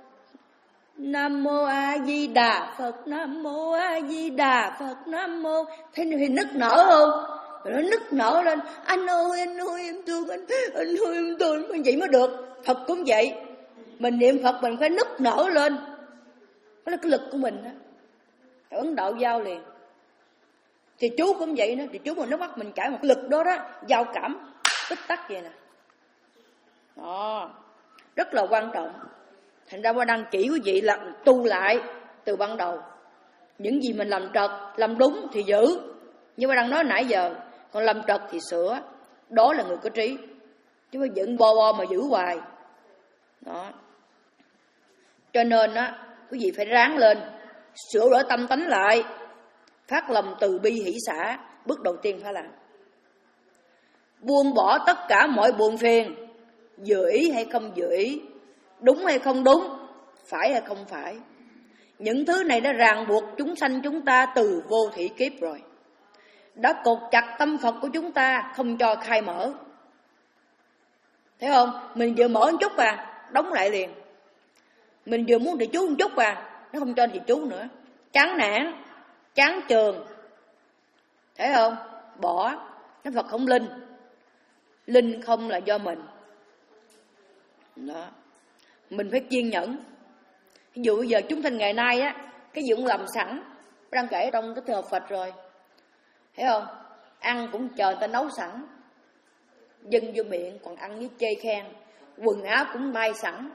Nam mô A Di Đà Phật, Nam mô A Di Đà Phật, Nam mô. Thế thì nức nở không? Rồi nó nức nở lên, anh ơi anh ơi em thương anh, anh ơi em thương anh, vậy mới được. Phật cũng vậy, mình niệm Phật mình phải nức nở lên. Đó là cái lực của mình đó. Ở Ấn Độ giao liền. Thì chú cũng vậy đó, thì chú mà nước mắt mình chảy một lực đó đó, giao cảm tích tắc vậy nè. Đó, rất là quan trọng. Thành ra Ba Đăng chỉ quý vị là tu lại từ ban đầu. Những gì mình làm trật, làm đúng thì giữ. Như Ba Đăng nói nãy giờ, còn làm trật thì sửa. Đó là người có trí. Chứ mà dựng bo bo mà giữ hoài. Đó. Cho nên á, quý vị phải ráng lên, sửa đổi tâm tánh lại, phát lòng từ bi hỷ xả. Bước đầu tiên phải làm. Buông bỏ tất cả mọi buồn phiền, dự ý hay không dự ý, đúng hay không đúng, phải hay không phải. Những thứ này đã ràng buộc chúng sanh chúng ta từ vô thủy kiếp rồi. Đã cột chặt tâm Phật của chúng ta, không cho khai mở. Thấy không? Mình vừa mở một chút à, đóng lại liền. Mình vừa muốn thì chú một chút à, nó không cho thì chú nữa. Chán nản, chán chường. Thấy không? Bỏ. Nó Phật không linh. Linh không là do mình. Đó. Mình phải kiên nhẫn. Ví dụ bây giờ chúng sanh ngày nay á, cái gì cũng làm sẵn, đang kể trong cái thừa Phật rồi. Thấy không? Ăn cũng chờ người ta nấu sẵn, dâng vô miệng còn ăn với chê khen. Quần áo cũng may sẵn,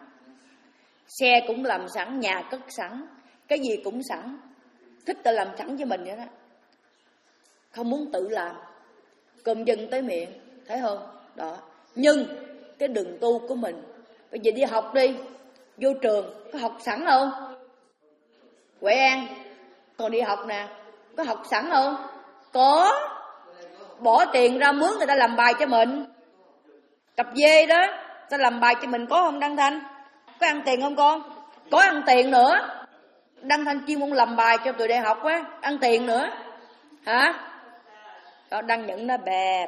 xe cũng làm sẵn, nhà cất sẵn, cái gì cũng sẵn. Thích ta làm sẵn cho mình vậy đó. Không muốn tự làm, cơm dâng tới miệng. Thấy không? Đó. Nhưng cái đường tu của mình, bây giờ đi học đi, vô trường có học sẵn không? Huệ An còn đi học nè, có học sẵn không? Có. Bỏ tiền ra mướn người ta làm bài cho mình. Cặp dê đó, ta làm bài cho mình có không Đăng Thanh? Có ăn tiền không con? Có ăn tiền nữa. Đăng Thanh chuyên môn làm bài cho tụi đại học á, ăn tiền nữa. Hả? Đó, Đăng nhận nó bẹp.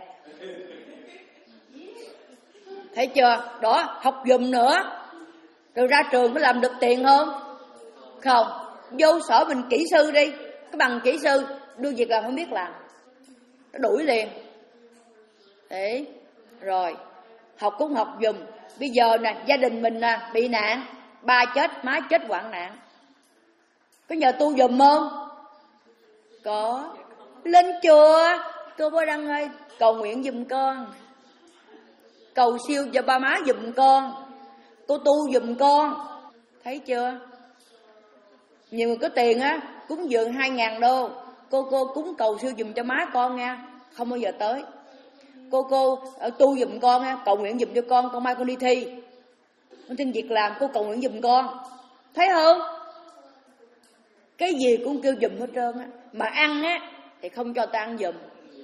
Thấy chưa? Đó, học giùm nữa. Rồi ra trường có làm được tiền không? Không. Vô sở mình kỹ sư đi, cái bằng kỹ sư, đưa việc làm không biết làm, nó đuổi liền. Đấy. Rồi, học cũng học giùm. Bây giờ nè, gia đình mình nè, bị nạn, ba chết, má chết hoạn nạn. Có nhờ tu giùm không? Có. Lên chùa, cô Ba Đăng ơi, cầu nguyện giùm con, cầu siêu cho ba má giùm con, cô tu giùm con. Thấy chưa? Nhiều người có tiền á, cúng dường hai ngàn đô, cô cô cúng cầu siêu giùm cho má con nha, không bao giờ tới. Cô cô tu giùm con nha, cầu nguyện giùm cho con, con mai con đi thi, con xin việc làm, cô cầu nguyện giùm con. Thấy không? Cái gì cũng kêu giùm hết trơn á. Mà ăn á thì không cho ta ăn giùm,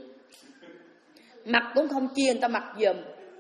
mặc cũng không chia người ta mặc giùm,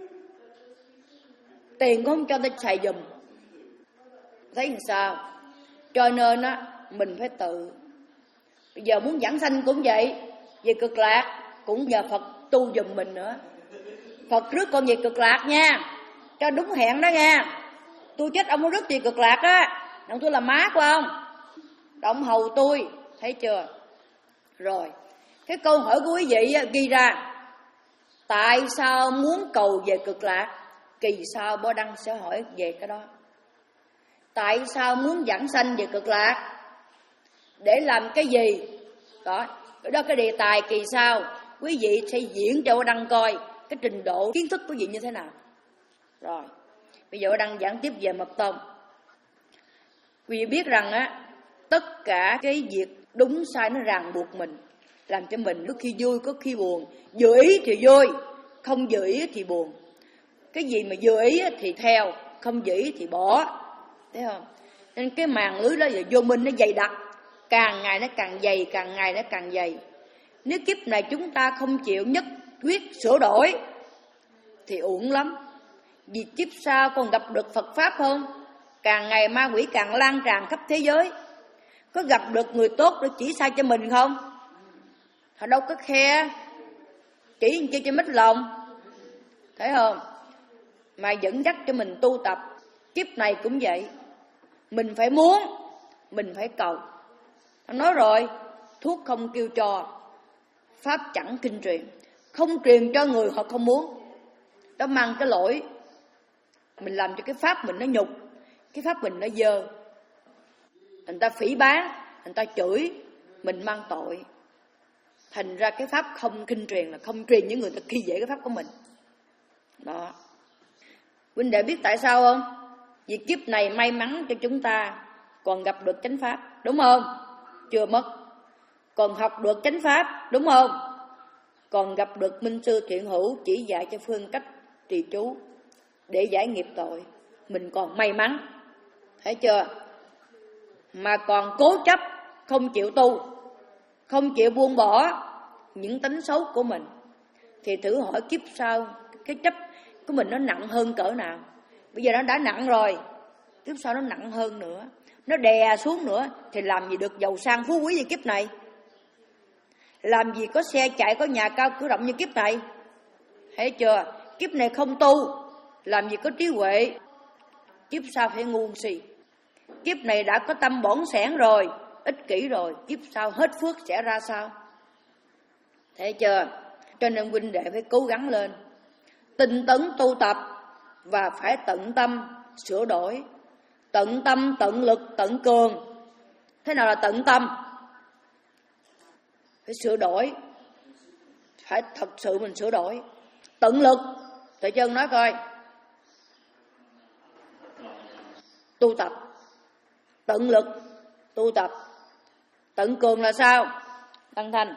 tiền cũng không cho ta xài giùm. Thấy làm sao? Cho nên á, mình phải tự. Bây giờ muốn giảng sanh cũng vậy, về cực lạc cũng nhờ Phật tu giùm mình nữa. Phật rước con về cực lạc nha, cho đúng hẹn đó nha. Tôi chết ông có rước về cực lạc á, ông tôi là má của ông, ông hầu tôi. Thấy chưa? Rồi, cái câu hỏi của quý vị á, ghi ra tại sao muốn cầu về cực lạc. Kỳ sau Ba Đăng sẽ hỏi về cái đó. Tại sao muốn giảng sanh về cực lạc? Để làm cái gì? Đó, đó cái đề tài kỳ sau. Quý vị sẽ diễn cho Ba Đăng coi cái trình độ kiến thức của quý vị như thế nào. Rồi, bây giờ Ba Đăng giảng tiếp về mật tông. Quý vị biết rằng á, tất cả cái việc đúng sai nó ràng buộc mình, làm cho mình lúc khi vui có khi buồn. Vừa ý thì vui, không vừa ý thì buồn. Cái gì mà vừa ý thì theo, không vừa ý thì bỏ. Thấy không? Nên cái màn lưới đó giờ vô minh nó dày đặc, càng ngày nó càng dày, càng ngày nó càng dày. Nếu kiếp này chúng ta không chịu nhất quyết sửa đổi thì uổng lắm. Vì kiếp sau còn gặp được Phật Pháp hơn. Càng ngày ma quỷ càng lan tràn khắp thế giới. Có gặp được người tốt để chỉ sai cho mình không? Họ đâu có khe, chỉ chi cho mít lòng, thấy không? Mà dẫn dắt cho mình tu tập. Kiếp này cũng vậy, mình phải muốn, mình phải cầu. Họ nói rồi, thuốc không kêu cho, pháp chẳng kinh truyền. Không truyền cho người họ không muốn. Đó mang cái lỗi mình làm cho cái pháp mình nó nhục, cái pháp mình nó dơ. Người ta phỉ báng, người ta chửi, mình mang tội. Thành ra cái pháp không kinh truyền là không truyền những người ta khi dễ cái pháp của mình. Đó. Huynh đệ biết tại sao không? Vì kiếp này may mắn cho chúng ta còn gặp được chánh pháp, đúng không? Chưa mất. Còn học được chánh pháp, đúng không? Còn gặp được minh sư thiện hữu chỉ dạy cho phương cách trì chú để giải nghiệp tội. Mình còn may mắn, thấy chưa? Mà còn cố chấp, không chịu tu, không chịu buông bỏ những tính xấu của mình, thì thử hỏi kiếp sau cái chấp của mình nó nặng hơn cỡ nào. Bây giờ nó đã nặng rồi, kiếp sau nó nặng hơn nữa, nó đè xuống nữa, thì làm gì được giàu sang phú quý như kiếp này? Làm gì có xe chạy, có nhà cao cửa rộng như kiếp này? Thấy chưa? Kiếp này không tu, làm gì có trí huệ, kiếp sau phải ngu si. Kiếp này đã có tâm bỏng sẻn rồi, ích kỷ rồi, kiếp sau hết phước sẽ ra sao? Thấy chưa? Cho nên huynh đệ phải cố gắng lên, tinh tấn tu tập và phải tận tâm sửa đổi. Tận tâm, tận lực, tận cường. Thế nào là tận tâm? Phải sửa đổi, phải thật sự mình sửa đổi. Tận lực, Thầy Chân nói coi, tu tập. Tận lực, tu tập. Tận cường là sao? Đăng Thành.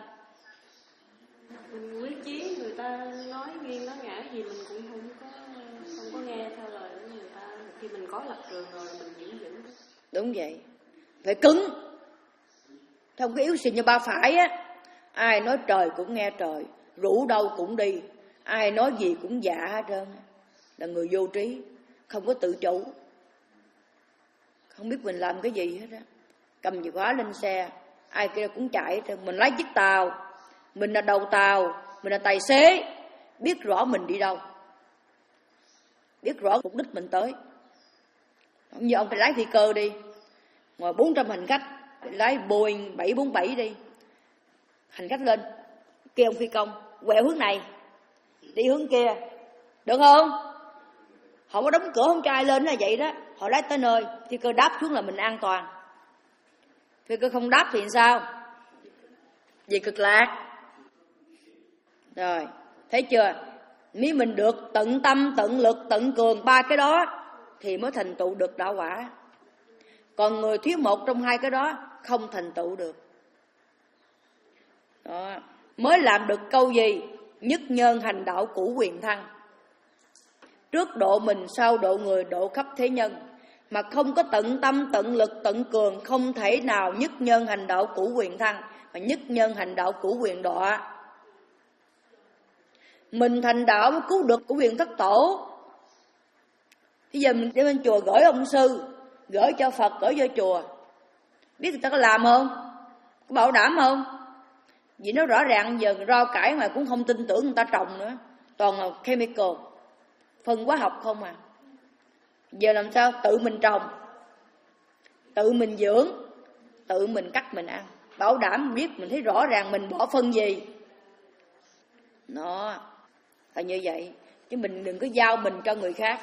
Mình quyết chí, người ta nói nghiêng nói ngã gì mình cũng không có không có nghe theo lời của người ta. Khi mình có lập trường rồi mình giữ vững. Đúng vậy, phải cứng. Không có yếu xìn như ba phải á. Ai nói trời cũng nghe trời, rủ đâu cũng đi, ai nói gì cũng dạ hết trơn. Là người vô trí, không có tự chủ, không biết mình làm cái gì hết á. Cầm chìa khóa lên xe, ai kia cũng chạy hết trơn. Mình lái chiếc tàu, mình là đầu tàu, mình là tài xế, biết rõ mình đi đâu, biết rõ mục đích mình tới. Không như ông phải lái phi cơ đi, ngồi bốn trăm hành khách, lái Boeing bảy bốn bảy đi, hành khách lên, kêu ông phi công quẹo hướng này, đi hướng kia, được không? Họ có đóng cửa không cho ai lên là vậy đó. Họ lái tới nơi, phi cơ đáp xuống là mình an toàn. Phi cơ không đáp thì sao? Về cực lạc. Rồi, thấy chưa? Nếu mình được tận tâm, tận lực, tận cường ba cái đó thì mới thành tựu được đạo quả. Còn người thiếu một trong hai cái đó không thành tựu được. Đó. Mới làm được câu gì? Nhất nhân hành đạo cũ quyền thăng. Trước độ mình, sau độ người, độ khắp thế nhân. Mà không có tận tâm, tận lực, tận cường, không thể nào nhất nhân hành đạo cũ quyền thăng, mà nhất nhân hành đạo cũ quyền đọa. Mình thành đạo mới cứu được của quyền thất tổ. Bây giờ mình đi bên chùa gửi ông sư, gửi cho Phật, gửi cho chùa, biết người ta có làm không? Có bảo đảm không? Vì nó rõ ràng giờ rau cải mà cũng không tin tưởng người ta trồng nữa, toàn là chemical, phân hóa học không à. Giờ làm sao? Tự mình trồng, tự mình dưỡng, tự mình cắt mình ăn, bảo đảm biết mình thấy rõ ràng mình bỏ phân gì. Nó là như vậy, chứ mình đừng có giao mình cho người khác.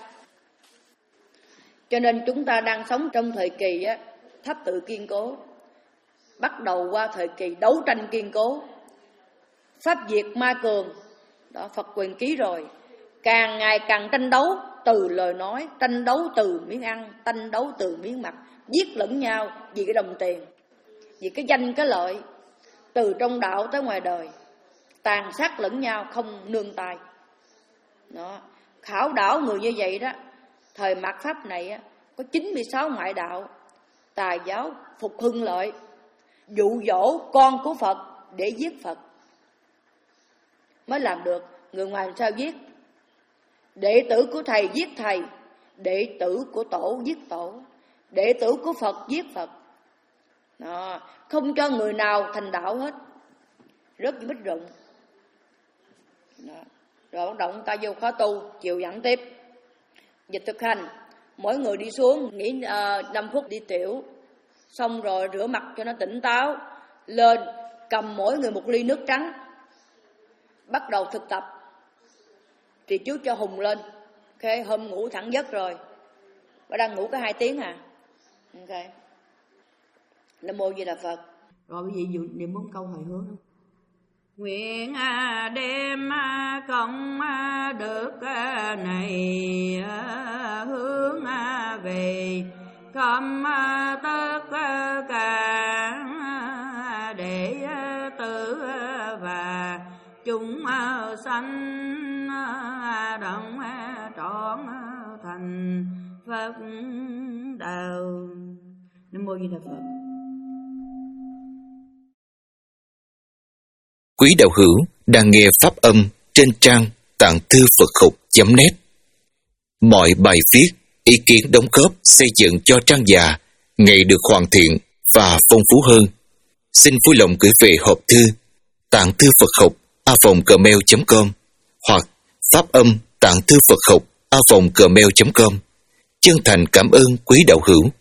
Cho nên chúng ta đang sống trong thời kỳ á, thấp tự kiên cố, bắt đầu qua thời kỳ đấu tranh kiên cố, pháp diệt ma cường. Đó, Phật quyền ký rồi, càng ngày càng tranh đấu từ lời nói, tranh đấu từ miếng ăn, tranh đấu từ miếng mặt, giết lẫn nhau vì cái đồng tiền, vì cái danh cái lợi. Từ trong đạo tới ngoài đời, tàn sát lẫn nhau không nương tay. Đó, khảo đảo người như vậy đó. Thời mạt Pháp này á, có chín mươi sáu ngoại đạo, tà giáo phục hưng lợi, dụ dỗ con của Phật để giết Phật. Mới làm được. Người ngoài làm sao giết? Đệ tử của thầy giết thầy, đệ tử của tổ giết tổ, đệ tử của Phật giết Phật. Đó, không cho người nào thành đạo hết. rớt như bích rụng. Đó. Rồi bắt đầu ta vô khóa tu, chiều dẫn tiếp. Dịch thực hành, mỗi người đi xuống nghỉ uh, năm phút đi tiểu, xong rồi rửa mặt cho nó tỉnh táo, lên cầm mỗi người một ly nước trắng, bắt đầu thực tập. Thì trước cho Hùng lên, ok, hôm ngủ thẳng giấc rồi, và đang ngủ có hai tiếng à, ok. Nam mô Di Đà Phật. Rồi bây giờ niệm bốn câu hồi hướng. Nguyện đem công đức này hướng về khắp tất cả đệ tử và chúng sanh đồng trọn thành Phật đạo. Nam mô Di Đà Phật. Quý đạo hữu đang nghe pháp âm trên trang tạng thư Phật học chấm net. Mọi bài viết, ý kiến đóng góp xây dựng cho trang già ngày được hoàn thiện và phong phú hơn. Xin vui lòng gửi về hộp thư tạng thư Phật học a vòng gmail chấm com hoặc pháp âm tạng thư Phật học a vòng gmail chấm com. Chân thành cảm ơn quý đạo hữu.